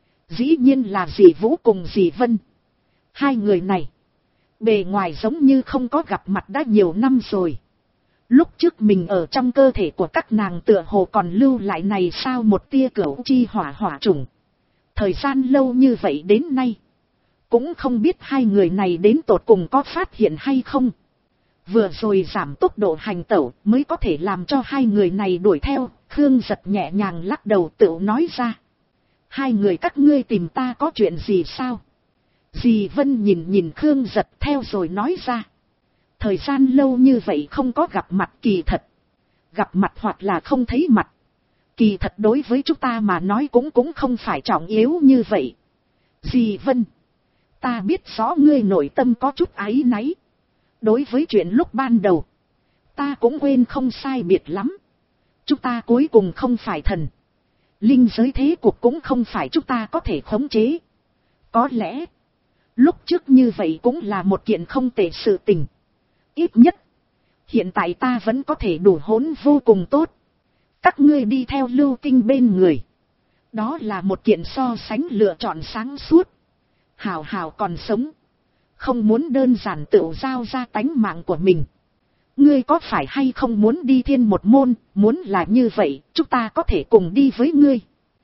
[SPEAKER 1] dĩ nhiên là dì Vũ cùng dì Vân. Hai người này, bề ngoài giống như không có gặp mặt đã nhiều năm rồi. Lúc trước mình ở trong cơ thể của các nàng tựa hồ còn lưu lại này sao một tia cửu chi hỏa trùng. Thời gian lâu như vậy đến nay, cũng không biết hai người này đến tột cùng có phát hiện hay không. Vừa rồi giảm tốc độ hành tẩu mới có thể làm cho hai người này đuổi theo. Khương Giật nhẹ nhàng lắc đầu tự nói ra. Hai người các ngươi tìm ta có chuyện gì sao? Dì Vân nhìn Khương Giật theo rồi nói ra. Thời gian lâu như vậy không có gặp mặt, kỳ thật. Gặp mặt hoặc là không thấy mặt. Kỳ thật đối với chúng ta mà nói cũng không phải trọng yếu như vậy. Dì Vân, ta biết rõ ngươi nội tâm có chút áy náy. Đối với chuyện lúc ban đầu, ta cũng quên không sai biệt lắm. Chúng ta cuối cùng không phải thần. Linh giới thế cuộc cũng không phải chúng ta có thể khống chế. Có lẽ, lúc trước như vậy cũng là một kiện không tệ sự tình. Ít nhất, hiện tại ta vẫn có thể đủ hỗn vô cùng tốt. Các ngươi đi theo Lưu Tinh bên người. Đó là một kiện so sánh lựa chọn sáng suốt. Hào hào còn sống. Không muốn đơn giản tự giao ra tánh mạng của mình. Ngươi có phải hay không muốn đi thiên một môn? Muốn là như vậy, chúng ta có thể cùng đi với ngươi.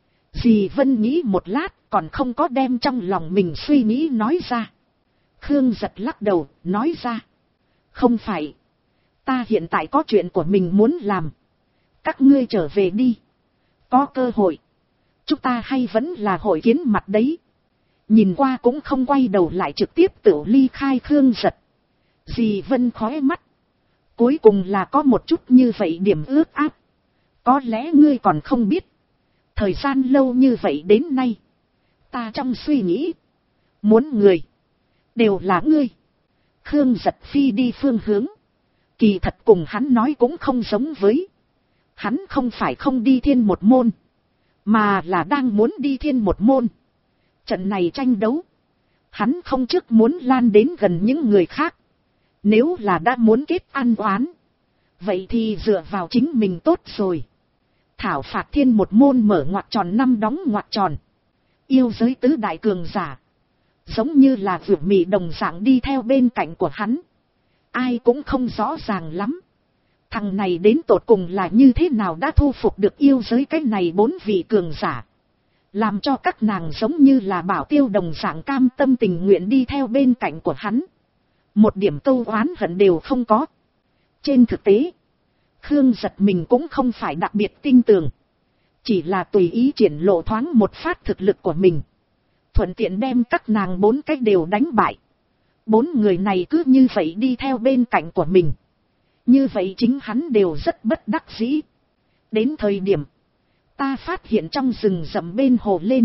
[SPEAKER 1] Dì Vân nghĩ một lát, còn không có đem trong lòng mình suy nghĩ nói ra. Khương Giật lắc đầu, nói ra. Không phải. Ta hiện tại có chuyện của mình muốn làm. Các ngươi trở về đi. Có cơ hội. Chúng ta hay vẫn là hội kiến mặt đấy. Nhìn qua cũng không quay đầu lại, trực tiếp tự ly khai Khương Giật. Dì Vân khóe mắt. Cuối cùng là có một chút như vậy điểm ước áp. Có lẽ ngươi còn không biết. Thời gian lâu như vậy đến nay. Ta trong suy nghĩ. Muốn người. Đều là ngươi. Khương Giật phi đi phương hướng. Kỳ thật cùng hắn nói cũng không giống với. Hắn không phải không đi thiên một môn. Mà là đang muốn đi thiên một môn. Trận này tranh đấu. Hắn không trước muốn lan đến gần những người khác. Nếu là đã muốn kết ăn oán. Vậy thì dựa vào chính mình tốt rồi. Thảo phạt thiên một môn mở ngoặc tròn, năm đóng ngoặc tròn. Yêu giới tứ đại cường giả. Giống như là vượt mị đồng dạng đi theo bên cạnh của hắn. Ai cũng không rõ ràng lắm. Thằng này đến tột cùng là như thế nào đã thu phục được yêu giới cái này 4 vị cường giả. Làm cho các nàng giống như là bảo tiêu đồng dạng cam tâm tình nguyện đi theo bên cạnh của hắn. Một điểm câu oán hận đều không có. Trên thực tế, Khương Giật mình cũng không phải đặc biệt tinh tường. Chỉ là tùy ý triển lộ thoáng một phát thực lực của mình. Thuận tiện đem các nàng 4 cách đều đánh bại. 4 người này cứ như vậy đi theo bên cạnh của mình. Như vậy chính hắn đều rất bất đắc dĩ. Đến thời điểm, ta phát hiện trong rừng rậm bên hồ lên.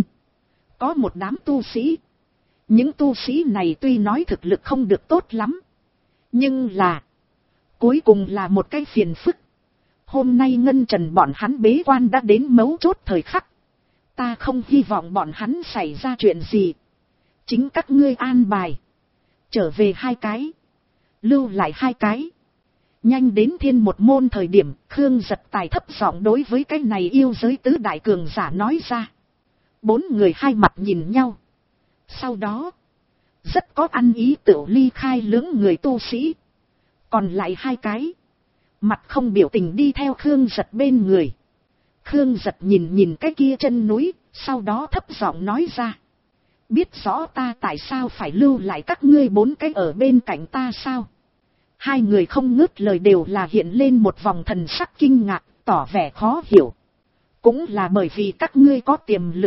[SPEAKER 1] Có một đám tu sĩ. Những tu sĩ này tuy nói thực lực không được tốt lắm. Nhưng là, cuối cùng là một cái phiền phức. Hôm nay Ngân Trần bọn hắn bế quan đã đến mấu chốt thời khắc. Ta không hy vọng bọn hắn xảy ra chuyện gì. Chính các ngươi an bài. Trở về 2 cái. Lưu lại 2 cái. Nhanh đến thiên một môn thời điểm, Khương Giật tài thấp giọng đối với cái này yêu giới tứ đại cường giả nói ra. 4 người hai mặt nhìn nhau. Sau đó, rất có ăn ý tự ly khai lưỡng người tu sĩ. Còn lại 2 cái. Mặt không biểu tình đi theo Khương Giật bên người. Khương Giật nhìn cái kia chân núi, sau đó thấp giọng nói ra. Biết rõ ta tại sao phải lưu lại các ngươi 4 cái ở bên cạnh ta sao? 2 người không ngớt lời đều là hiện lên một vòng thần sắc kinh ngạc, tỏ vẻ khó hiểu. Cũng là bởi vì các ngươi có tiềm lực.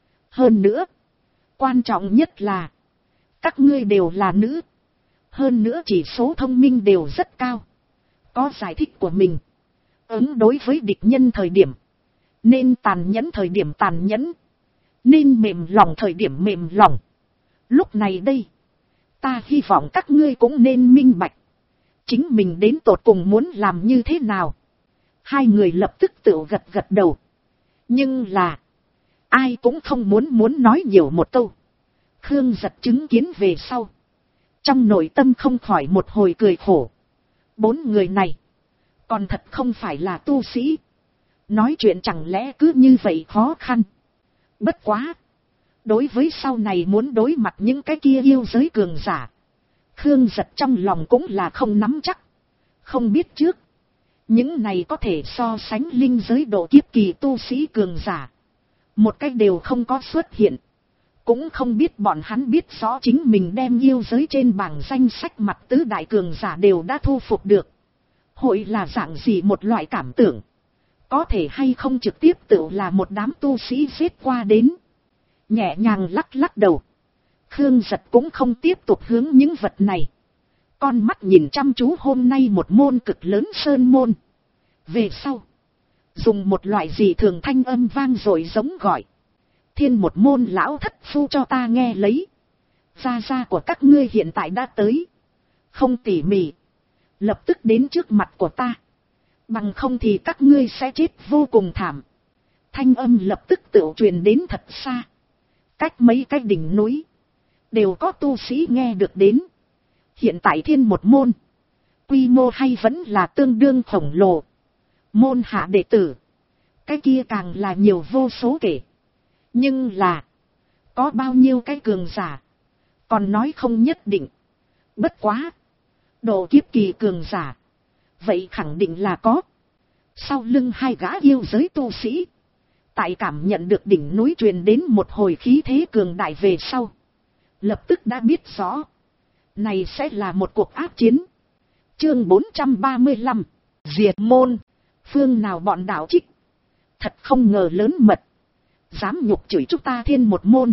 [SPEAKER 1] Hơn nữa, quan trọng nhất là, các ngươi đều là nữ. Hơn nữa chỉ số thông minh đều rất cao. Có giải thích của mình. Ứng đối với địch nhân thời điểm. Nên tàn nhẫn thời điểm tàn nhẫn. Nên mềm lòng thời điểm mềm lòng. Lúc này đây, ta hy vọng các ngươi cũng nên minh bạch. Chính mình đến tột cùng muốn làm như thế nào. 2 người lập tức tự gật đầu. Nhưng là, ai cũng không muốn nói nhiều một câu. Khương Giật chứng kiến về sau. Trong nội tâm không khỏi một hồi cười khổ. 4 người này, còn thật không phải là tu sĩ. Nói chuyện chẳng lẽ cứ như vậy khó khăn. Bất quá. Đối với sau này muốn đối mặt những cái kia yêu giới cường giả. Khương Giật trong lòng cũng là không nắm chắc. Không biết trước. Những này có thể so sánh linh giới độ kiếp kỳ tu sĩ cường giả. Một cách đều không có xuất hiện. Cũng không biết bọn hắn biết rõ chính mình đem yêu giới trên bảng danh sách mặt tứ đại cường giả đều đã thu phục được. Hội là dạng gì một loại cảm tưởng. Có thể hay không trực tiếp tự là một đám tu sĩ giết qua đến. Nhẹ nhàng lắc lắc đầu. Khương Giật cũng không tiếp tục hướng những vật này. Con mắt nhìn chăm chú hôm nay một môn cực lớn sơn môn. Về sau. Dùng một loại gì thường thanh âm vang rồi giống gọi. Thiên một môn lão thất phu cho ta nghe lấy. Gia gia của các ngươi hiện tại đã tới. Không tỉ mỉ. Lập tức đến trước mặt của ta. Bằng không thì các ngươi sẽ chết vô cùng thảm. Thanh âm lập tức tự truyền đến thật xa. Cách mấy cái đỉnh núi. Đều có tu sĩ nghe được đến. Hiện tại thiên một môn. Quy mô hay vẫn là tương đương khổng lồ. Môn hạ đệ tử. Cái kia càng là nhiều vô số kể. Nhưng là. Có bao nhiêu cái cường giả. Còn nói không nhất định. Bất quá. Độ kiếp kỳ cường giả. Vậy khẳng định là có. Sau lưng hai gã yêu giới tu sĩ. Tại cảm nhận được đỉnh núi truyền đến một hồi khí thế cường đại về sau. Lập tức đã biết rõ. Này sẽ là một cuộc ác chiến. Chương 435. Diệt môn. Phương nào bọn đạo trích. Thật không ngờ lớn mật. Dám nhục chửi chúng ta thiên một môn.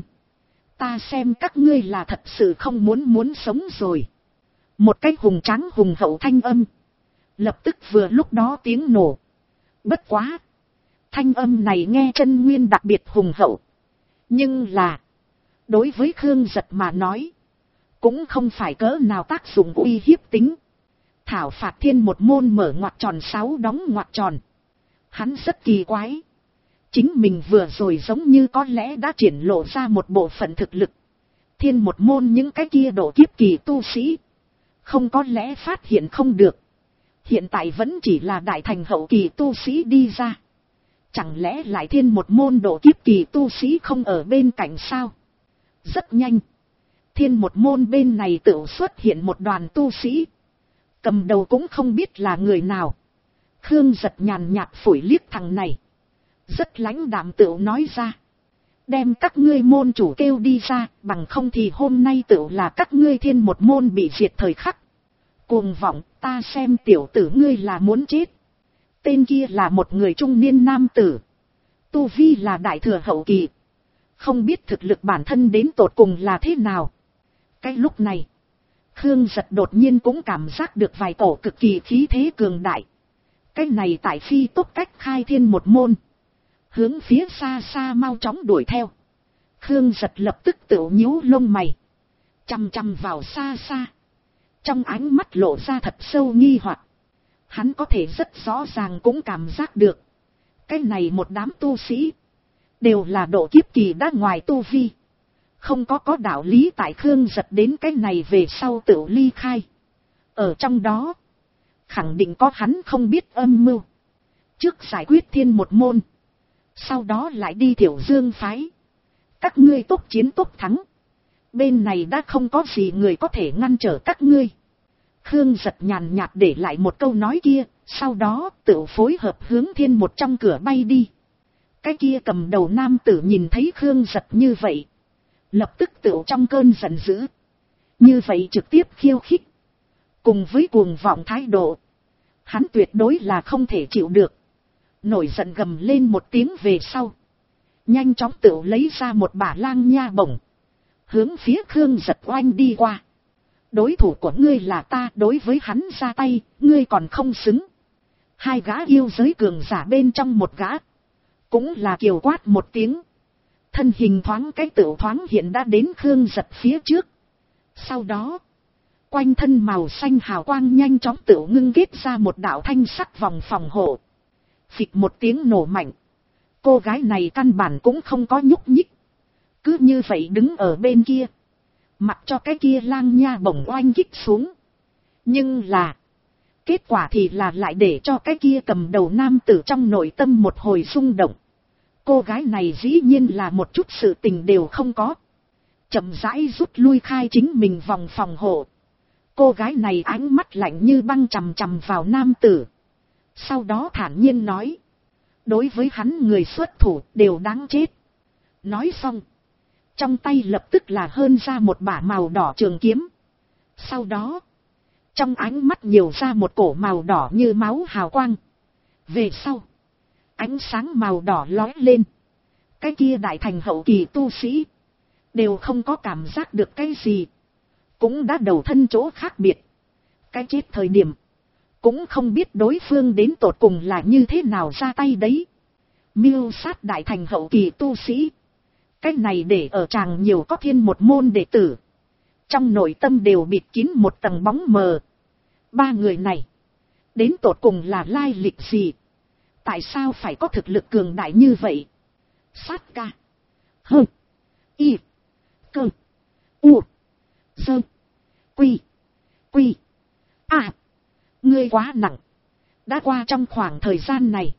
[SPEAKER 1] Ta xem các ngươi là thật sự không muốn sống rồi. Một cái hùng tráng hùng hậu thanh âm. Lập tức vừa lúc đó tiếng nổ. Bất quá. Thanh âm này nghe chân nguyên đặc biệt hùng hậu. Nhưng là. Đối với Khương Giật mà nói. Cũng không phải cỡ nào tác dụng uy hiếp tính. Thảo phạt thiên một môn mở ngoặc tròn 6 đóng ngoặc tròn. Hắn rất kỳ quái. Chính mình vừa rồi giống như có lẽ đã triển lộ ra một bộ phận thực lực. Thiên một môn những cái kia độ kiếp kỳ tu sĩ. Không có lẽ phát hiện không được. Hiện tại vẫn chỉ là đại thành hậu kỳ tu sĩ đi ra. Chẳng lẽ lại thiên một môn độ kiếp kỳ tu sĩ không ở bên cạnh sao? Rất nhanh. Thiên một môn bên này tự xuất hiện một đoàn tu sĩ. Cầm đầu cũng không biết là người nào. Khương Giật nhàn nhạt phủi liếc thằng này. Rất lãnh đạm tự nói ra. Đem các ngươi môn chủ kêu đi ra. Bằng không thì hôm nay tự là các ngươi thiên một môn bị diệt thời khắc. Cuồng vọng, ta xem tiểu tử ngươi là muốn chết. Tên kia là một người trung niên nam tử. Tu vi là đại thừa hậu kỳ. Không biết thực lực bản thân đến tột cùng là thế nào. Cái lúc này, Khương Giật đột nhiên cũng cảm giác được vài tổ cực kỳ khí thế cường đại. Cái này tại phi tốc cách khai thiên một môn. Hướng phía xa xa mau chóng đuổi theo. Khương Giật lập tức tự nhíu lông mày. Chăm chăm vào xa xa. Trong ánh mắt lộ ra thật sâu nghi hoặc. Hắn có thể rất rõ ràng cũng cảm giác được. Cái này một đám tu sĩ. Đều là độ kiếp kỳ đã ngoài tu vi. Không có đạo lý tại Khương Giật đến cái này về sau tự ly khai. Ở trong đó. Khẳng định có hắn không biết âm mưu. Trước giải quyết thiên một môn. Sau đó lại đi Thiểu Dương phái. Các ngươi tốt chiến tốt thắng. Bên này đã không có gì người có thể ngăn trở các ngươi. Khương Giật nhàn nhạt để lại một câu nói kia. Sau đó tự phối hợp hướng thiên một trong cửa bay đi. Cái kia cầm đầu nam tử nhìn thấy Khương Giật như vậy. Lập tức tự trong cơn giận dữ. Như vậy trực tiếp khiêu khích. Cùng với cuồng vọng thái độ. Hắn tuyệt đối là không thể chịu được. Nổi giận gầm lên một tiếng về sau. Nhanh chóng tự lấy ra một bả lang nha bổng. Hướng phía Khương Giật oanh đi qua. Đối thủ của ngươi là ta, đối với hắn ra tay, ngươi còn không xứng. Hai gã yêu giới cường giả bên trong một gã. Cũng là kiều quát một tiếng. Thân hình thoáng cái tự thoáng hiện đã đến Khương Giật phía trước. Sau đó, quanh thân màu xanh hào quang nhanh chóng tự ngưng kết ra một đạo thanh sắc vòng phòng hộ. Phịch một tiếng nổ mạnh. Cô gái này căn bản cũng không có nhúc nhích. Cứ như vậy đứng ở bên kia. Mặc cho cái kia lang nha bổng oanh kích xuống. Nhưng là. Kết quả thì là lại để cho cái kia cầm đầu nam tử trong nội tâm một hồi rung động. Cô gái này dĩ nhiên là một chút sự tình đều không có. Chậm rãi rút lui khai chính mình vòng phòng hộ. Cô gái này ánh mắt lạnh như băng chằm chằm vào nam tử. Sau đó thản nhiên nói. Đối với hắn người xuất thủ đều đáng chết. Nói xong. Trong tay lập tức là hơn ra một bả màu đỏ trường kiếm. Sau đó, trong ánh mắt nhiều ra một cổ màu đỏ như máu hào quang. Về sau, ánh sáng màu đỏ lóe lên. Cái kia đại thành hậu kỳ tu sĩ đều không có cảm giác được cái gì, cũng đã đầu thân chỗ khác biệt. Cái chết thời điểm cũng không biết đối phương đến tột cùng là như thế nào ra tay đấy. Mưu sát đại thành hậu kỳ tu sĩ, cái này để ở chàng nhiều có thiên một môn đệ tử, trong nội tâm đều bịt kín một tầng bóng mờ. Ba người này đến tột cùng là lai lịch gì, tại sao phải có thực lực cường đại như vậy? Sát ca, hơ, y, cơ, u, dơ, quy, quy, à, ngươi quá nặng. Đã qua trong khoảng thời gian này,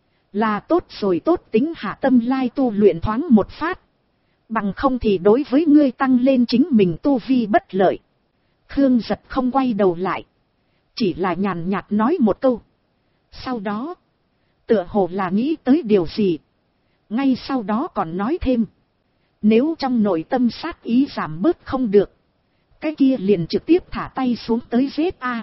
[SPEAKER 1] là tốt rồi, tốt tính hạ tâm lai tu luyện thoáng một phát, bằng không thì đối với ngươi tăng lên chính mình tu vi bất lợi. Khương Giật không quay đầu lại, chỉ là nhàn nhạt nói một câu. Sau đó, tựa hồ là nghĩ tới điều gì, ngay sau đó còn nói thêm, nếu trong nội tâm sát ý giảm bớt không được, cái kia liền trực tiếp thả tay xuống tới giết a.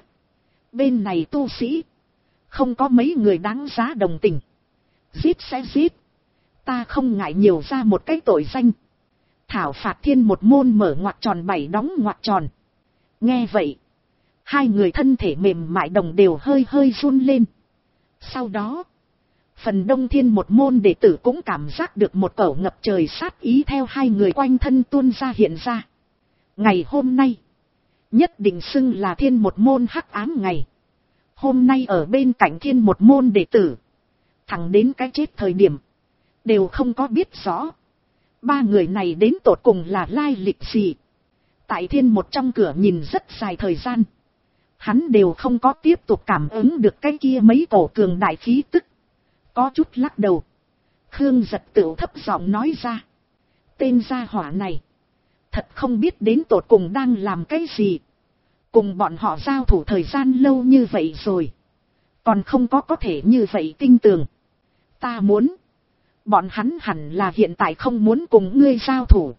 [SPEAKER 1] Bên này tu sĩ không có mấy người đáng giá đồng tình, giết sẽ giết, ta không ngại nhiều ra một cái tội danh. Thảo phạt thiên một môn mở ngoặc tròn 7 đóng ngoặc tròn. Nghe vậy, hai người thân thể mềm mại đồng đều hơi hơi run lên. Sau đó, phần đông thiên một môn đệ tử cũng cảm giác được một cẩu ngập trời sát ý theo hai người quanh thân tuôn ra hiện ra. Ngày hôm nay, nhất định xưng là thiên một môn hắc ám ngày. Hôm nay ở bên cạnh thiên một môn đệ tử, thẳng đến cái chết thời điểm, đều không có biết rõ ba người này đến tột cùng là lai lịch gì. Tại thiên một trong cửa nhìn rất dài thời gian, hắn đều không có tiếp tục cảm ứng được cái kia mấy cổ cường đại khí tức. Có chút lắc đầu, Khương Giật tựu thấp giọng nói ra, tên gia hỏa này thật không biết đến tột cùng đang làm cái gì. Cùng bọn họ giao thủ thời gian lâu như vậy rồi, còn không có thể như vậy tinh tường. Ta muốn, bọn hắn hẳn là hiện tại không muốn cùng ngươi giao thủ.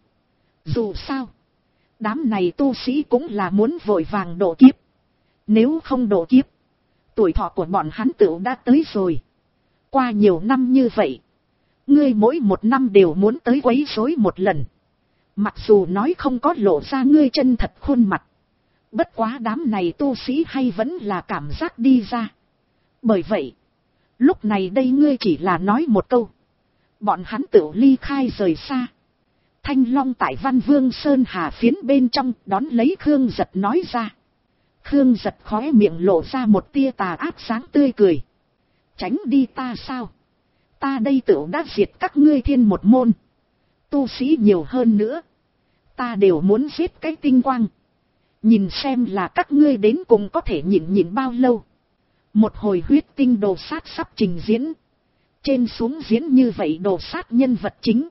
[SPEAKER 1] Dù sao, đám này tu sĩ cũng là muốn vội vàng độ kiếp. Nếu không độ kiếp, tuổi thọ của bọn hắn tựu đã tới rồi. Qua nhiều năm như vậy, ngươi mỗi một năm đều muốn tới quấy rối một lần. Mặc dù nói không có lộ ra ngươi chân thật khuôn mặt, bất quá đám này tu sĩ hay vẫn là cảm giác đi ra. Bởi vậy, lúc này đây ngươi chỉ là nói một câu, bọn hắn tự ly khai rời xa. Thanh Long tại Văn Vương Sơn Hà phiến bên trong đón lấy Khương Giật nói ra. Khương Giật khóe miệng lộ ra một tia tà ác sáng tươi cười. Tránh đi ta sao? Ta đây tự đã diệt các ngươi thiên một môn. Tu sĩ nhiều hơn nữa, ta đều muốn giết cái tinh quang. Nhìn xem là các ngươi đến cùng có thể nhịn bao lâu. Một hồi huyết tinh đồ sát sắp trình diễn. Trên xuống diễn như vậy đồ sát nhân vật chính,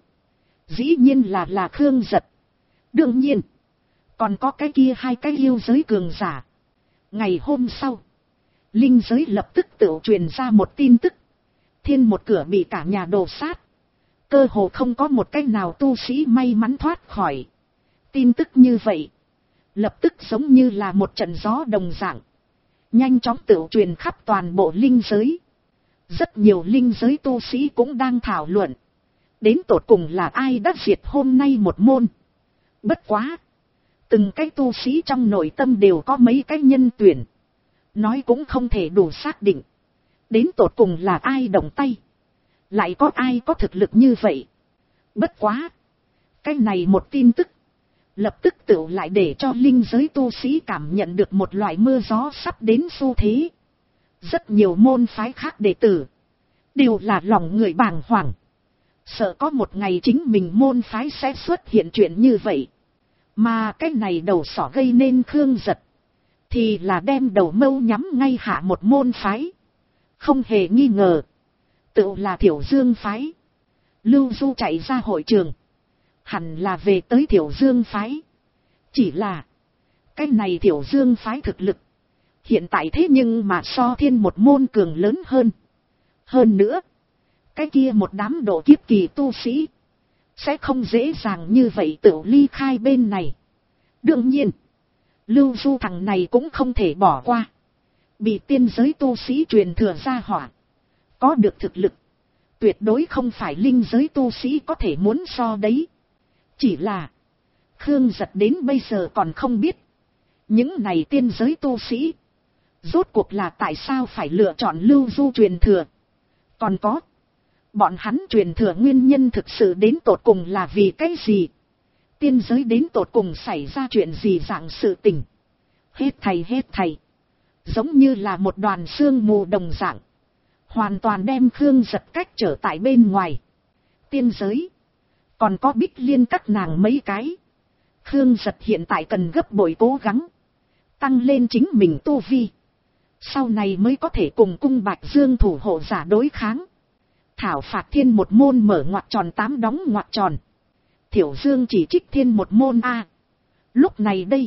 [SPEAKER 1] dĩ nhiên là Khương Giật. Đương nhiên, còn có cái kia hai cái yêu giới cường giả. Ngày hôm sau, linh giới lập tức tự truyền ra một tin tức. Thiên một cửa bị cả nhà đồ sát, cơ hồ không có một cái nào tu sĩ may mắn thoát khỏi. Tin tức như vậy, lập tức giống như là một trận gió đồng dạng, nhanh chóng tự truyền khắp toàn bộ linh giới. Rất nhiều linh giới tu sĩ cũng đang thảo luận, đến tột cùng là ai đã diệt hôm nay một môn. Bất quá, từng cái tu sĩ trong nội tâm đều có mấy cái nhân tuyển, nói cũng không thể đủ xác định, đến tột cùng là ai động tay, lại có ai có thực lực như vậy. Bất quá, cái này một tin tức, lập tức tự lại để cho linh giới tu sĩ cảm nhận được một loại mưa gió sắp đến xu thế. Rất nhiều môn phái khác đệ tử đều là lòng người bàng hoàng, sợ có một ngày chính mình môn phái sẽ xuất hiện chuyện như vậy. Mà cái này đầu sỏ gây nên Khương Giật, thì là đem đầu mâu nhắm ngay hạ một môn phái. Không hề nghi ngờ, tự là Thiểu Dương phái. Lưu Du chạy ra hội trường, hẳn là về tới Thiểu Dương phái. Chỉ là, cái này Thiểu Dương phái thực lực hiện tại thế nhưng mà so thiên một môn cường lớn hơn. Hơn nữa, cái kia một đám độ kiếp kỳ tu sĩ, sẽ không dễ dàng như vậy tự ly khai bên này. Đương nhiên, Lưu Du thằng này cũng không thể bỏ qua. Bị tiên giới tu sĩ truyền thừa ra hỏa, có được thực lực, tuyệt đối không phải linh giới tu sĩ có thể muốn so đấy. Chỉ là, Khương Giật đến bây giờ còn không biết, những này tiên giới tu sĩ, rốt cuộc là tại sao phải lựa chọn Lưu Du truyền thừa. Còn có, bọn hắn truyền thừa nguyên nhân thực sự đến tột cùng là vì cái gì? Tiên giới đến tột cùng xảy ra chuyện gì dạng sự tình? Hết thầy. Giống như là một đoàn sương mù đồng dạng. Hoàn toàn đem Khương Giật cách trở tại bên ngoài. Tiên giới. Còn có Bích Liên các nàng mấy cái. Khương Giật hiện tại cần gấp bội cố gắng. Tăng lên chính mình tu vi. Sau này mới có thể cùng cung Bạch Dương thủ hộ giả đối kháng. Thảo phạt thiên một môn mở ngoặc tròn 8 đóng ngoặc tròn. Thiểu Dương chỉ trích thiên một môn A. Lúc này đây.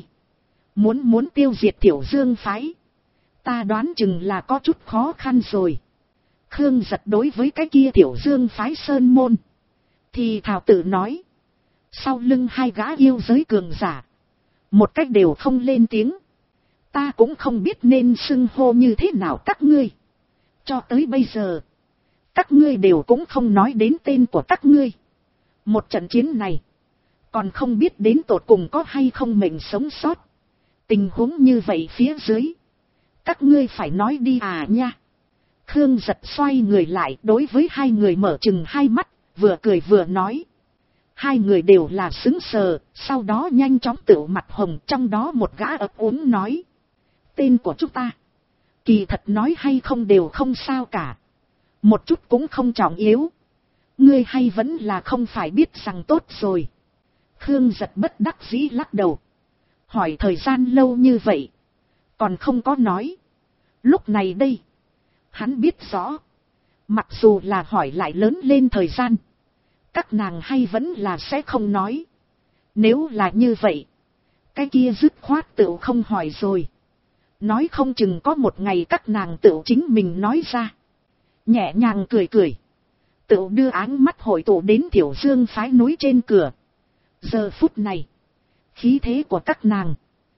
[SPEAKER 1] Muốn tiêu diệt Thiểu Dương phái. Ta đoán chừng là có chút khó khăn rồi. Khương Giật đối với cái kia Thiểu Dương phái sơn môn. Thì thảo tự nói. Sau lưng hai gã yêu giới cường giả. Một cách đều không lên tiếng. Ta cũng không biết nên xưng hô như thế nào các ngươi. Cho tới bây giờ. Các ngươi đều cũng không nói đến tên của các ngươi. Một trận chiến này. Còn không biết đến tột cùng có hay không mình sống sót. Tình huống như vậy phía dưới. Các ngươi phải nói đi à nha. Khương Giật xoay người lại đối với hai người mở chừng hai mắt. Vừa cười vừa nói. Hai người đều là sững sờ. Sau đó nhanh chóng tựu mặt hồng. Trong đó một gã ấp úng nói. Tên của chúng ta. Kỳ thật nói hay không đều không sao cả. Một chút cũng không trọng yếu. Ngươi hay vẫn là không phải biết rằng tốt rồi. Khương Giật bất đắc dĩ lắc đầu. Hỏi thời gian lâu như vậy. Còn không có nói. Lúc này đây. Hắn biết rõ. Mặc dù là hỏi lại lớn lên thời gian. Các nàng hay vẫn là sẽ không nói. Nếu là như vậy. Cái kia dứt khoát tựu không hỏi rồi. Nói không chừng có một ngày các nàng tựu chính mình nói ra. Nhẹ nhàng cười. Tựu đưa áng mắt hội tụ đến Thiểu Dương phái núi trên cửa. Giờ phút này. Khí thế của các nàng.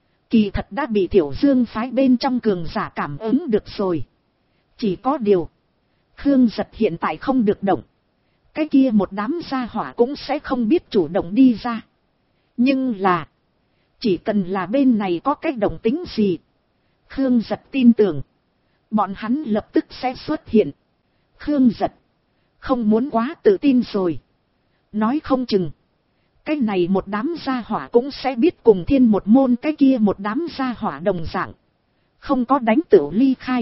[SPEAKER 1] Kỳ thật đã bị Thiểu Dương phái bên trong cường giả cảm ứng được rồi. Chỉ có điều. Khương Giật hiện tại không được động. Cái kia một đám gia hỏa cũng sẽ không biết chủ động đi ra. Nhưng là. Chỉ cần là bên này có cái động tính gì. Khương Giật tin tưởng. Bọn hắn lập tức sẽ xuất hiện. Khương Giật. Không muốn quá tự tin rồi. Nói không chừng. Cái này một đám gia hỏa cũng sẽ biết cùng thiên một môn cái kia một đám gia hỏa đồng dạng. Không có đánh tửu ly khai.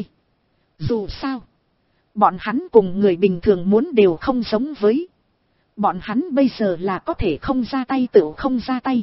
[SPEAKER 1] Dù sao. Bọn hắn cùng người bình thường muốn đều không giống với. Bọn hắn bây giờ là có thể không ra tay tửu không ra tay.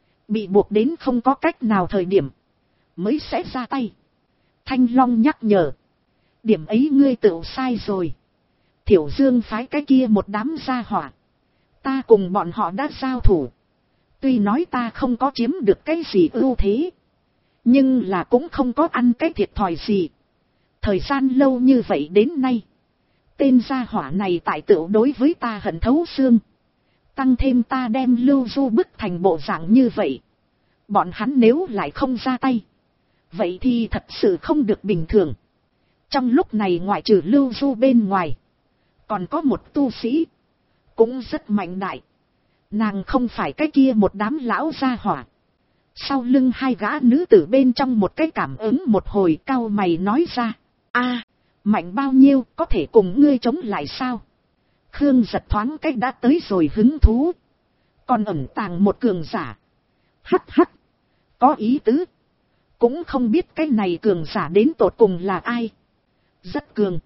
[SPEAKER 1] Bị buộc đến không có cách nào thời điểm. Mới sẽ ra tay. Thanh Long nhắc nhở. Điểm ấy ngươi tửu sai rồi. Thiểu Dương phái cái kia một đám gia hỏa. Ta cùng bọn họ đã giao thủ. Tuy nói ta không có chiếm được cái gì ưu thế. Nhưng là cũng không có ăn cái thiệt thòi gì. Thời gian lâu như vậy đến nay. Tên gia hỏa này tại tựu đối với ta hận thấu xương. Tăng thêm ta đem Lưu Du bức thành bộ dạng như vậy. Bọn hắn nếu lại không ra tay. Vậy thì thật sự không được bình thường. Trong lúc này ngoại trừ Lưu Du bên ngoài. Còn có một tu sĩ. Cũng rất mạnh đại. Nàng không phải cái kia một đám lão gia hỏa. Sau lưng hai gã nữ tử bên trong một cái cảm ứng một hồi cau mày nói ra. A, mạnh bao nhiêu có thể cùng ngươi chống lại sao? Khương Giật thoáng cách đã tới rồi hứng thú. Còn ẩn tàng một cường giả. Hắc. Có ý tứ. Cũng không biết cái này cường giả đến tột cùng là ai. Rất cường.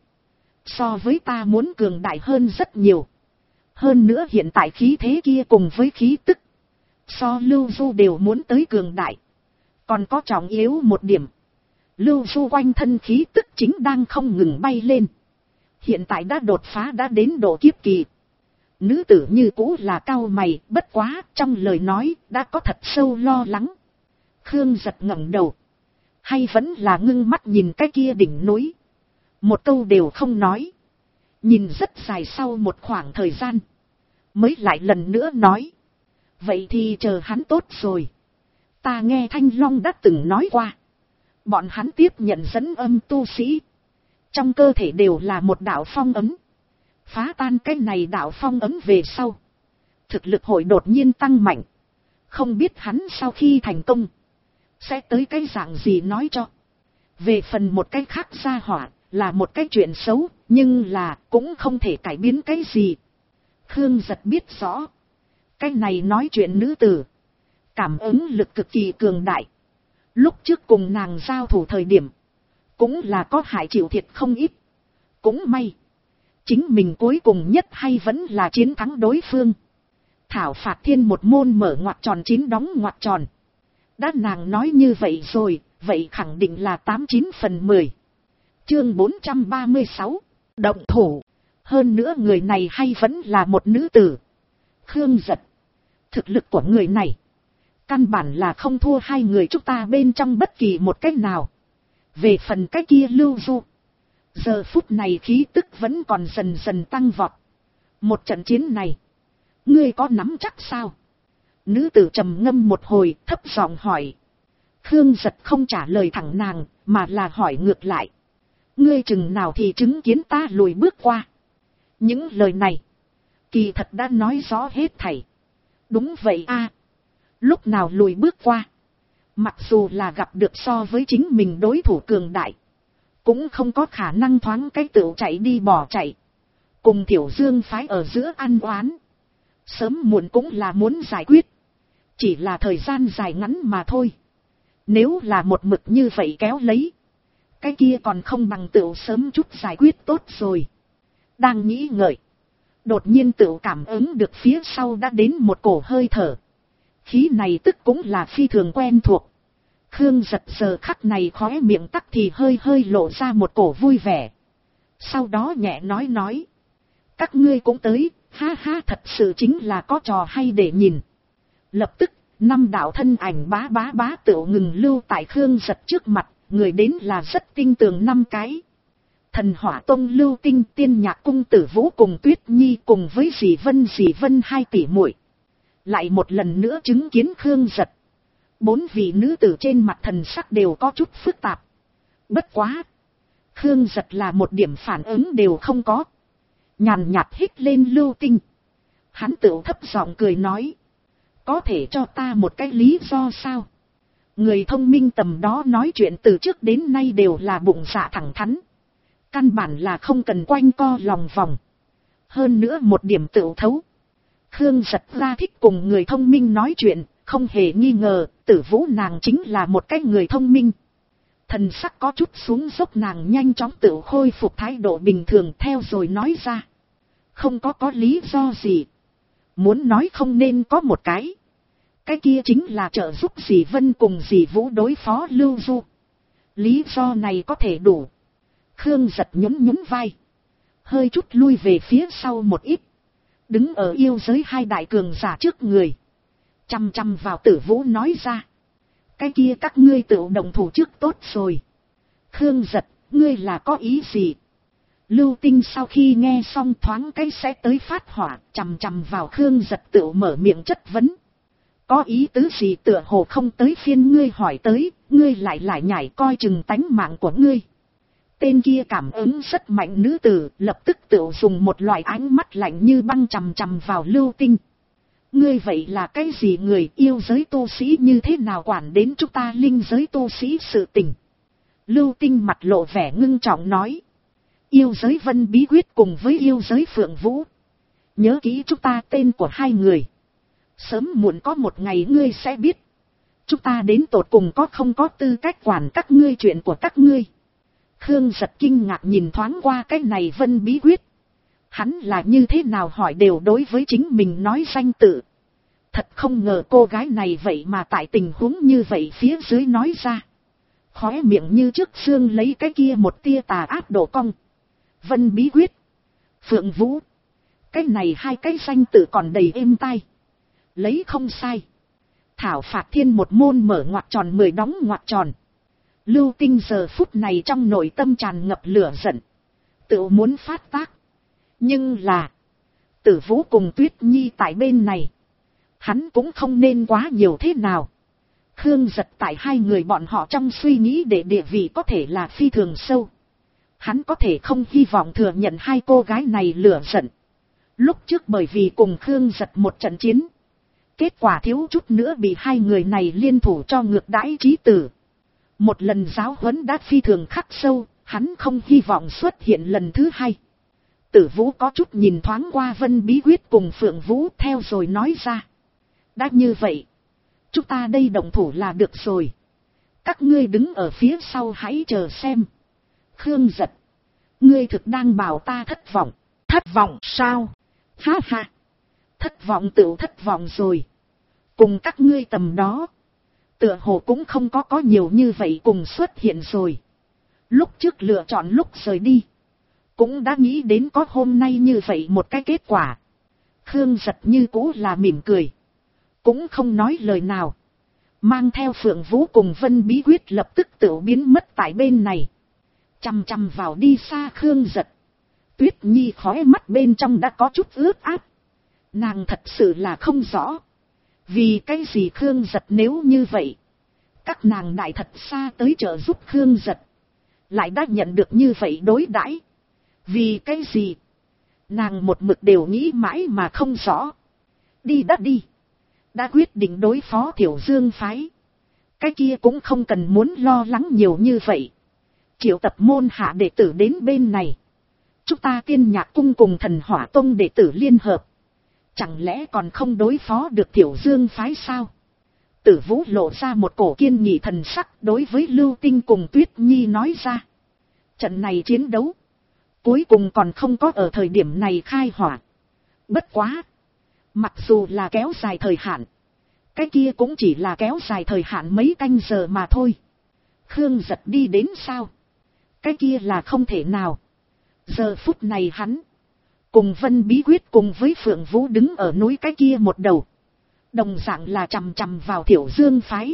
[SPEAKER 1] So với ta muốn cường đại hơn rất nhiều. Hơn nữa hiện tại khí thế kia cùng với khí tức. So Lưu Du đều muốn tới cường đại. Còn có trọng yếu một điểm. Lưu Du quanh thân khí tức chính đang không ngừng bay lên. Hiện tại đã đột phá đã đến độ kiếp kỳ. Nữ tử như cũ là cau mày, bất quá trong lời nói đã có thật sâu lo lắng. Khương Giật ngẩng đầu. Hay vẫn là ngưng mắt nhìn cái kia đỉnh núi. Một câu đều không nói. Nhìn rất dài sau một khoảng thời gian. Mới lại lần nữa nói. Vậy thì chờ hắn tốt rồi. Ta nghe Thanh Long đã từng nói qua. Bọn hắn tiếp nhận dẫn âm tu sĩ. Trong cơ thể đều là một đạo phong ấm. Phá tan cái này đạo phong ấm về sau. Thực lực hội đột nhiên tăng mạnh. Không biết hắn sau khi thành công. Sẽ tới cái dạng gì nói cho. Về phần một cái khác gia hỏa. Là một cái chuyện xấu. Nhưng là cũng không thể cải biến cái gì. Khương Giật biết rõ. Cái này nói chuyện nữ tử. Cảm ứng lực cực kỳ cường đại. Lúc trước cùng nàng giao thủ thời điểm. Cũng là có hại chịu thiệt không ít. Cũng may. Chính mình cuối cùng nhất hay vẫn là chiến thắng đối phương. Thảo Phạt Thiên một môn mở ngoặc tròn 9 đóng ngoặc tròn. Đã nàng nói như vậy rồi. Vậy khẳng định là 89/10. Chương 436. Động thủ. Hơn nữa người này hay vẫn là một nữ tử. Khương Giật. Thực lực của người này. Căn bản là không thua hai người chúng ta bên trong bất kỳ một cách nào. Về phần cái kia Lưu Du. Giờ phút này khí tức vẫn còn dần dần tăng vọt. Một trận chiến này. Ngươi có nắm chắc sao? Nữ tử trầm ngâm một hồi thấp giọng hỏi. Khương Giật không trả lời thẳng nàng. Mà là hỏi ngược lại. Ngươi chừng nào thì chứng kiến ta lùi bước qua. Những lời này. Kỳ thật đã nói rõ hết thảy. Đúng vậy a. Lúc nào lùi bước qua. Mặc dù là gặp được so với chính mình đối thủ cường đại. Cũng không có khả năng thoáng cái tựu chạy đi bỏ chạy. Cùng Thiểu Dương phái ở giữa ăn oán. Sớm muộn cũng là muốn giải quyết. Chỉ là thời gian dài ngắn mà thôi. Nếu là một mực như vậy kéo lấy. Cái kia còn không bằng tựu sớm chút giải quyết tốt rồi. Đang nghĩ ngợi. Đột nhiên tựu cảm ứng được phía sau đã đến một cổ hơi thở. Khí này tức cũng là phi thường quen thuộc. Khương Giật giờ khắc này khóe miệng tắc thì hơi hơi lộ ra một cổ vui vẻ. Sau đó nhẹ nói. Các ngươi cũng tới, ha ha thật sự chính là có trò hay để nhìn. Lập tức, 5 đạo thân ảnh bá tựu ngừng lưu tại Khương Giật trước mặt, người đến là rất tinh tường 5 cái. Thần Hỏa Tông Lưu Tinh, Tiên Nhạc Cung Tử Vũ cùng Tuyết Nhi cùng với dì Vân 2 tỷ muội. Lại một lần nữa chứng kiến Khương Giật. 4 vị nữ tử trên mặt thần sắc đều có chút phức tạp. Bất quá. Khương Giật là một điểm phản ứng đều không có. Nhàn nhạt hít lên Lưu Tinh. Hắn tự thấp giọng cười nói. Có thể cho ta một cái lý do sao? Người thông minh tầm đó nói chuyện từ trước đến nay đều là bụng dạ thẳng thắn. Căn bản là không cần quanh co lòng vòng. Hơn nữa một điểm tự thấu. Khương Giật ra thích cùng người thông minh nói chuyện, không hề nghi ngờ, Tử Vũ nàng chính là một cái người thông minh. Thần sắc có chút xuống dốc nàng nhanh chóng tự khôi phục thái độ bình thường theo rồi nói ra. Không có lý do gì. Muốn nói không nên có một cái. Cái kia chính là trợ giúp dì Vân cùng dì Vũ đối phó Lưu Du. Lý do này có thể đủ. Khương Giật nhún vai. Hơi chút lui về phía sau một ít. Đứng ở yêu giới 2 đại cường giả trước người. Chăm vào Tử Vũ nói ra. Cái kia các ngươi tự động thủ trước tốt rồi. Khương Giật, ngươi là có ý gì? Lưu Tinh sau khi nghe xong thoáng cái sẽ tới phát hỏa. Chăm vào Khương Giật tự mở miệng chất vấn. Có ý tứ gì tựa hồ không tới phiên ngươi hỏi tới. Ngươi lại nhảy coi chừng tánh mạng của ngươi. Tên kia cảm ứng rất mạnh nữ tử, lập tức tự dùng một loại ánh mắt lạnh như băng chằm vào Lưu Tinh. Ngươi vậy là cái gì người yêu giới tu sĩ như thế nào quản đến chúng ta linh giới tu sĩ sự tình? Lưu Tinh mặt lộ vẻ ngưng trọng nói. Yêu giới Vân Bí Quyết cùng với yêu giới Phượng Vũ. Nhớ kỹ chúng ta tên của 2 người. Sớm muộn có một ngày ngươi sẽ biết. Chúng ta đến tột cùng không có tư cách quản các ngươi chuyện của các ngươi. Khương Giật kinh ngạc nhìn thoáng qua cái này Vân Bí Quyết. Hắn là như thế nào hỏi đều đối với chính mình nói danh tự. Thật không ngờ cô gái này vậy mà tại tình huống như vậy phía dưới nói ra. Khóe miệng như trước xương lấy cái kia một tia tà ác độ cong. Vân Bí Quyết. Phượng Vũ. Cái này 2 cái danh tự còn đầy êm tai. Lấy không sai. Thảo Phạt Thiên một môn mở ngoặc tròn 10 đóng ngoặc tròn. Lưu Tinh giờ phút này trong nội tâm tràn ngập lửa giận. Tự muốn phát tác. Nhưng là. Tử Vũ cùng Tuyết Nhi tại bên này, hắn cũng không nên quá nhiều thế nào. Khương Giật tại hai người bọn họ trong suy nghĩ để địa vị có thể là phi thường sâu. Hắn có thể không hy vọng thừa nhận hai cô gái này lửa giận. Lúc trước bởi vì cùng Khương Giật một trận chiến, kết quả thiếu chút nữa bị hai người này liên thủ cho ngược đãi chí tử. Một lần giáo huấn đã phi thường khắc sâu, hắn không hy vọng xuất hiện lần thứ hai. Tử Vũ có chút nhìn thoáng qua Vân Bí Quyết cùng Phượng Vũ theo rồi nói ra. Đã như vậy, chúng ta đây động thủ là được rồi. Các ngươi đứng ở phía sau hãy chờ xem. Khương Giật, ngươi thực đang bảo ta thất vọng. Thất vọng sao? Ha ha. Thất vọng tựu thất vọng rồi. Cùng các ngươi tầm đó, tựa hồ cũng không có nhiều như vậy cùng xuất hiện rồi. Lúc trước lựa chọn lúc rời đi, cũng đã nghĩ đến có hôm nay như vậy một cái kết quả. Khương Giật như cũ là mỉm cười, cũng không nói lời nào. Mang theo Phượng Vũ cùng Vân Bí Quyết lập tức tự biến mất tại bên này. Chăm chăm vào đi xa Khương Giật. Tuyết Nhi khóe mắt bên trong đã có chút ướt át. Nàng thật sự là không rõ, vì cái gì Khương Giật nếu như vậy, các nàng đại thật xa tới trợ giúp Khương Giật, lại đã nhận được như vậy đối đãi. Vì cái gì? Nàng một mực đều nghĩ mãi mà không rõ. Đi đã đi, đã quyết định đối phó Thiểu Dương phái, cái kia cũng không cần muốn lo lắng nhiều như vậy. Triệu tập môn hạ đệ tử đến bên này, chúng ta Tiên Nhạc Cung cùng Thần Hỏa Tông đệ tử liên hợp, chẳng lẽ còn không đối phó được Thiểu Dương phái sao? Tử Vũ lộ ra một cổ kiên nghị thần sắc đối với Lưu Tinh cùng Tuyết Nhi nói ra. Trận này chiến đấu, cuối cùng còn không có ở thời điểm này khai hỏa. Bất quá, mặc dù là kéo dài thời hạn, cái kia cũng chỉ là kéo dài thời hạn mấy canh giờ mà thôi. Khương Giật đi đến sao? Cái kia là không thể nào. Giờ phút này hắn cùng Vân Bí Quyết cùng với Phượng Vũ đứng ở núi cái kia một đầu, đồng dạng là chằm chằm vào Thiểu Dương phái.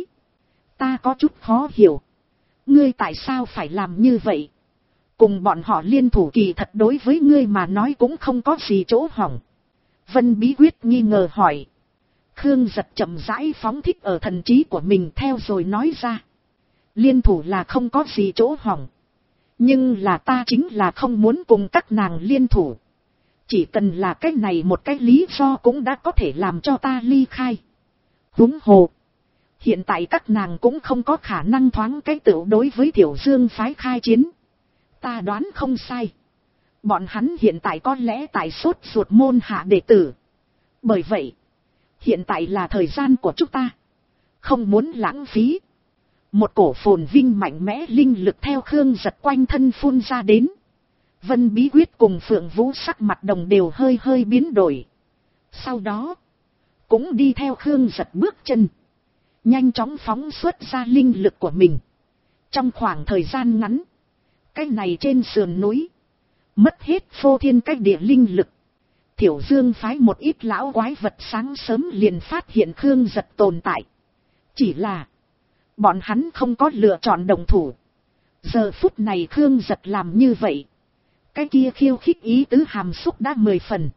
[SPEAKER 1] Ta có chút khó hiểu, ngươi tại sao phải làm như vậy? Cùng bọn họ liên thủ kỳ thật đối với ngươi mà nói cũng không có gì chỗ hỏng. Vân Bí Quyết nghi ngờ hỏi. Khương Giật chậm rãi phóng thích ở thần trí của mình theo rồi nói ra. Liên thủ là không có gì chỗ hỏng, nhưng là ta chính là không muốn cùng các nàng liên thủ. Chỉ cần là cái này một cái lý do cũng đã có thể làm cho ta ly khai. Huống hồ, hiện tại các nàng cũng không có khả năng thoáng cái tựu đối với Thiểu Dương phái khai chiến. Ta đoán không sai, bọn hắn hiện tại có lẽ tại sốt ruột môn hạ đệ tử. Bởi vậy, hiện tại là thời gian của chúng ta, không muốn lãng phí. Một cổ phồn vinh mạnh mẽ linh lực theo Khương Giật quanh thân phun ra đến. Vân Bí Quyết cùng Phượng Vũ sắc mặt đồng đều hơi hơi biến đổi. Sau đó, cũng đi theo Khương Giật bước chân, nhanh chóng phóng xuất ra linh lực của mình. Trong khoảng thời gian ngắn, cái này trên sườn núi, mất hết phô thiên cách địa linh lực. Thiểu Dương phái một ít lão quái vật sáng sớm liền phát hiện Khương Giật tồn tại. Chỉ là, bọn hắn không có lựa chọn đồng thủ. Giờ phút này Khương Giật làm như vậy, cái kia khiêu khích ý tứ hàm xúc đã 10 phần.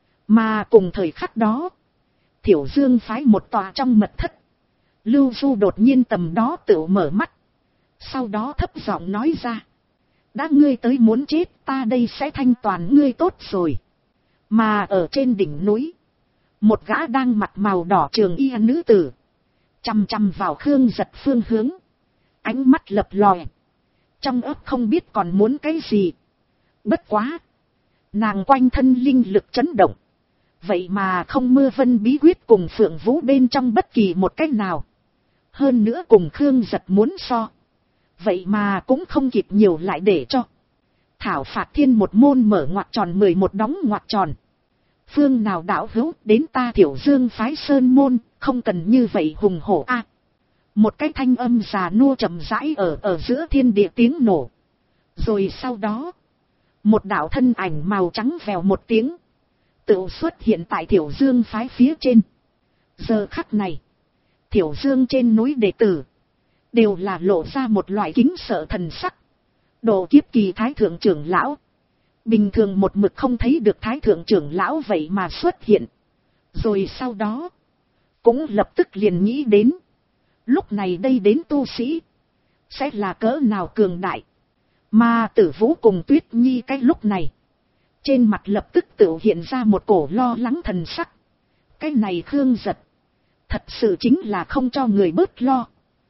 [SPEAKER 1] Mà cùng thời khắc đó, Thiểu Dương phái một tòa trong mật thất, Lưu Du đột nhiên tầm đó tự mở mắt. Sau đó thấp giọng nói ra. Đã ngươi tới muốn chết, ta đây sẽ thanh toàn ngươi tốt rồi. Mà ở trên đỉnh núi, một gã đang mặc màu đỏ trường y nữ tử, chằm chằm vào Khương Giật phương hướng, ánh mắt lập lòe, trong ấp không biết còn muốn cái gì. Bất quá, nàng quanh thân linh lực chấn động, vậy mà không mưa Vân Bí Quyết cùng Phượng Vũ bên trong bất kỳ một cách nào. Hơn nữa cùng Khương Giật muốn so, vậy mà cũng không kịp nhiều lại để cho. Thảo phạt thiên một môn mở ngoặc tròn 11 đóng ngoặc tròn. Phương nào đạo hữu đến ta Thiểu Dương phái sơn môn, không cần như vậy hùng hổ a. Một cái thanh âm già nua chậm rãi ở giữa thiên địa tiếng nổ. Rồi sau đó, một đạo thân ảnh màu trắng vèo một tiếng, tự xuất hiện tại Thiểu Dương phái phía trên. Giờ khắc này, Thiểu Dương trên núi đệ tử, đều là lộ ra một loại kính sợ thần sắc. Độ kiếp kỳ thái thượng trưởng lão, Bình thường một mực không thấy được thái thượng trưởng lão vậy mà xuất hiện. Rồi sau đó, cũng lập tức liền nghĩ đến. Lúc này đây đến tu sĩ, sẽ là cỡ nào cường đại. Mà Tử Vũ cùng Tuyết Nhi cái lúc này, trên mặt lập tức tự hiện ra một cổ lo lắng thần sắc. Cái này Khương Giật, thật sự chính là không cho người bớt lo.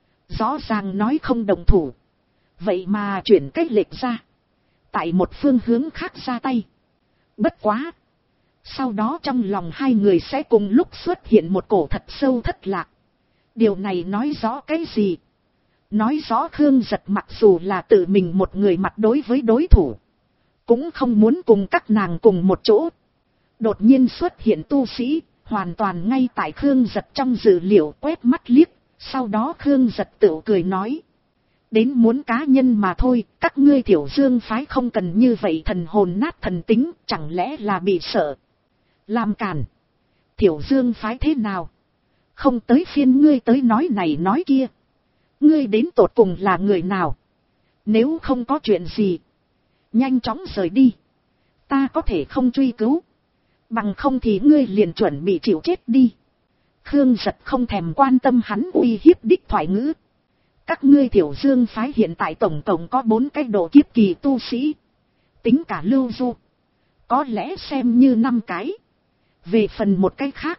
[SPEAKER 1] Rõ ràng nói không đồng thủ, vậy mà chuyển cách lệch ra, tại một phương hướng khác ra tay. Bất quá, sau đó trong lòng hai người sẽ cùng lúc xuất hiện một cổ thật sâu thất lạc. Điều này nói rõ cái gì? Nói rõ Khương Giật mặc dù là tự mình một người mặt đối với đối thủ, cũng không muốn cùng các nàng cùng một chỗ. Đột nhiên xuất hiện tu sĩ, hoàn toàn ngay tại Khương Giật trong dự liệu, quét mắt liếc. Sau đó Khương Giật tự cười nói. Đến muốn cá nhân mà thôi, các ngươi Thiểu Dương phái không cần như vậy thần hồn nát thần tính, chẳng lẽ là bị sợ. Làm cản. Thiểu Dương phái thế nào? Không tới phiên ngươi tới nói này nói kia. Ngươi đến tột cùng là người nào? Nếu không có chuyện gì, nhanh chóng rời đi. Ta có thể không truy cứu. Bằng không thì ngươi liền chuẩn bị chịu chết đi. Khương Giật không thèm quan tâm hắn uy hiếp đích thoại ngữ. Các ngươi Thiểu Dương phái hiện tại tổng cộng có 4 cái độ kiếp kỳ tu sĩ. Tính cả Lưu Du, có lẽ xem như 5 cái. Về phần một cái khác,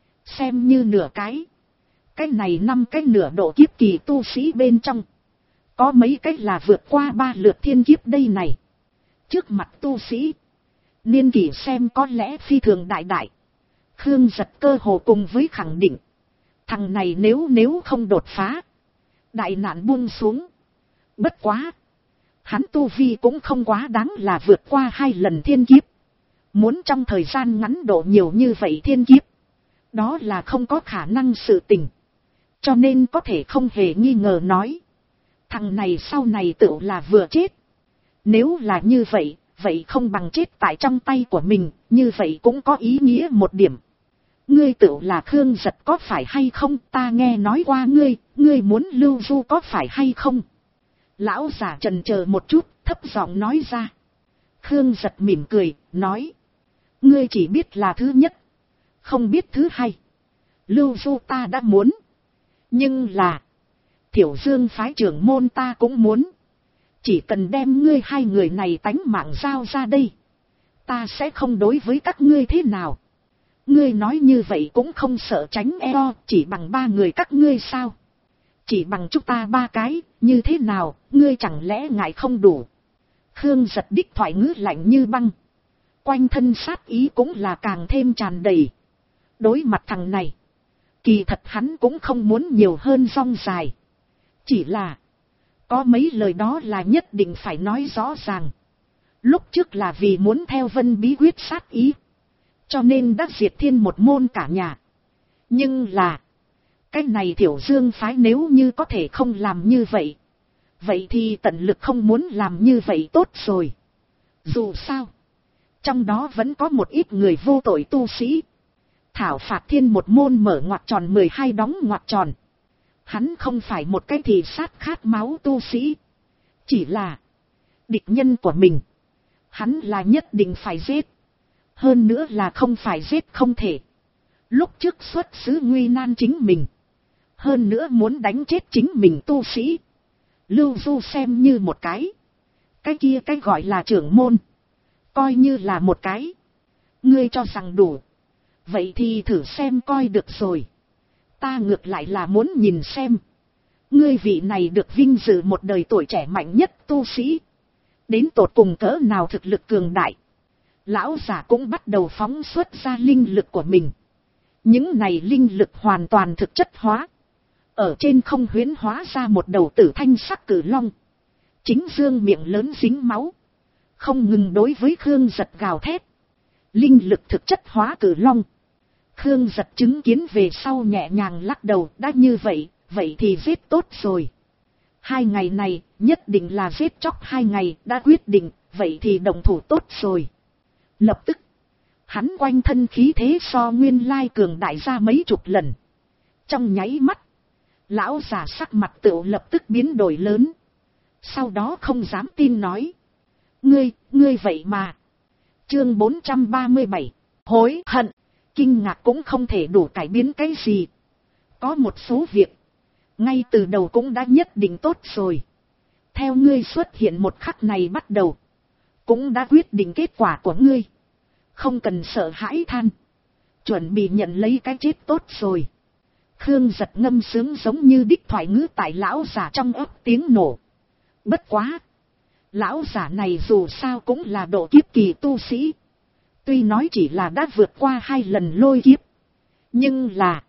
[SPEAKER 1] xem như nửa cái. Cái này 5 cái nửa độ kiếp kỳ tu sĩ bên trong, có mấy cái là vượt qua 3 lượt thiên kiếp đây này. Trước mặt tu sĩ, niên kỷ xem có lẽ phi thường đại đại. Khương Giật cơ hồ cùng với khẳng định, thằng này nếu không đột phá, đại nạn buông xuống. Bất quá, hắn tu vi cũng không quá đáng là vượt qua 2 lần thiên kiếp. Muốn trong thời gian ngắn độ nhiều như vậy thiên kiếp, đó là không có khả năng sự tình. Cho nên có thể không hề nghi ngờ nói, thằng này sau này tự là vừa chết. Nếu là như vậy, vậy không bằng chết tại trong tay của mình, như vậy cũng có ý nghĩa một điểm. Ngươi tự là Khương Giật có phải hay không? Ta nghe nói qua ngươi muốn Lưu Du có phải hay không? Lão giả chần chờ một chút, thấp giọng nói ra. Khương Giật mỉm cười, nói. Ngươi chỉ biết là thứ nhất, không biết thứ hai. Lưu Du ta đã muốn. Nhưng là, Thiểu Dương phái trưởng môn ta cũng muốn. Chỉ cần đem ngươi hai người này tánh mạng giao ra đây, ta sẽ không đối với các ngươi thế nào. Ngươi nói như vậy cũng không sợ tránh eo, chỉ bằng 3 người các ngươi sao? Chỉ bằng chúng ta 3 cái, như thế nào, ngươi chẳng lẽ ngại không đủ? Khương Giật đích thoại ngữ lạnh như băng. Quanh thân sát ý cũng là càng thêm tràn đầy. Đối mặt thằng này, kỳ thật hắn cũng không muốn nhiều hơn rong dài. Chỉ là, có mấy lời đó là nhất định phải nói rõ ràng. Lúc trước là vì muốn theo Vân Bí quyết sát ý, cho nên đã diệt Thiên một môn cả nhà. Nhưng là, cái này Thiểu Dương phái nếu như có thể không làm như vậy, vậy thì tận lực không muốn làm như vậy tốt rồi. Dù sao, trong đó vẫn có một ít người vô tội tu sĩ. Thảo phạt Thiên một môn mở ngoặc tròn 12 đóng ngoặc tròn. Hắn không phải một cái thì sát khát máu tu sĩ, chỉ là địch nhân của mình, hắn là nhất định phải giết. Hơn nữa là không phải giết không thể. Lúc trước xuất xứ nguy nan chính mình, hơn nữa muốn đánh chết chính mình tu sĩ. Lưu Du xem như một cái kia cái gọi là trưởng môn, coi như là một cái. Ngươi cho rằng đủ, vậy thì thử xem coi được rồi. Ta ngược lại là muốn nhìn xem, ngươi vị này được vinh dự một đời tuổi trẻ mạnh nhất tu sĩ, đến tột cùng cỡ nào thực lực cường đại. Lão giả cũng bắt đầu phóng xuất ra linh lực của mình. Những này linh lực hoàn toàn thực chất hóa, ở trên không huyễn hóa ra một đầu tử thanh sắc cử long. Chính dương miệng lớn dính máu, không ngừng đối với Khương Giật gào thét. Linh lực thực chất hóa cử long. Khương Giật chứng kiến về sau nhẹ nhàng lắc đầu, đã như vậy, vậy thì giết tốt rồi. 2 ngày này, nhất định là giết chóc 2 ngày, đã quyết định, vậy thì động thủ tốt rồi. Lập tức, hắn quanh thân khí thế so nguyên lai cường đại ra mấy chục lần. Trong nháy mắt, lão già sắc mặt tựu lập tức biến đổi lớn. Sau đó không dám tin nói. Ngươi vậy mà, Chương 437, hối hận. Kinh ngạc cũng không thể đủ cải biến cái gì. Có một số việc, ngay từ đầu cũng đã nhất định tốt rồi. Theo ngươi xuất hiện một khắc này bắt đầu, cũng đã quyết định kết quả của ngươi. Không cần sợ hãi than, chuẩn bị nhận lấy cái chết tốt rồi. Khương Giật ngâm sướng giống như đích thoại ngữ tại lão giả trong ấp tiếng nổ. Bất quá, lão giả này dù sao cũng là độ kiếp kỳ tu sĩ. Tuy nói chỉ là đã vượt qua 2 lần lôi kiếp, nhưng là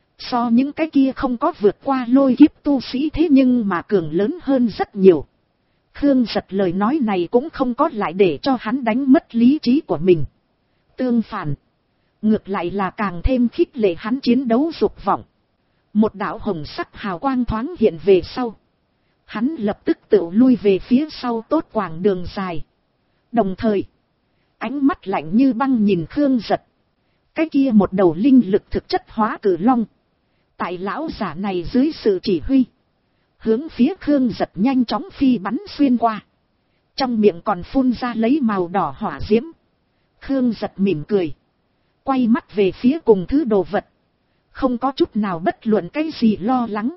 [SPEAKER 1] so những cái kia không có vượt qua lôi kiếp tu sĩ thế nhưng mà cường lớn hơn rất nhiều. Khương Giật lời nói này cũng không có lại để cho hắn đánh mất lý trí của mình. Tương phản, ngược lại là càng thêm khích lệ hắn chiến đấu dục vọng. Một đạo hồng sắc hào quang thoáng hiện về sau, hắn lập tức tự lui về phía sau tốt quãng đường dài. Đồng thời, ánh mắt lạnh như băng nhìn Khương Giật. Cái kia một đầu linh lực thực chất hóa cử long, tại lão giả này dưới sự chỉ huy, hướng phía Khương Giật nhanh chóng phi bắn xuyên qua. Trong miệng còn phun ra lấy màu đỏ hỏa diễm. Khương Giật mỉm cười, quay mắt về phía cùng thứ đồ vật, không có chút nào bất luận cái gì lo lắng.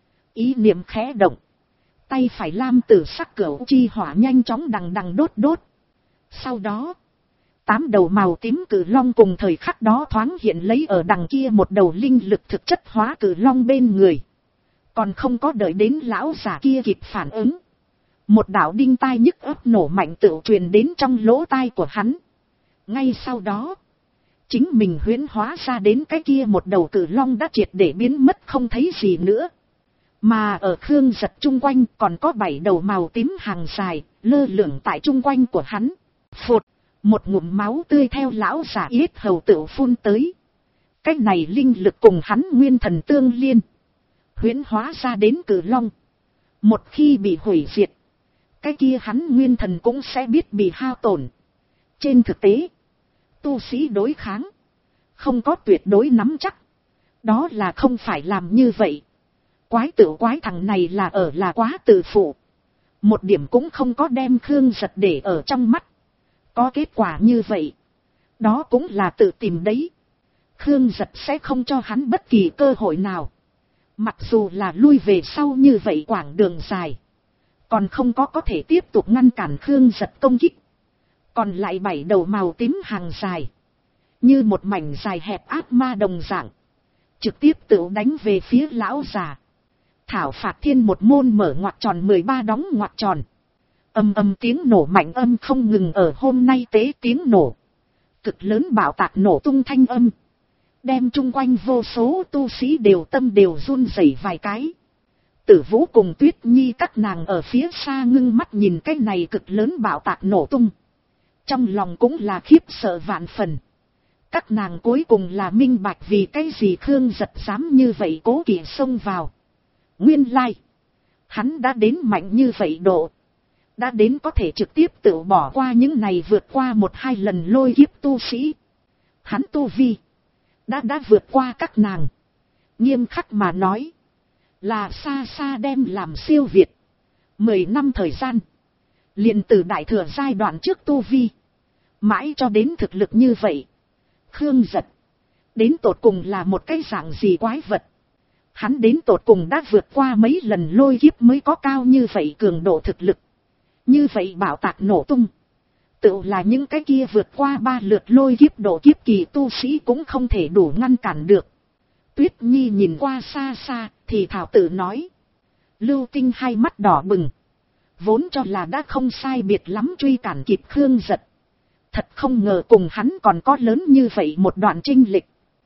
[SPEAKER 1] Ý niệm khẽ động, tay phải lam tử sắc cửu chi hỏa nhanh chóng đằng đằng đốt đốt. Sau đó, 8 đầu màu tím cử long cùng thời khắc đó thoáng hiện lấy ở đằng kia một đầu linh lực thực chất hóa cử long bên người. Còn không có đợi đến lão giả kia kịp phản ứng, một đạo đinh tai nhức ấp nổ mạnh tự truyền đến trong lỗ tai của hắn. Ngay sau đó, chính mình huyễn hóa ra đến cái kia một đầu cử long đã triệt để biến mất không thấy gì nữa. Mà ở Khương Giật chung quanh còn có 7 đầu màu tím hàng dài, lơ lửng tại chung quanh của hắn. Phụt, một ngụm máu tươi theo lão giả yết hầu tự phun tới. Cái này linh lực cùng hắn nguyên thần tương liên, huyễn hóa ra đến cử long. Một khi bị hủy diệt, cái kia hắn nguyên thần cũng sẽ biết bị hao tổn. Trên thực tế, tu sĩ đối kháng, không có tuyệt đối nắm chắc. Đó là không phải làm như vậy. Quái tự quái thằng này là quá tự phụ. Một điểm cũng không có đem Khương Giật để ở trong mắt. Có kết quả như vậy, đó cũng là tự tìm đấy. Khương Giật sẽ không cho hắn bất kỳ cơ hội nào. Mặc dù là lui về sau như vậy quãng đường dài, còn không có thể tiếp tục ngăn cản Khương Giật công kích. Còn lại 7 đầu màu tím hàng dài, như một mảnh dài hẹp ác ma đồng dạng, trực tiếp tự đánh về phía lão già. Thảo phạt thiên một môn mở ngoặc tròn 13 đóng ngoặc tròn. Âm âm tiếng nổ mạnh âm không ngừng ở hôm nay tế tiếng nổ. Cực lớn bạo tạc nổ tung thanh âm, đem chung quanh vô số tu sĩ đều tâm đều run rẩy vài cái. Tử Vũ cùng Tuyết Nhi các nàng ở phía xa ngưng mắt nhìn cái này cực lớn bạo tạc nổ tung. Trong lòng cũng là khiếp sợ vạn phần. Các nàng cuối cùng là minh bạch vì cái gì Khương Giật dám như vậy cố kỵ xông vào. Nguyên lai, hắn đã đến mạnh như vậy độ. Đã đến có thể trực tiếp tự bỏ qua những này vượt qua 1-2 lần lôi kiếp tu sĩ. Hắn tu vi đã vượt qua các nàng. Nghiêm khắc mà nói, là xa xa đem làm siêu việt. 10 năm thời gian, liền từ đại thừa giai đoạn trước tu vi, mãi cho đến thực lực như vậy. Khương Giật, đến tột cùng là một cái dạng gì quái vật. Hắn đến tột cùng đã vượt qua mấy lần lôi kiếp mới có cao như vậy cường độ thực lực. Như vậy bạo tạc nổ tung, tự là những cái kia vượt qua 3 lượt lôi kiếp độ kiếp kỳ tu sĩ cũng không thể đủ ngăn cản được. Tuyết Nhi nhìn qua xa xa, thì thảo tự nói. Lưu Tinh hai mắt đỏ bừng, vốn cho là đã không sai biệt lắm truy cản kịp Khương Giật. Thật không ngờ cùng hắn còn có lớn như vậy một đoạn chênh lệch.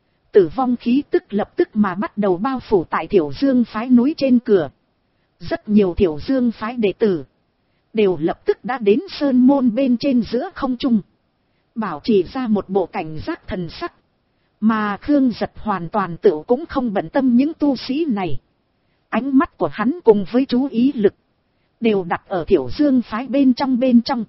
[SPEAKER 1] Tử vong khí tức lập tức mà bắt đầu bao phủ tại Thiểu Dương phái núi trên cửa. Rất nhiều Thiểu Dương phái đệ tử đều lập tức đã đến sơn môn bên trên giữa không trung, bảo trì ra một bộ cảnh giác thần sắc. Mà Khương Giật hoàn toàn tự cũng không bận tâm những tu sĩ này. Ánh mắt của hắn cùng với chú ý lực đều đặt ở Thiểu Dương phái bên trong.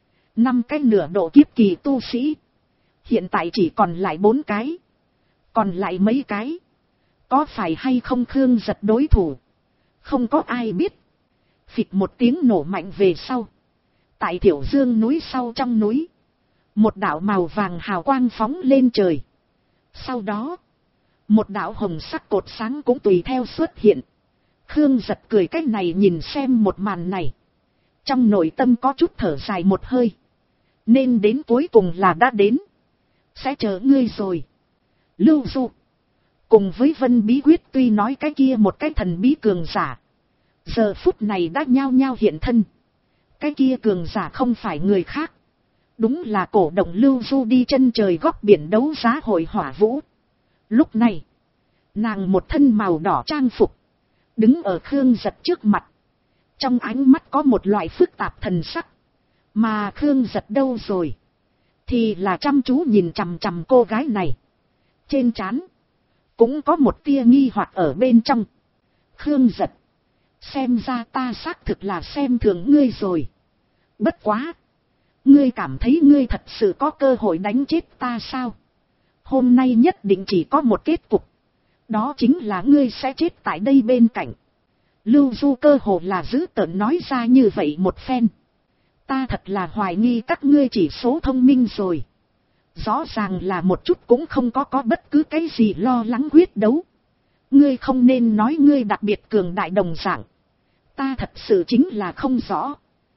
[SPEAKER 1] 5 cái nửa độ kiếp kỳ tu sĩ, hiện tại chỉ còn lại 4 cái. Còn lại mấy cái, có phải hay không Khương Giật đối thủ, không có ai biết. Phịch một tiếng nổ mạnh về sau, tại Thiểu Dương núi sau trong núi, Một đạo màu vàng hào quang phóng lên trời. Sau đó, một đạo hồng sắc cột sáng cũng tùy theo xuất hiện. Khương Giật cười cái này nhìn xem một màn này. Trong nội tâm có chút thở dài một hơi. Nên đến cuối cùng là đã đến. Sẽ chờ ngươi rồi. Lưu Du. Cùng với Vân Bí Quyết tuy nói cái kia một cái thần bí cường giả. Giờ phút này đã nhao nhao hiện thân. Cái kia cường giả không phải người khác. Đúng là cổ động Lưu Du đi chân trời góc biển đấu giá hội Hỏa Vũ. Lúc này, nàng một thân màu đỏ trang phục. Đứng ở Khương Giật trước mặt. Trong ánh mắt có một loại phức tạp thần sắc. Mà Khương Giật đâu rồi? Thì là chăm chú nhìn chằm chằm cô gái này. Trên trán cũng có một tia nghi hoặc ở bên trong. Khương Giật. Xem ra ta xác thực là xem thường ngươi rồi. Bất quá. Ngươi cảm thấy ngươi thật sự có cơ hội đánh chết ta sao? Hôm nay nhất định chỉ có một kết cục. Đó chính là ngươi sẽ chết tại đây bên cạnh. Lưu Du cơ hồ là dữ tợn nói ra như vậy một phen. Ta thật là hoài nghi các ngươi chỉ số thông minh rồi. Rõ ràng là một chút cũng không có bất cứ cái gì lo lắng quyết đấu. Ngươi không nên nói ngươi đặc biệt cường đại đồng dạng. Ta thật sự chính là không rõ.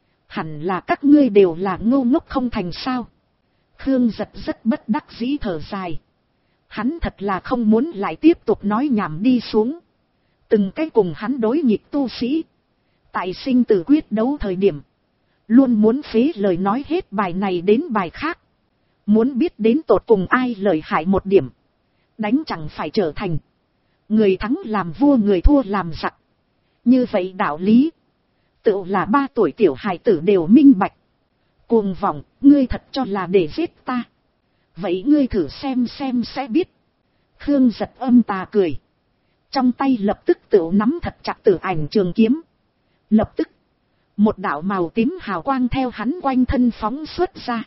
[SPEAKER 1] Hẳn là các ngươi đều là ngu ngốc không thành sao. Khương Giật rất bất đắc dĩ thở dài. Hắn thật là không muốn lại tiếp tục nói nhảm đi xuống. Từng cái cùng hắn đối nghịch tu sĩ. Tại sinh tử quyết đấu thời điểm. Luôn muốn phế lời nói hết bài này đến bài khác. Muốn biết đến tột cùng ai lợi hại một điểm. Đánh chẳng phải trở thành. Người thắng làm vua người thua làm giặc. Như vậy đạo lý. Tự là 3 tuổi tiểu hài tử đều minh bạch. Cuồng vọng, ngươi thật cho là để giết ta. Vậy ngươi thử xem sẽ biết. Khương Giật âm tà cười. Trong tay lập tức tự nắm thật chặt Tử Ảnh trường kiếm. Lập tức. Một đạo màu tím hào quang theo hắn quanh thân phóng xuất ra.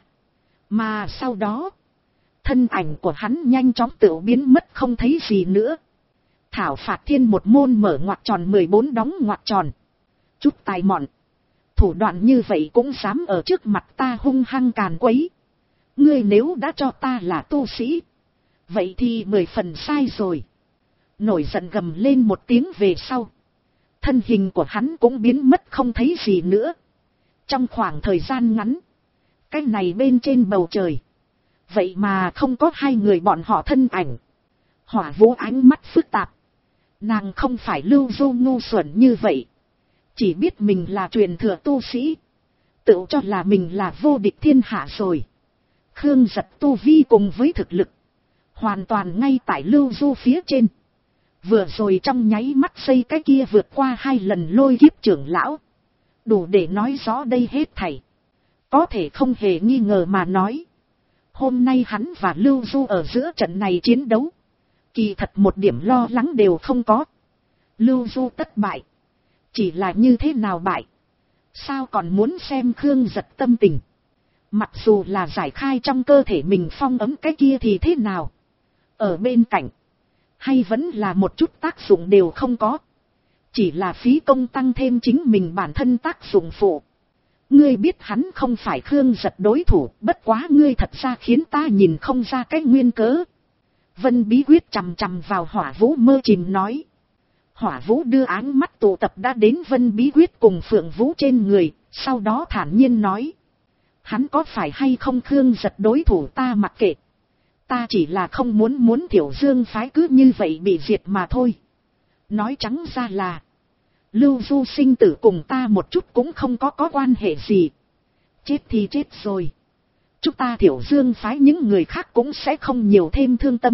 [SPEAKER 1] Mà sau đó. Thân ảnh của hắn nhanh chóng tự biến mất không thấy gì nữa. Thảo phạt thiên một môn mở ngoặc tròn 14 đóng ngoặc tròn. Chút tài mọn. Thủ đoạn như vậy cũng dám ở trước mặt ta hung hăng càn quấy. Ngươi nếu đã cho ta là tu sĩ. Vậy thì 10 phần sai rồi. Nổi giận gầm lên một tiếng về sau. Thân hình của hắn cũng biến mất không thấy gì nữa. Trong khoảng thời gian ngắn. Cái này bên trên bầu trời. Vậy mà không có 2 người bọn họ thân ảnh. Hỏa Vũ ánh mắt phức tạp. Nàng không phải Lưu Du ngu xuẩn như vậy. Chỉ biết mình là truyền thừa tu sĩ. Tự cho là mình là vô địch thiên hạ rồi. Khương Giật tu vi cùng với thực lực. Hoàn toàn ngay tại Lưu Du phía trên. Vừa rồi trong nháy mắt xây cái kia vượt qua 2 lần lôi kiếp trưởng lão. Đủ để nói rõ đây hết thảy. Có thể không hề nghi ngờ mà nói. Hôm nay hắn và Lưu Du ở giữa trận này chiến đấu. Kỳ thật một điểm lo lắng đều không có. Lưu Du tất bại. Chỉ là như thế nào bại. Sao còn muốn xem Khương Giật tâm tình. Mặc dù là giải khai trong cơ thể mình phong ấm cái kia thì thế nào. Ở bên cạnh. Hay vẫn là một chút tác dụng đều không có. Chỉ là phí công tăng thêm chính mình bản thân tác dụng phụ. Ngươi biết hắn không phải Khương Giật đối thủ. Bất quá ngươi thật ra khiến ta nhìn không ra cái nguyên cớ. Vân Bí Quyết chằm chằm vào Hỏa Vũ mơ chìm nói. Hỏa Vũ đưa áng mắt tụ tập đã đến Vân Bí Quyết cùng Phượng Vũ trên người. Sau đó thản nhiên nói. Hắn có phải hay không Khương Giật đối thủ ta mặc kệ. Ta chỉ là không muốn Thiểu Dương phái cứ như vậy bị diệt mà thôi. Nói trắng ra là. Lưu Du sinh tử cùng ta một chút cũng không có quan hệ gì. Chết thì chết rồi. Chúng ta Thiểu Dương phái những người khác cũng sẽ không nhiều thêm thương tâm.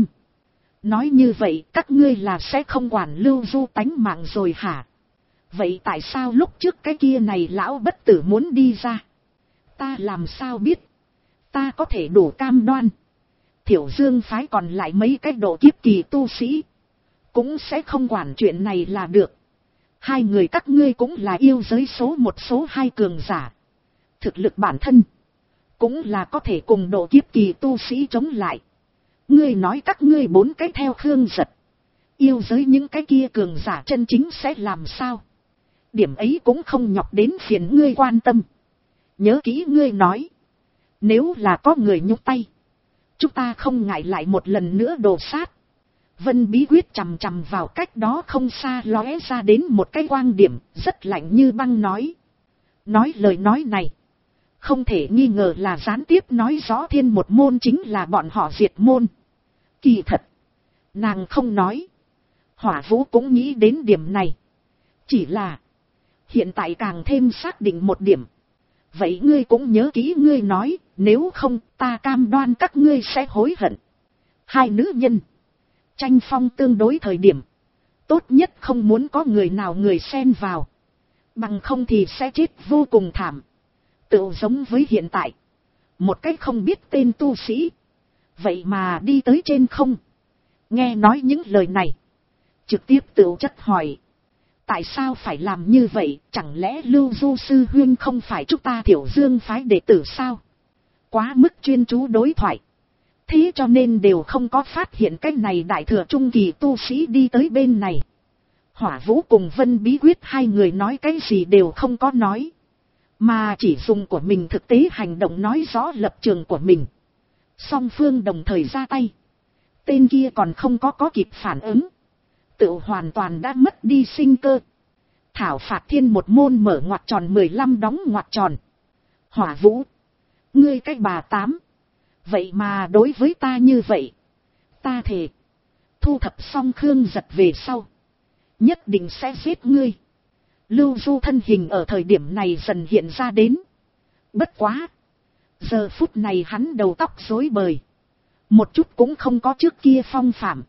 [SPEAKER 1] Nói như vậy các ngươi là sẽ không quản Lưu Du tánh mạng rồi hả? Vậy tại sao lúc trước cái kia này lão bất tử muốn đi ra? Ta làm sao biết? Ta có thể đủ cam đoan. Thiểu Dương phái còn lại mấy cái độ kiếp kỳ tu sĩ. Cũng sẽ không quản chuyện này là được. 2 người các ngươi cũng là yêu giới số 1 số 2 cường giả. Thực lực bản thân. Cũng là có thể cùng độ kiếp kỳ tu sĩ chống lại. Ngươi nói các ngươi 4 cái theo Khương Giật. Yêu giới những cái kia cường giả chân chính sẽ làm sao? Điểm ấy cũng không nhọc đến phiền ngươi quan tâm. Nhớ kỹ ngươi nói. Nếu là có người nhúc tay, chúng ta không ngại lại một lần nữa đồ sát. Vân Bí Quyết chằm chằm vào cách đó không xa lóe ra đến một cái quang điểm, rất lạnh như băng nói. Nói lời nói này, không thể nghi ngờ là gián tiếp nói rõ Thiên một môn chính là bọn họ diệt môn. Kỳ thật, nàng không nói. Hỏa Vũ cũng nghĩ đến điểm này. Chỉ là, hiện tại càng thêm xác định một điểm. Vậy ngươi cũng nhớ kỹ ngươi nói, nếu không ta cam đoan các ngươi sẽ hối hận. Hai nữ nhân, tranh phong tương đối thời điểm, tốt nhất không muốn có người nào người xen vào. Bằng không thì sẽ chết vô cùng thảm. Tựu giống với hiện tại, một cách không biết tên tu sĩ, vậy mà đi tới trên không. Nghe nói những lời này, trực tiếp tựu chất hỏi. Tại sao phải làm như vậy, chẳng lẽ Lưu Du sư huynh không phải chúng ta Thiểu Dương phái đệ tử sao? Quá mức chuyên chú đối thoại. Thế cho nên đều không có phát hiện cái này đại thừa trung kỳ tu sĩ đi tới bên này. Hỏa Vũ cùng Vân Bí Quyết hai người nói cái gì đều không có nói. Mà chỉ dùng của mình thực tế hành động nói rõ lập trường của mình. Song phương đồng thời ra tay. Tên kia còn không có kịp phản ứng. Tự hoàn toàn đã mất đi sinh cơ. Thảo phạt Thiên một môn mở ngoặc tròn 15 đóng ngoặc tròn. Hỏa Vũ, ngươi cái bà tám. Vậy mà đối với ta như vậy. Ta thề, thu thập xong Khương Giật về sau, nhất định sẽ giết ngươi. Lưu Du thân hình ở thời điểm này dần hiện ra đến. Bất quá, giờ phút này hắn đầu tóc rối bời, một chút cũng không có trước kia phong phạm.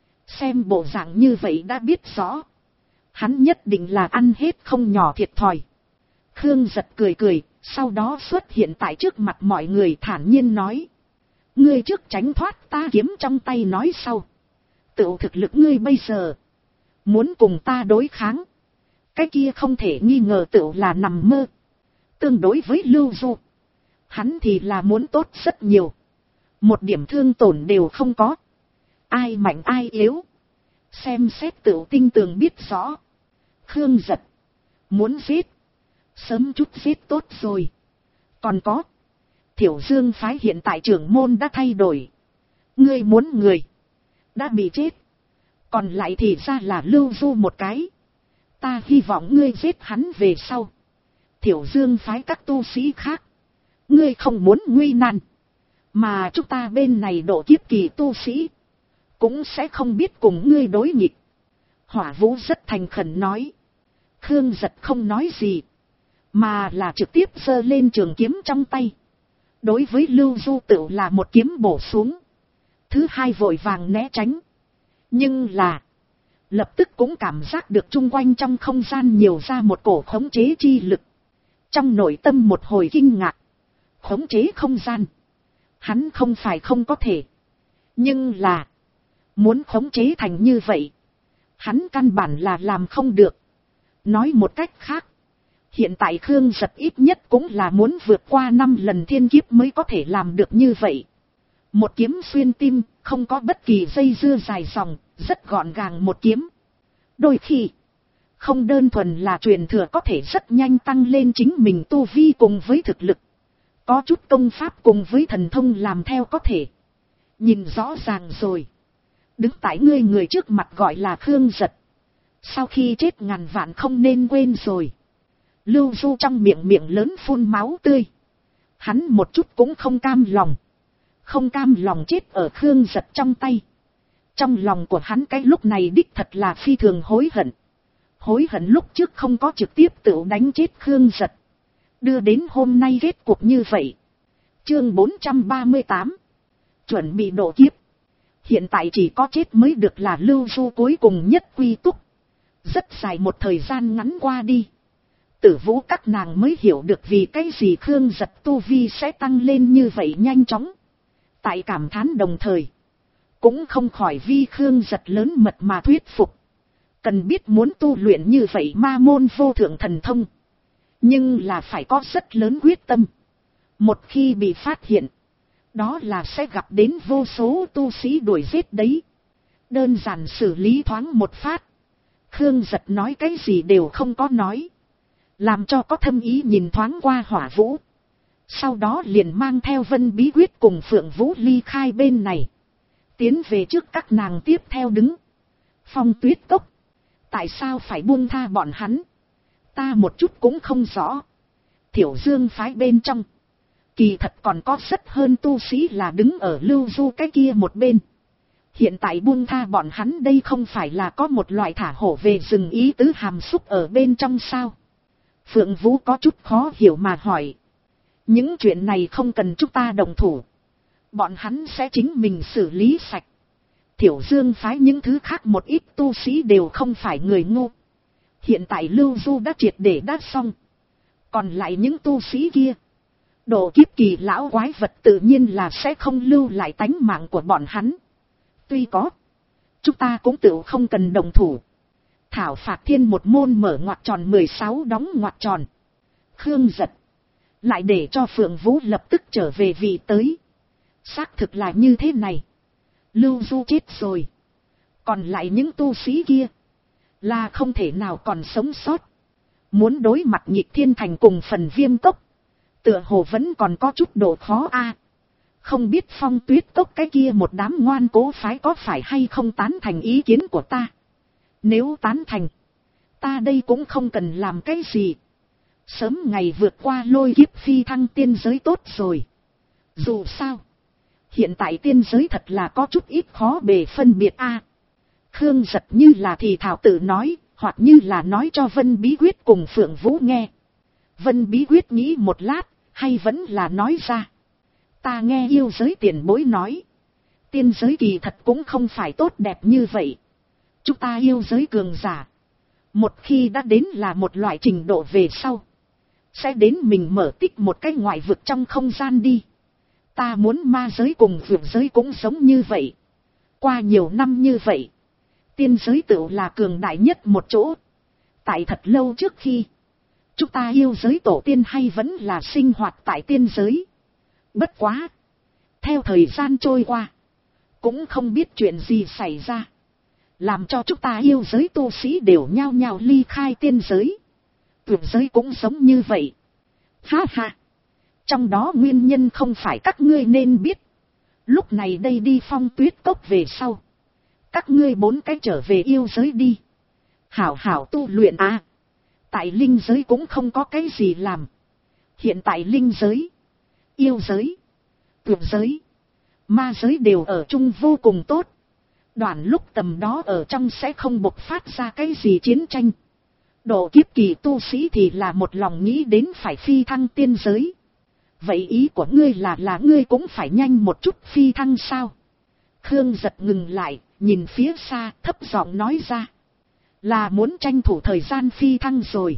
[SPEAKER 1] Xem bộ dạng như vậy đã biết rõ, hắn nhất định là ăn hết không nhỏ thiệt thòi. Khương Giật cười cười, sau đó xuất hiện tại trước mặt mọi người thản nhiên nói. Ngươi trước tránh thoát ta kiếm trong tay nói sau. Tự thực lực ngươi bây giờ, muốn cùng ta đối kháng, cái kia không thể nghi ngờ tự là nằm mơ. Tương đối với Lưu Du, hắn thì là muốn tốt rất nhiều. Một điểm thương tổn đều không có. Ai mạnh ai yếu, xem xét tự tinh tường biết rõ. Khương Giật, muốn giết, sớm chút giết tốt rồi. Còn có, Thiểu Dương phái hiện tại trưởng môn đã thay đổi. Ngươi muốn người, đã bị chết. Còn lại thì ra là Lưu Du một cái. Ta hy vọng ngươi giết hắn về sau, Thiểu Dương phái các tu sĩ khác, ngươi không muốn nguy nan. Mà chúng ta bên này độ kiếp kỳ tu sĩ, cũng sẽ không biết cùng ngươi đối nghịch. Hỏa Vũ rất thành khẩn nói. Khương Giật không nói gì, mà là trực tiếp giơ lên trường kiếm trong tay. Đối với Lưu Du tự là một kiếm bổ xuống. Thứ hai vội vàng né tránh. Nhưng là, lập tức cũng cảm giác được chung quanh trong không gian nhiều ra một cổ khống chế chi lực. Trong nội tâm một hồi kinh ngạc. Khống chế không gian, hắn không phải không có thể. Nhưng là, muốn khống chế thành như vậy, hắn căn bản là làm không được. Nói một cách khác, hiện tại Khương Giật ít nhất cũng là muốn vượt qua 5 lần thiên kiếp mới có thể làm được như vậy. Một kiếm xuyên tim, không có bất kỳ dây dưa dài dòng, rất gọn gàng một kiếm. Đôi khi, không đơn thuần là truyền thừa có thể rất nhanh tăng lên chính mình tu vi cùng với thực lực. Có chút công pháp cùng với thần thông làm theo có thể. Nhìn rõ ràng rồi. Đứng tại ngươi người trước mặt gọi là Khương Giật. Sau khi chết ngàn vạn không nên quên rồi. Lưu Du trong miệng lớn phun máu tươi. Hắn một chút cũng không cam lòng. Không cam lòng chết ở Khương Giật trong tay. Trong lòng của hắn cái lúc này đích thật là phi thường hối hận. Hối hận lúc trước không có trực tiếp tự đánh chết Khương Giật, đưa đến hôm nay kết cục như vậy. Chương 438, chuẩn bị độ kiếp. Hiện tại chỉ có chết mới được là Lưu Du cuối cùng nhất quy túc. Rất dài một thời gian ngắn qua đi, Tử Vũ các nàng mới hiểu được vì cái gì Khương Giật tu vi sẽ tăng lên như vậy nhanh chóng. Tại cảm thán đồng thời, cũng không khỏi vi Khương Giật lớn mật mà thuyết phục. Cần biết muốn tu luyện như vậy ma môn vô thượng thần thông, nhưng là phải có rất lớn quyết tâm. Một khi bị phát hiện, đó là sẽ gặp đến vô số tu sĩ đuổi giết đấy. Đơn giản xử lý thoáng một phát, Khương Giật nói cái gì đều không có nói, làm cho có thâm ý nhìn thoáng qua Hỏa Vũ. Sau đó liền mang theo Vân Bí Quyết cùng Phượng Vũ ly khai bên này. Tiến về trước các nàng tiếp theo đứng. Phong Tuyết Cốc. Tại sao phải buông tha bọn hắn? Ta một chút cũng không rõ. Thiểu Dương phái bên trong. Kỳ thật còn có rất hơn tu sĩ là đứng ở Lưu Du cái kia một bên. Hiện tại buông tha bọn hắn đây không phải là có một loại thả hổ về rừng ý tứ hàm xúc ở bên trong sao? Phượng Vũ có chút khó hiểu mà hỏi. Những chuyện này không cần chúng ta đồng thủ. Bọn hắn sẽ chính mình xử lý sạch. Thiểu Dương phái những thứ khác một ít tu sĩ đều không phải người ngu. Hiện tại Lưu Du đã triệt để đã xong. Còn lại những tu sĩ kia. Độ kiếp kỳ lão quái vật tự nhiên là sẽ không lưu lại tánh mạng của bọn hắn. Tuy có. Chúng ta cũng tự không cần đồng thủ. Thảo Phạt Thiên một môn mở ngoặc tròn 16 đóng ngoặc tròn. Khương giật. Lại để cho Phượng Vũ lập tức trở về vị tới. Xác thực là như thế này. Lưu Du chết rồi. Còn lại những tu sĩ kia. Là không thể nào còn sống sót. Muốn đối mặt Nhịp Thiên Thành cùng Phần Viêm Cốc. Tựa hồ vẫn còn có chút độ khó a. Không biết Phong Tuyết Cốc cái kia một đám ngoan cố phái có phải hay không tán thành ý kiến của ta. Nếu tán thành. Ta đây cũng không cần làm cái gì. Sớm ngày vượt qua lôi kiếp phi thăng tiên giới tốt rồi. Dù sao. Hiện tại tiên giới thật là có chút ít khó bề phân biệt a. Khương giật như là thì thảo tự nói. Hoặc như là nói cho Vân Bí Quyết cùng Phượng Vũ nghe. Vân Bí Quyết nghĩ một lát. Hay vẫn là nói ra. Ta nghe yêu giới tiền bối nói. Tiên giới kỳ thật cũng không phải tốt đẹp như vậy. Chúng ta yêu giới cường giả. Một khi đã đến là một loại trình độ về sau. Sẽ đến mình mở tích một cái ngoại vực trong không gian đi. Ta muốn ma giới cùng vượt giới cũng giống như vậy. Qua nhiều năm như vậy. Tiên giới tự là cường đại nhất một chỗ. Tại thật lâu trước khi. Chúng ta yêu giới tổ tiên hay vẫn là sinh hoạt tại tiên giới. Bất quá. Theo thời gian trôi qua. Cũng không biết chuyện gì xảy ra. Làm cho chúng ta yêu giới tu sĩ đều nhao nhao ly khai tiên giới. Vượt giới cũng giống như vậy. Ha ha. Trong đó nguyên nhân không phải các ngươi nên biết. Lúc này đây đi Phong Tuyết Cốc về sau. Các ngươi 4 cái trở về yêu giới đi. Hảo hảo tu luyện à. Tại linh giới cũng không có cái gì làm. Hiện tại linh giới. Yêu giới. Vượt giới. Ma giới đều ở chung vô cùng tốt. Đoạn lúc tầm đó ở trong sẽ không bộc phát ra cái gì chiến tranh. Độ kiếp kỳ tu sĩ thì là một lòng nghĩ đến phải phi thăng tiên giới. Vậy ý của ngươi là ngươi cũng phải nhanh một chút phi thăng sao? Khương giật ngừng lại, nhìn phía xa thấp giọng nói ra. Là muốn tranh thủ thời gian phi thăng rồi.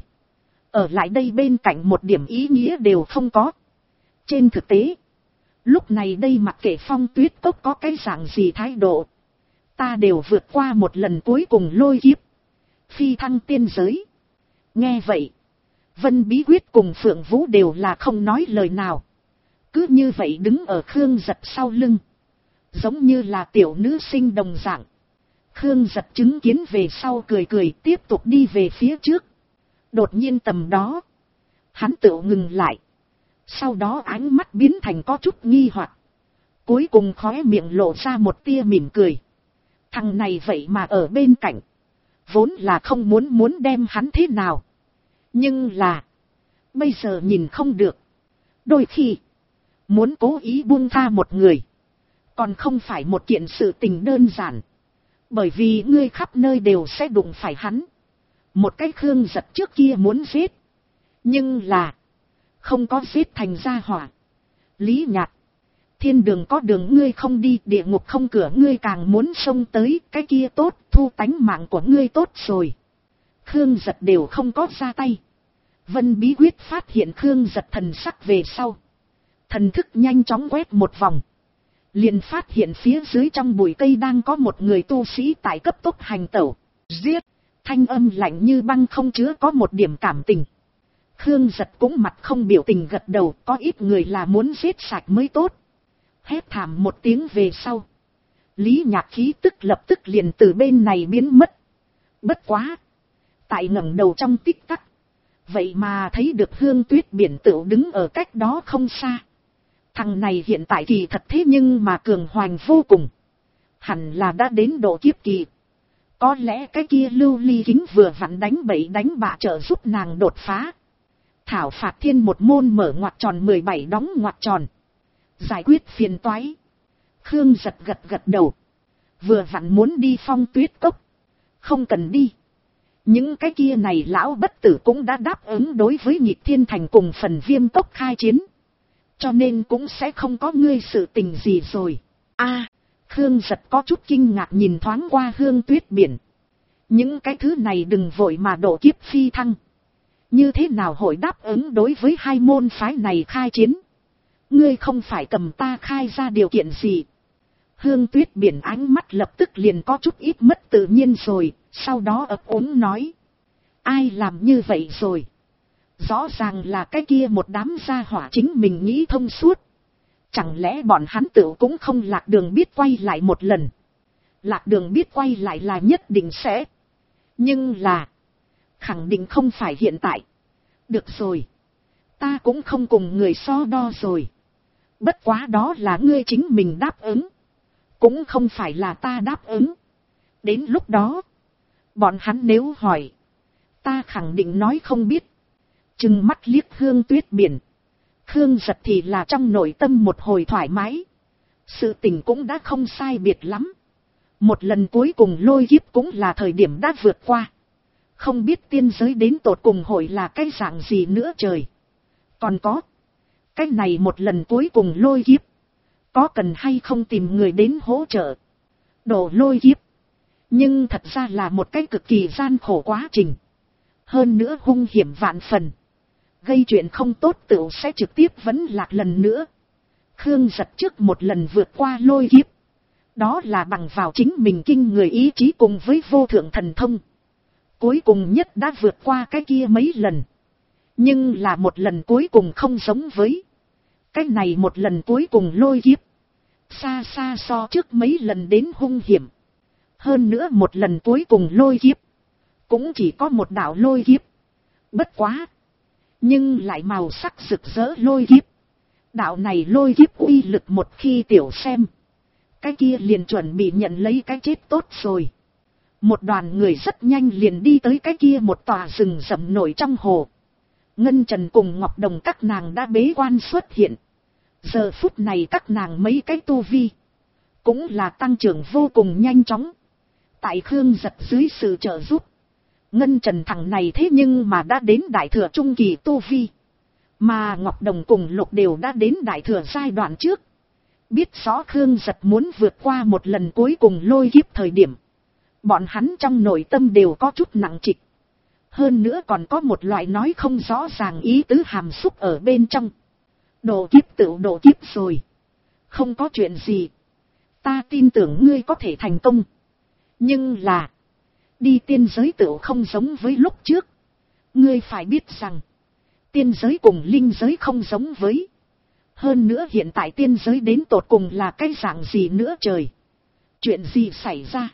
[SPEAKER 1] Ở lại đây bên cạnh một điểm ý nghĩa đều không có. Trên thực tế, lúc này đây mặc kệ Phong Tuyết Cốc có cái dạng gì thái độ. Ta đều vượt qua một lần cuối cùng lôi kiếp. Phi thăng tiên giới. Nghe vậy. Vân Bí Quyết cùng Phượng Vũ đều là không nói lời nào. Cứ như vậy đứng ở Khương giật sau lưng. Giống như là tiểu nữ sinh đồng dạng. Khương giật chứng kiến về sau cười cười tiếp tục đi về phía trước. Đột nhiên tầm đó. Hắn tự ngừng lại. Sau đó ánh mắt biến thành có chút nghi hoặc. Cuối cùng khóe miệng lộ ra một tia mỉm cười. Thằng này vậy mà ở bên cạnh. Vốn là không muốn đem hắn thế nào. Nhưng là. Bây giờ nhìn không được. Đôi khi. Muốn cố ý buông tha một người. Còn không phải một kiện sự tình đơn giản. Bởi vì ngươi khắp nơi đều sẽ đụng phải hắn. Một cái Khương giật trước kia muốn giết. Nhưng là. Không có giết thành gia hỏa. Lý Nhạc. Thiên đường có đường ngươi không đi, địa ngục không cửa ngươi càng muốn xông tới, cái kia tốt, thu tánh mạng của ngươi tốt rồi. Khương giật đều không có ra tay. Vân Bí Quyết phát hiện Khương giật thần sắc về sau. Thần thức nhanh chóng quét một vòng. Liền phát hiện phía dưới trong bụi cây đang có một người tu sĩ tại cấp tốc hành tẩu. Giết! Thanh âm lạnh như băng không chứa có một điểm cảm tình. Khương giật cũng mặt không biểu tình gật đầu, có ít người là muốn giết sạch mới tốt. Hét thảm một tiếng về sau. Lý Nhạc khí tức lập tức liền từ bên này biến mất. Bất quá. Tại ngẩng đầu trong tích tắc. Vậy mà thấy được Hương Tuyết Biển tựu đứng ở cách đó không xa. Thằng này hiện tại kỳ thật thế nhưng mà cường hoành vô cùng. Hẳn là đã đến độ kiếp kỳ. Có lẽ cái kia lưu ly kính vừa vặn đánh bậy đánh bạ trợ giúp nàng đột phá. Thảo phạt thiên một môn mở ngoặc tròn 17 đóng ngoặc tròn. Giải quyết phiền toái. Khương giật gật gật đầu. Vừa vặn muốn đi Phong Tuyết Cốc. Không cần đi. Những cái kia này lão bất tử cũng đã đáp ứng đối với Nhịp Thiên Thành cùng Phần Viêm Cốc khai chiến. Cho nên cũng sẽ không có ngươi sự tình gì rồi. Khương giật có chút kinh ngạc nhìn thoáng qua Hương Tuyết Biển. Những cái thứ này đừng vội mà độ kiếp phi thăng. Như thế nào hội đáp ứng đối với hai môn phái này khai chiến? Ngươi không phải cầm ta khai ra điều kiện gì? Hương Tuyết Biển ánh mắt lập tức liền có chút ít mất tự nhiên rồi, sau đó ấp úng nói. Ai làm như vậy rồi? Rõ ràng là cái kia một đám gia hỏa chính mình nghĩ thông suốt. Chẳng lẽ bọn hắn tự cũng không lạc đường biết quay lại một lần? Lạc đường biết quay lại là nhất định sẽ. Nhưng là. Khẳng định không phải hiện tại. Được rồi. Ta cũng không cùng người so đo rồi. Bất quá đó là ngươi chính mình đáp ứng. Cũng không phải là ta đáp ứng. Đến lúc đó. Bọn hắn nếu hỏi. Ta khẳng định nói không biết. Chừng mắt liếc Hương Tuyết Biển. Khương giật thì là trong nội tâm một hồi thoải mái. Sự tình cũng đã không sai biệt lắm. Một lần cuối cùng lôi kiếp cũng là thời điểm đã vượt qua. Không biết tiên giới đến tột cùng hội là cái dạng gì nữa trời. Còn có. Cái này một lần cuối cùng lôi kiếp. Có cần hay không tìm người đến hỗ trợ. Đổ lôi kiếp. Nhưng thật ra là một cái cực kỳ gian khổ quá trình. Hơn nữa hung hiểm vạn phần. Gây chuyện không tốt tựu sẽ trực tiếp vấn lạc lần nữa. Khương giật trước một lần vượt qua lôi kiếp. Đó là bằng vào chính mình kinh người ý chí cùng với vô thượng thần thông. Cuối cùng nhất đã vượt qua cái kia mấy lần. Nhưng là một lần cuối cùng không giống với. Cái này một lần cuối cùng lôi kiếp. Xa xa so trước mấy lần đến hung hiểm. Hơn nữa một lần cuối cùng lôi kiếp. Cũng chỉ có một đạo lôi kiếp. Bất quá. Nhưng lại màu sắc rực rỡ lôi kiếp. Đạo này lôi kiếp uy lực một khi tiểu xem. Cái kia liền chuẩn bị nhận lấy cái chết tốt rồi. Một đoàn người rất nhanh liền đi tới cái kia một tòa rừng rậm nổi trong hồ. Ngân Trần cùng Ngọc Đồng các nàng đã bế quan xuất hiện. Giờ phút này các nàng mấy cái tu vi. Cũng là tăng trưởng vô cùng nhanh chóng. Tại Khương giật dưới sự trợ giúp. Ngân Trần thằng này thế nhưng mà đã đến đại thừa trung kỳ tu vi. Mà Ngọc Đồng cùng Lục đều đã đến đại thừa giai đoạn trước. Biết rõ Khương giật muốn vượt qua một lần cuối cùng lôi kiếp thời điểm. Bọn hắn trong nội tâm đều có chút nặng trịch. Hơn nữa còn có một loại nói không rõ ràng ý tứ hàm xúc ở bên trong. Độ kiếp tự độ kiếp rồi. Không có chuyện gì. Ta tin tưởng ngươi có thể thành công. Nhưng là. Đi tiên giới tự không giống với lúc trước. Ngươi phải biết rằng. Tiên giới cùng linh giới không giống với. Hơn nữa hiện tại tiên giới đến tột cùng là cái dạng gì nữa trời. Chuyện gì xảy ra.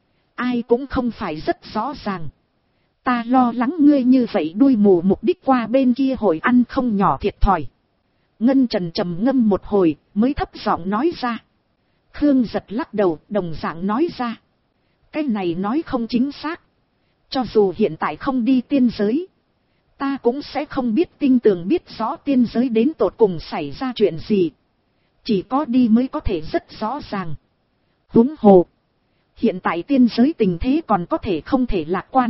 [SPEAKER 1] Ai cũng không phải rất rõ ràng. Ta lo lắng ngươi như vậy đuôi mù mục đích qua bên kia hội ăn không nhỏ thiệt thòi. Ngân Trần trầm ngâm một hồi mới thấp giọng nói ra. Khương giật lắc đầu đồng dạng nói ra. Cái này nói không chính xác. Cho dù hiện tại không đi tiên giới. Ta cũng sẽ không biết tinh tường biết rõ tiên giới đến tột cùng xảy ra chuyện gì. Chỉ có đi mới có thể rất rõ ràng. Huống hồ. Hiện tại tiên giới tình thế còn có thể không thể lạc quan.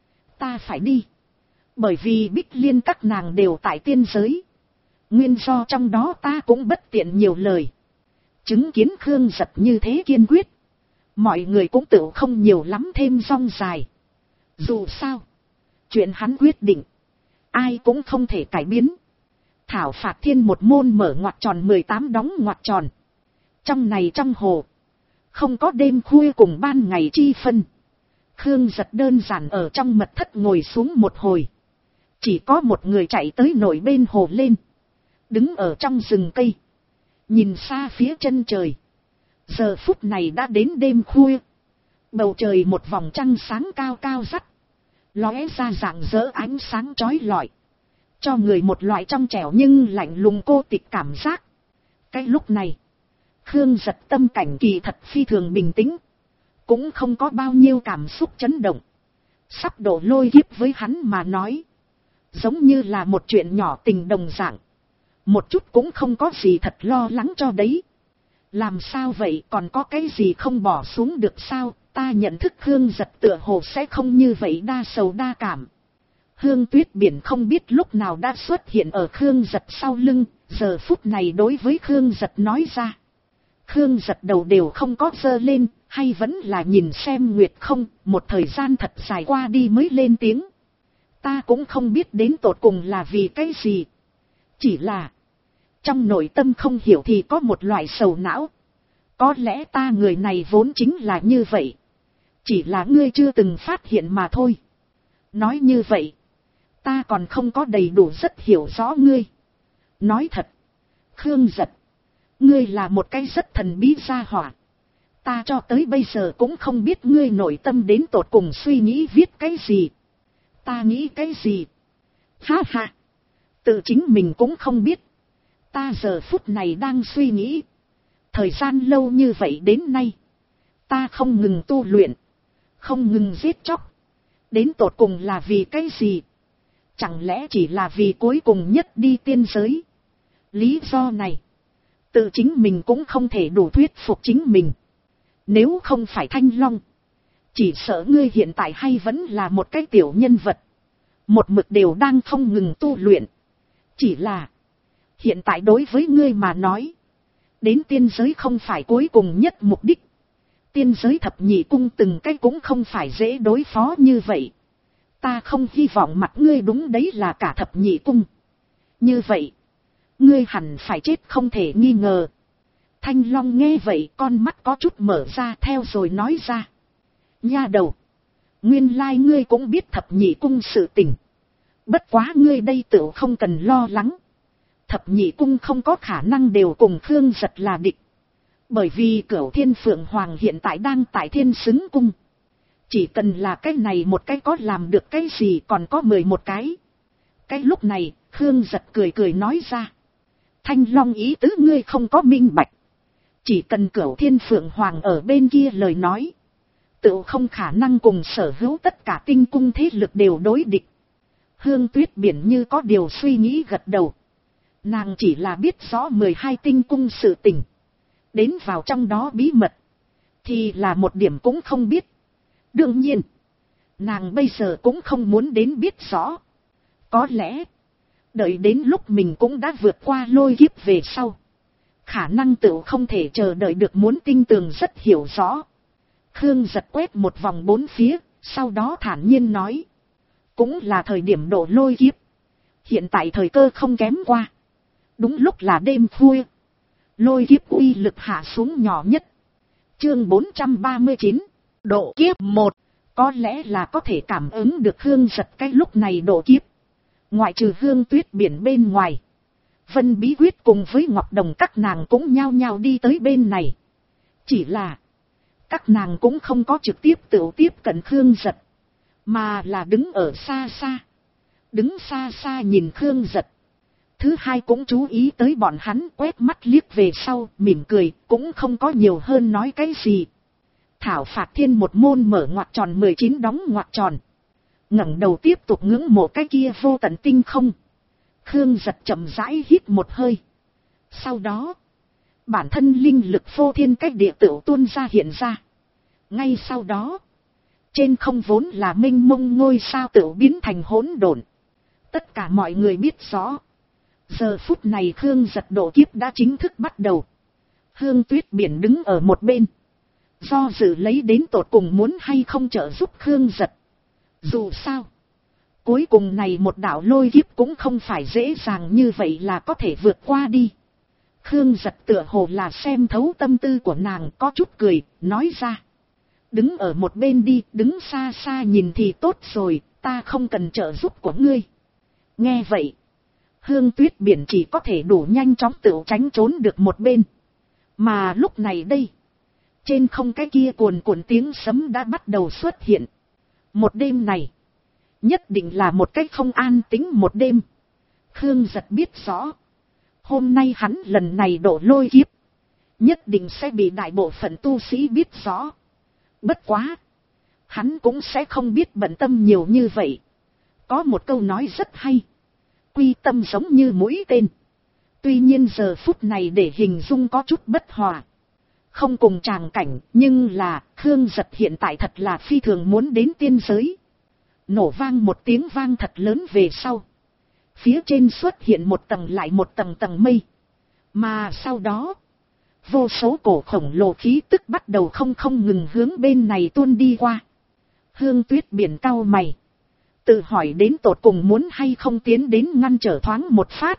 [SPEAKER 1] Ta phải đi. Bởi vì Bích Liên các nàng đều tại tiên giới. Nguyên do trong đó ta cũng bất tiện nhiều lời. Chứng kiến Khương giật như thế kiên quyết. Mọi người cũng tự không nhiều lắm thêm rong dài. Dù sao. Chuyện hắn quyết định. Ai cũng không thể cải biến. Thảo phạt thiên một môn mở ngoặc tròn 18 đóng ngoặc tròn. Trong này trong hồ. Không có đêm khuya cùng ban ngày chi phân. Khương giật đơn giản ở trong mật thất ngồi xuống một hồi. Chỉ có một người chạy tới nổi bên hồ lên. Đứng ở trong rừng cây. Nhìn xa phía chân trời. Giờ phút này đã đến đêm khuya. Bầu trời một vòng trăng sáng cao cao rắt. lóe ra rạng rỡ ánh sáng chói lọi, cho người một loại trong trẻo nhưng lạnh lùng cô tịch cảm giác. Cái lúc này, Khương Giật tâm cảnh kỳ thật phi thường bình tĩnh, cũng không có bao nhiêu cảm xúc chấn động. Sắp đổ lôi kiếp với hắn mà nói, giống như là một chuyện nhỏ tình đồng dạng, một chút cũng không có gì thật lo lắng cho đấy. Làm sao vậy, còn có cái gì không bỏ xuống được sao? Ta nhận thức Khương Giật tựa hồ sẽ không như vậy đa sầu đa cảm. Hương Tuyết Biển không biết lúc nào đã xuất hiện ở Khương Giật sau lưng, giờ phút này đối với Khương Giật nói ra. Khương Giật đầu đều không có giơ lên, hay vẫn là nhìn xem nguyệt không, một thời gian thật dài qua đi mới lên tiếng. Ta cũng không biết đến tột cùng là vì cái gì. Chỉ là, trong nội tâm không hiểu thì có một loại sầu não. Có lẽ ta người này vốn chính là như vậy. Chỉ là ngươi chưa từng phát hiện mà thôi. Nói như vậy, ta còn không có đầy đủ rất hiểu rõ ngươi. Nói thật, Khương Giật, ngươi là một cái rất thần bí gia hỏa. Ta cho tới bây giờ cũng không biết ngươi nội tâm đến tột cùng suy nghĩ viết cái gì. Ta nghĩ cái gì? Ha ha, tự chính mình cũng không biết. Ta giờ phút này đang suy nghĩ. Thời gian lâu như vậy đến nay, ta không ngừng tu luyện, không ngừng giết chóc. Đến tột cùng là vì cái gì? Chẳng lẽ chỉ là vì cuối cùng nhất đi tiên giới? Lý do này, tự chính mình cũng không thể đủ thuyết phục chính mình. Nếu không phải Thanh Long, chỉ sợ ngươi hiện tại hay vẫn là một cái tiểu nhân vật, một mực đều đang không ngừng tu luyện. Chỉ là, hiện tại đối với ngươi mà nói, đến tiên giới không phải cuối cùng nhất mục đích. Tiên giới thập nhị cung từng cái cũng không phải dễ đối phó như vậy. Ta không hy vọng mặt ngươi đúng đấy là cả thập nhị cung. Như vậy, ngươi hẳn phải chết không thể nghi ngờ. Thanh Long nghe vậy, con mắt có chút mở ra theo rồi nói ra. Nha đầu, nguyên lai ngươi cũng biết thập nhị cung sự tình. Bất quá ngươi đây tựu không cần lo lắng. Thập nhị cung không có khả năng đều cùng Khương Giật là địch. Bởi vì Cửu Thiên Phượng Hoàng hiện tại đang tại Thiên Xứng Cung. Chỉ cần là cái này một cái có làm được cái gì còn có 11 cái. Cái lúc này, Khương Giật cười cười nói ra. Thanh Long ý tứ ngươi không có minh bạch. Chỉ cần Cửu Thiên Phượng Hoàng ở bên kia lời nói, tự không khả năng cùng sở hữu tất cả tinh cung thế lực đều đối địch. Hương Tuyết Biển như có điều suy nghĩ gật đầu. Nàng chỉ là biết rõ 12 tinh cung sự tình. Đến vào trong đó bí mật, thì là một điểm cũng không biết. Đương nhiên, nàng bây giờ cũng không muốn đến biết rõ. Có lẽ, đợi đến lúc mình cũng đã vượt qua lôi kiếp về sau, khả năng tự không thể chờ đợi được muốn tinh tường rất hiểu rõ. Khương Giật quét một vòng bốn phía, sau đó thản nhiên nói. Cũng là thời điểm độ lôi kiếp. Hiện tại thời cơ không kém qua. Đúng lúc là đêm khuya. Lôi kiếp uy lực hạ xuống nhỏ nhất. Chương 439, độ kiếp 1. Có lẽ là có thể cảm ứng được Khương Giật cái lúc này độ kiếp. Ngoại trừ Hương Tuyết Biển bên ngoài, Vân Bí Quyết cùng với Ngọc Đồng các nàng cũng nhao nhao đi tới bên này. Chỉ là, các nàng cũng không có trực tiếp tự tiếp cận Khương Giật, mà là đứng ở xa xa. Đứng xa xa nhìn Khương Giật. Thứ hai cũng chú ý tới bọn hắn, quét mắt liếc về sau, mỉm cười, cũng không có nhiều hơn nói cái gì. Thảo Phạt Thiên một môn mở ngoặc tròn 19 đóng ngoặc tròn. Ngẩng đầu tiếp tục ngưỡng mộ cái kia vô tận tinh không. Khương Giật chậm rãi hít một hơi. Sau đó, bản thân linh lực phô thiên cách địa tựu tuôn ra hiện ra. Ngay sau đó, trên không vốn là mênh mông ngôi sao tựu biến thành hỗn độn. Tất cả mọi người biết rõ. Giờ phút này Khương Giật độ kiếp đã chính thức bắt đầu. Hương Tuyết Biển đứng ở một bên, do dự lấy đến tột cùng muốn hay không trợ giúp Khương Giật. Dù sao, cuối cùng này một đạo lôi kiếp cũng không phải dễ dàng như vậy là có thể vượt qua đi. Khương Giật tựa hồ là xem thấu tâm tư của nàng, có chút cười, nói ra. Đứng ở một bên đi, đứng xa xa nhìn thì tốt rồi, ta không cần trợ giúp của ngươi. Nghe vậy, Hương Tuyết Biển chỉ có thể đủ nhanh chóng tự tránh trốn được một bên. Mà lúc này đây, trên không cái kia cuồn cuộn tiếng sấm đã bắt đầu xuất hiện. Một đêm này, Nhất định là một cách không an tính một đêm. Khương Giật biết rõ. Hôm nay hắn lần này độ lôi kiếp. Nhất định sẽ bị đại bộ phận tu sĩ biết rõ. Bất quá. Hắn cũng sẽ không biết bận tâm nhiều như vậy. Có một câu nói rất hay. Quy tâm giống như mũi tên. Tuy nhiên giờ phút này để hình dung có chút bất hòa. Không cùng tràng cảnh, nhưng là Khương Giật hiện tại thật là phi thường muốn đến tiên giới. Nổ vang một tiếng vang thật lớn về sau. Phía trên xuất hiện một tầng lại một tầng tầng mây. Mà sau đó, vô số cổ khổng lồ khí tức bắt đầu không ngừng hướng bên này tuôn đi qua. Hương Tuyết biển cau mày. Tự hỏi đến tột cùng muốn hay không tiến đến ngăn trở thoáng một phát.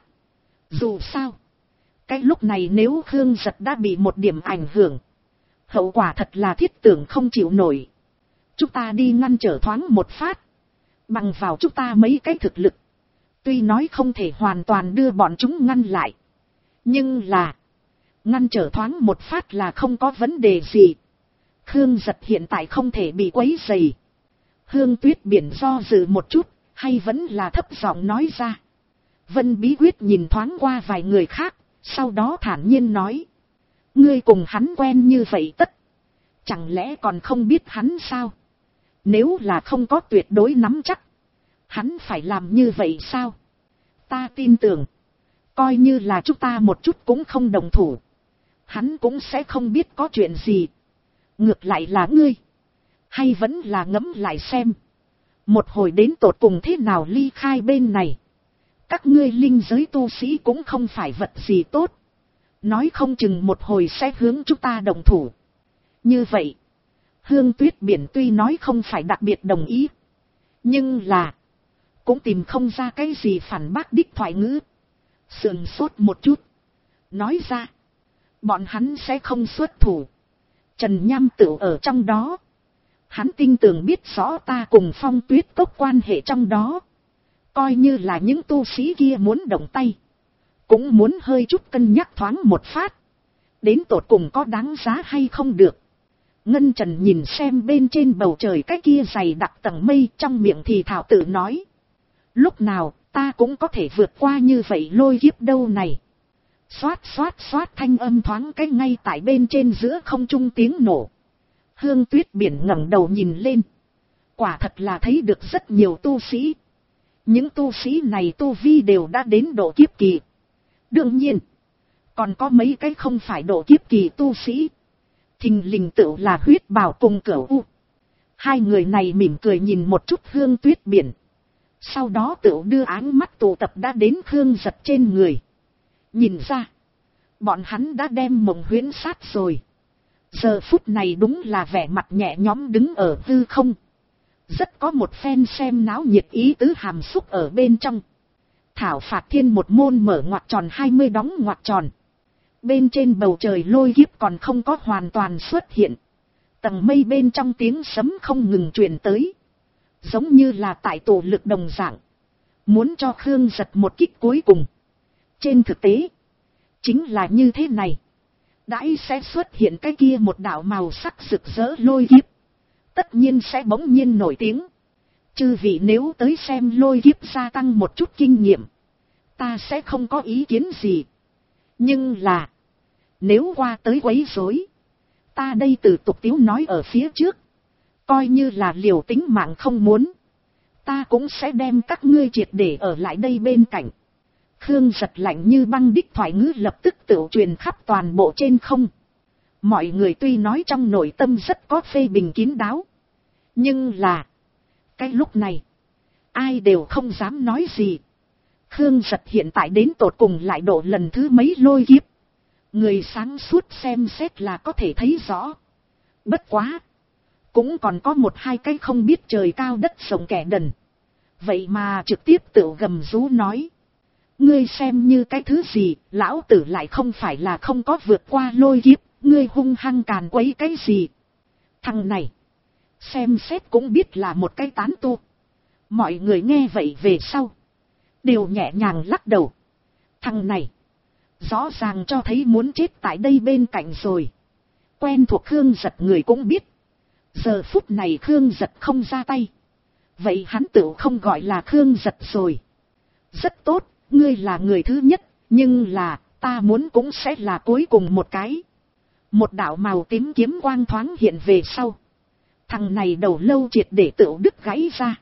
[SPEAKER 1] Dù sao, cái lúc này nếu Khương Giật đã bị một điểm ảnh hưởng, hậu quả thật là thiết tưởng không chịu nổi. Chúng ta đi ngăn trở thoáng một phát. Bằng vào chúng ta mấy cái thực lực. Tuy nói không thể hoàn toàn đưa bọn chúng ngăn lại. Nhưng là, ngăn trở thoáng một phát là không có vấn đề gì. Khương Giật hiện tại không thể bị quấy rầy. Hương Tuyết biển do dự một chút, hay vẫn là thấp giọng nói ra. Vân Bí Quyết nhìn thoáng qua vài người khác, sau đó thản nhiên nói. Ngươi cùng hắn quen như vậy tất. Chẳng lẽ còn không biết hắn sao? Nếu là không có tuyệt đối nắm chắc, hắn phải làm như vậy sao? Ta tin tưởng, coi như là chúng ta một chút cũng không đồng thủ, hắn cũng sẽ không biết có chuyện gì. Ngược lại là ngươi, hay vẫn là ngẫm lại xem, một hồi đến tột cùng thế nào ly khai bên này. Các ngươi linh giới tu sĩ cũng không phải vật gì tốt, nói không chừng một hồi sẽ hướng chúng ta đồng thủ. Như vậy, Hương Tuyết biển tuy nói không phải đặc biệt đồng ý, nhưng là cũng tìm không ra cái gì phản bác đích thoại ngữ. Sườn sốt một chút, nói ra, bọn hắn sẽ không xuất thủ. Trần Nham Tửu ở trong đó, hắn tin tưởng biết rõ ta cùng Phong Tuyết Cốc quan hệ trong đó. Coi như là những tu sĩ kia muốn động tay, cũng muốn hơi chút cân nhắc thoáng một phát, đến tột cùng có đáng giá hay không được. Ngân Trần nhìn xem bên trên bầu trời cái kia dày đặc tầng mây, trong miệng thì thảo tự nói. Lúc nào ta cũng có thể vượt qua như vậy lôi kiếp đâu này. Xoát xoát xoát thanh âm thoáng cái ngay tại bên trên giữa không trung tiếng nổ. Hương Tuyết biển ngẩng đầu nhìn lên. Quả thật là thấy được rất nhiều tu sĩ. Những tu sĩ này tu vi đều đã đến độ kiếp kỳ. Đương nhiên, còn có mấy cái không phải độ kiếp kỳ tu sĩ. Thình lình tựu là Huyết Bảo cùng Cửu U. Hai người này mỉm cười nhìn một chút Hương Tuyết biển. Sau đó tựu đưa áng mắt tụ tập đã đến Khương Giật trên người. Nhìn ra, bọn hắn đã đem Mộng Huyễn sát rồi. Giờ phút này đúng là vẻ mặt nhẹ nhõm đứng ở hư không. Rất có một phen xem náo nhiệt ý tứ hàm xúc ở bên trong. Thảo phạt thiên một môn mở ngoặc tròn 20 đóng ngoặc tròn. Bên trên bầu trời lôi kiếp còn không có hoàn toàn xuất hiện. Tầng mây bên trong tiếng sấm không ngừng truyền tới. Giống như là tại tổ lực đồng dạng. Muốn cho Khương Giật một kích cuối cùng. Trên thực tế, chính là như thế này. Đãi sẽ xuất hiện cái kia một đạo màu sắc rực rỡ lôi kiếp. Tất nhiên sẽ bỗng nhiên nổi tiếng. Chư vị nếu tới xem lôi kiếp gia tăng một chút kinh nghiệm, ta sẽ không có ý kiến gì. Nhưng là, nếu qua tới quấy rối, ta đây từ tục tiếu nói ở phía trước. Coi như là liều tính mạng không muốn, ta cũng sẽ đem các ngươi triệt để ở lại đây bên cạnh. Khương Giật lạnh như băng đích thoại ngữ lập tức tự truyền khắp toàn bộ trên không. Mọi người tuy nói trong nội tâm rất có phê bình kín đáo, nhưng là, cái lúc này, ai đều không dám nói gì. Khương Giật hiện tại đến tột cùng lại độ lần thứ mấy lôi kiếp. Người sáng suốt xem xét là có thể thấy rõ. Bất quá, cũng còn có một hai cái không biết trời cao đất rộng kẻ đần. Vậy mà trực tiếp tự gầm rú nói. Ngươi xem như cái thứ gì, lão tử lại không phải là không có vượt qua lôi kiếp, ngươi hung hăng càn quấy cái gì. Thằng này, xem xét cũng biết là một cái tán tu. Mọi người nghe vậy về sau, đều nhẹ nhàng lắc đầu. Thằng này, rõ ràng cho thấy muốn chết tại đây bên cạnh rồi. Quen thuộc Khương Giật người cũng biết. Giờ phút này Khương Giật không ra tay. vậy hắn tự không gọi là Khương Giật rồi. Rất tốt, ngươi là người thứ nhất, nhưng là, ta muốn cũng sẽ là cuối cùng một cái. Một đạo màu tím kiếm quang thoáng hiện về sau. Thằng này đầu lâu triệt để tự đứt gãy ra.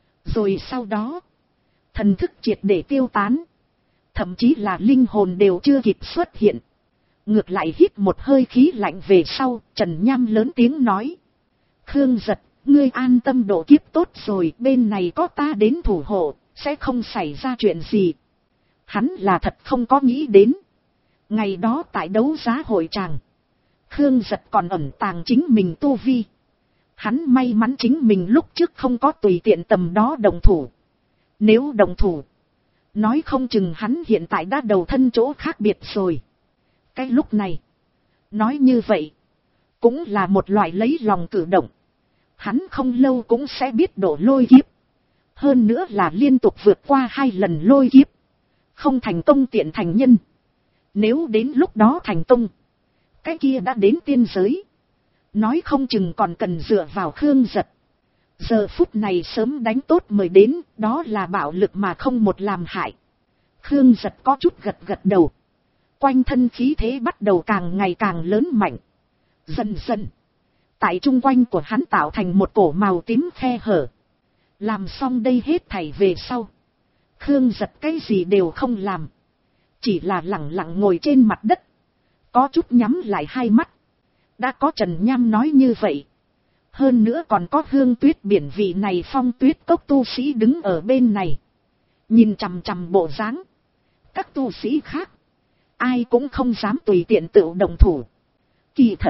[SPEAKER 1] Rồi sau đó, thần thức triệt để tiêu tán. Thậm chí là linh hồn đều chưa kịp xuất hiện. Ngược lại hít một hơi khí lạnh về sau, Trần Nham lớn tiếng nói. Khương Giật, ngươi an tâm độ kiếp tốt rồi, bên này có ta đến thủ hộ, sẽ không xảy ra chuyện gì. Hắn là thật không có nghĩ đến. Ngày đó tại đấu giá hội tràng, Khương Giật còn ẩn tàng chính mình tu vi. Hắn may mắn chính mình lúc trước không có tùy tiện tầm đó đồng thủ. Nếu đồng thủ, nói không chừng hắn hiện tại đã đầu thân chỗ khác biệt rồi. Cái lúc này, nói như vậy, cũng là một loại lấy lòng cử động. Hắn không lâu cũng sẽ biết độ lôi kiếp. Hơn nữa là liên tục vượt qua 2 lần lôi kiếp. Không thành công tiện thành nhân. Nếu đến lúc đó thành công, cái kia đã đến tiên giới. Nói không chừng còn cần dựa vào Khương Giật. Giờ phút này sớm đánh tốt mời đến, đó là bạo lực mà không một làm hại. Khương Giật có chút gật gật đầu. Quanh thân khí thế bắt đầu càng ngày càng lớn mạnh. Dần dần, tại chung quanh của hắn tạo thành một cổ màu tím khe hở. Làm xong đây hết thảy về sau, Khương Giật cái gì đều không làm. Chỉ là lẳng lặng ngồi trên mặt đất. Có chút nhắm lại hai mắt. Đã có Trần Nham nói như vậy. Hơn nữa còn có Hương Tuyết biển vị này Phong Tuyết cốc tu sĩ đứng ở bên này. Nhìn chằm chằm bộ dáng. Các tu sĩ khác, ai cũng không dám tùy tiện tự động thủ. Kỳ thật,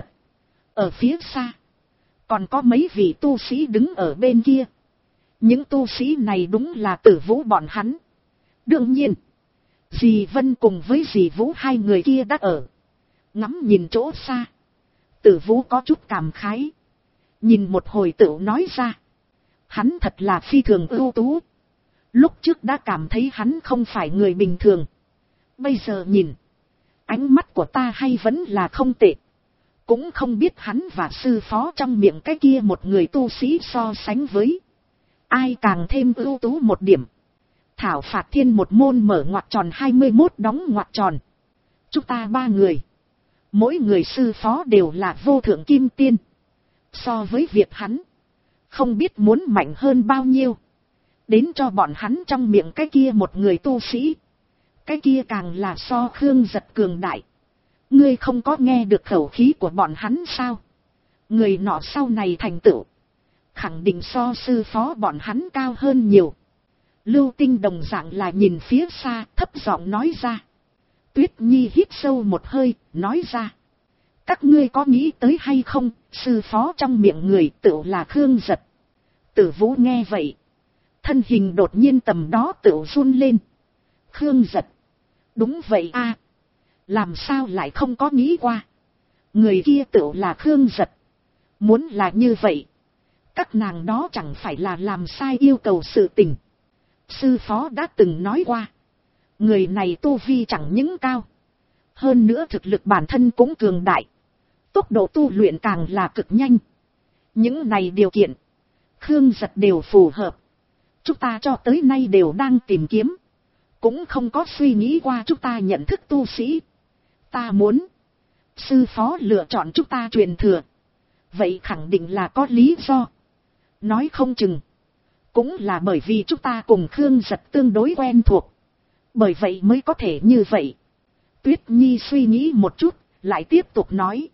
[SPEAKER 1] ở phía xa, còn có mấy vị tu sĩ đứng ở bên kia. Những tu sĩ này đúng là Tử Vũ bọn hắn. Đương nhiên, dì Vân cùng với dì Vũ hai người kia đã ở. Ngắm nhìn chỗ xa, Tử Vũ có chút cảm khái. Nhìn một hồi tự nói ra. Hắn thật là phi thường ưu tú. Lúc trước đã cảm thấy hắn không phải người bình thường. Bây giờ nhìn, ánh mắt của ta hay vẫn là không tệ. Cũng không biết hắn và sư phó trong miệng cái kia một người tu sĩ so sánh với ai càng thêm ưu tú một điểm. Thảo phạt thiên một môn mở ngoặc tròn 21 đóng ngoặc tròn. Chúng ta 3 người, mỗi người sư phó đều là vô thượng kim tiên. So với việc hắn, không biết muốn mạnh hơn bao nhiêu. Đến cho bọn hắn trong miệng cái kia một người tu sĩ, cái kia càng là so Khương Giật cường đại. Ngươi không có nghe được khẩu khí của bọn hắn sao? Người nọ sau này thành tựu, khẳng định so sư phó bọn hắn cao hơn nhiều. Lưu Tinh đồng dạng là nhìn phía xa, thấp giọng nói ra. Tuyết Nhi hít sâu một hơi, nói ra. Các ngươi có nghĩ tới hay không, sư phó trong miệng người tựu là Khương Giật. Tử Vũ nghe vậy, thân hình đột nhiên tầm đó tựu run lên. Khương Giật. Đúng vậy a, làm sao lại không có nghĩ qua. Người kia tựu là Khương Giật. Muốn là như vậy, các nàng đó chẳng phải là làm sai yêu cầu sự tình. Sư phó đã từng nói qua, người này tu vi chẳng những cao, hơn nữa thực lực bản thân cũng cường đại, tốc độ tu luyện càng là cực nhanh. Những này điều kiện, Khương Giật đều phù hợp. Chúng ta cho tới nay đều đang tìm kiếm, cũng không có suy nghĩ qua chúng ta nhận thức tu sĩ. Ta muốn, sư phó lựa chọn chúng ta truyền thừa, vậy khẳng định là có lý do. Nói không chừng, cũng là bởi vì chúng ta cùng Khương Giật tương đối quen thuộc, bởi vậy mới có thể như vậy. Tuyết Nhi suy nghĩ một chút, lại tiếp tục nói.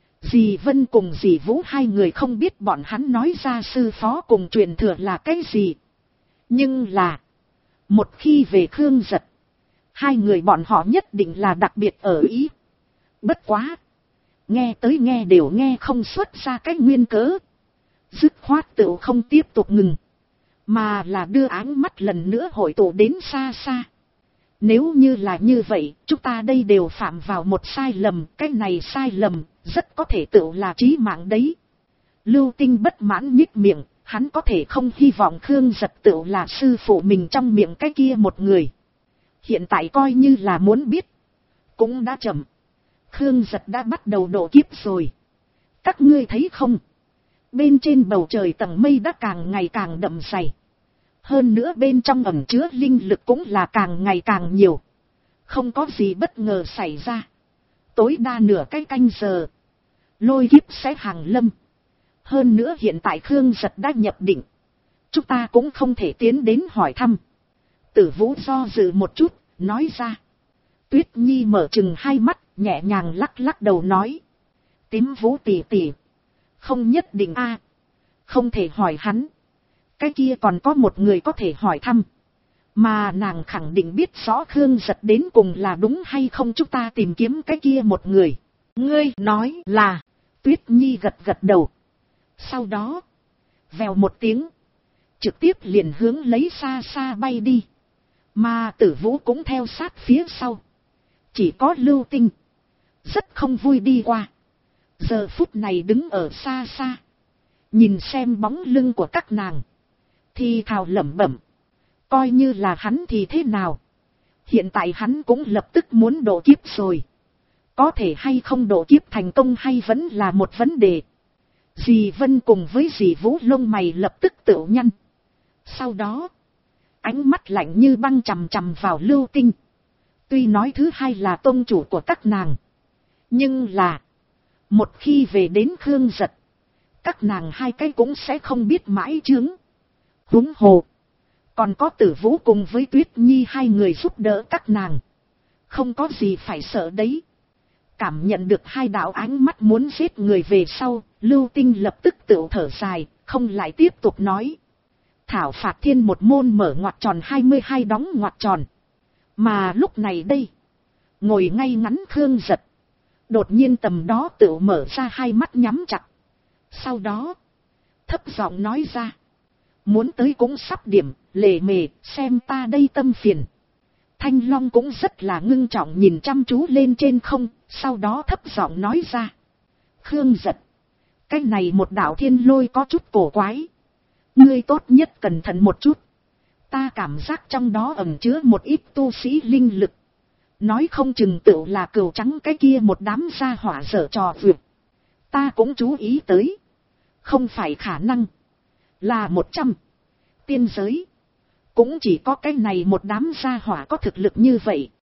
[SPEAKER 1] Dì Vân cùng dì Vũ hai người không biết bọn hắn nói ra sư phó cùng truyền thừa là cái gì. Nhưng là, một khi về Khương Giật, hai người bọn họ nhất định là đặc biệt ở ý. Bất quá, nghe tới nghe đều nghe không xuất ra cái nguyên cớ. Dứt khoát tựu không tiếp tục ngừng, mà là đưa áng mắt lần nữa hội tụ đến xa xa. Nếu như là như vậy, chúng ta đây đều phạm vào một sai lầm, cái này sai lầm, rất có thể tựu là chí mạng đấy. Lưu Tinh bất mãn nhích miệng, hắn có thể không hy vọng Khương Giật tựu là sư phụ mình trong miệng cái kia một người. Hiện tại coi như là muốn biết, cũng đã chậm. Khương Giật đã bắt đầu độ kiếp rồi. Các ngươi thấy không? Bên trên bầu trời tầng mây đã càng ngày càng đậm dày. Hơn nữa bên trong ẩn chứa linh lực cũng là càng ngày càng nhiều. Không có gì bất ngờ xảy ra. Tối đa nửa cái canh giờ. Lôi kiếp sẽ hàng lâm. Hơn nữa hiện tại Khương Giật đã nhập định. Chúng ta cũng không thể tiến đến hỏi thăm. Tử Vũ do dự một chút, nói ra. Tuyết Nhi mở chừng hai mắt, nhẹ nhàng lắc lắc đầu nói. Tím Vũ tỷ tỷ. Không nhất định a, không thể hỏi hắn. Cái kia còn có một người có thể hỏi thăm. Mà nàng khẳng định biết rõ Khương Giật đến cùng là đúng hay không, chúng ta tìm kiếm cái kia một người. Ngươi nói là. Tuyết Nhi gật gật đầu. Sau đó, vèo một tiếng, trực tiếp liền hướng lấy xa xa bay đi. Mà Tử Vũ cũng theo sát phía sau. Chỉ có Lưu Tinh rất không vui đi qua. Giờ phút này đứng ở xa xa, nhìn xem bóng lưng của các nàng, thì thào lẩm bẩm. Coi như là hắn thì thế nào? Hiện tại hắn cũng lập tức muốn độ kiếp rồi. Có thể hay không độ kiếp thành công hay vẫn là một vấn đề. Dì Vân cùng với dì Vũ lông mày lập tức tựu nhăn. Sau đó, ánh mắt lạnh như băng chằm chằm vào Lưu Tinh. Tuy nói thứ hai là tôn chủ của các nàng, nhưng là một khi về đến Khương Giật, các nàng hai cái cũng sẽ không biết mãi chướng. Huống hồ, còn có Tử Vũ cùng với Tuyết Nhi hai người giúp đỡ các nàng. Không có gì phải sợ đấy. Cảm nhận được hai đạo ánh mắt muốn giết người về sau, Lưu Tinh lập tức tự thở dài, không lại tiếp tục nói. Thảo phạt thiên một môn mở ngoặc tròn 22 đóng ngoặc tròn. Mà lúc này đây, ngồi ngay ngắn Khương Giật. Đột nhiên tầm đó tự mở ra hai mắt nhắm chặt. Sau đó, thấp giọng nói ra. Muốn tới cũng sắp điểm, lề mề, xem ta đây tâm phiền. Thanh Long cũng rất là ngưng trọng nhìn chăm chú lên trên không, sau đó thấp giọng nói ra. Khương Giật, cái này một đạo thiên lôi có chút cổ quái. Ngươi tốt nhất cẩn thận một chút. Ta cảm giác trong đó ẩn chứa một ít tu sĩ linh lực. Nói không chừng tựu là cừu trắng cái kia một đám gia hỏa dở trò vượt. Ta cũng chú ý tới. Không phải khả năng. Là 100. Tiên giới. Cũng chỉ có cái này một đám gia hỏa có thực lực như vậy.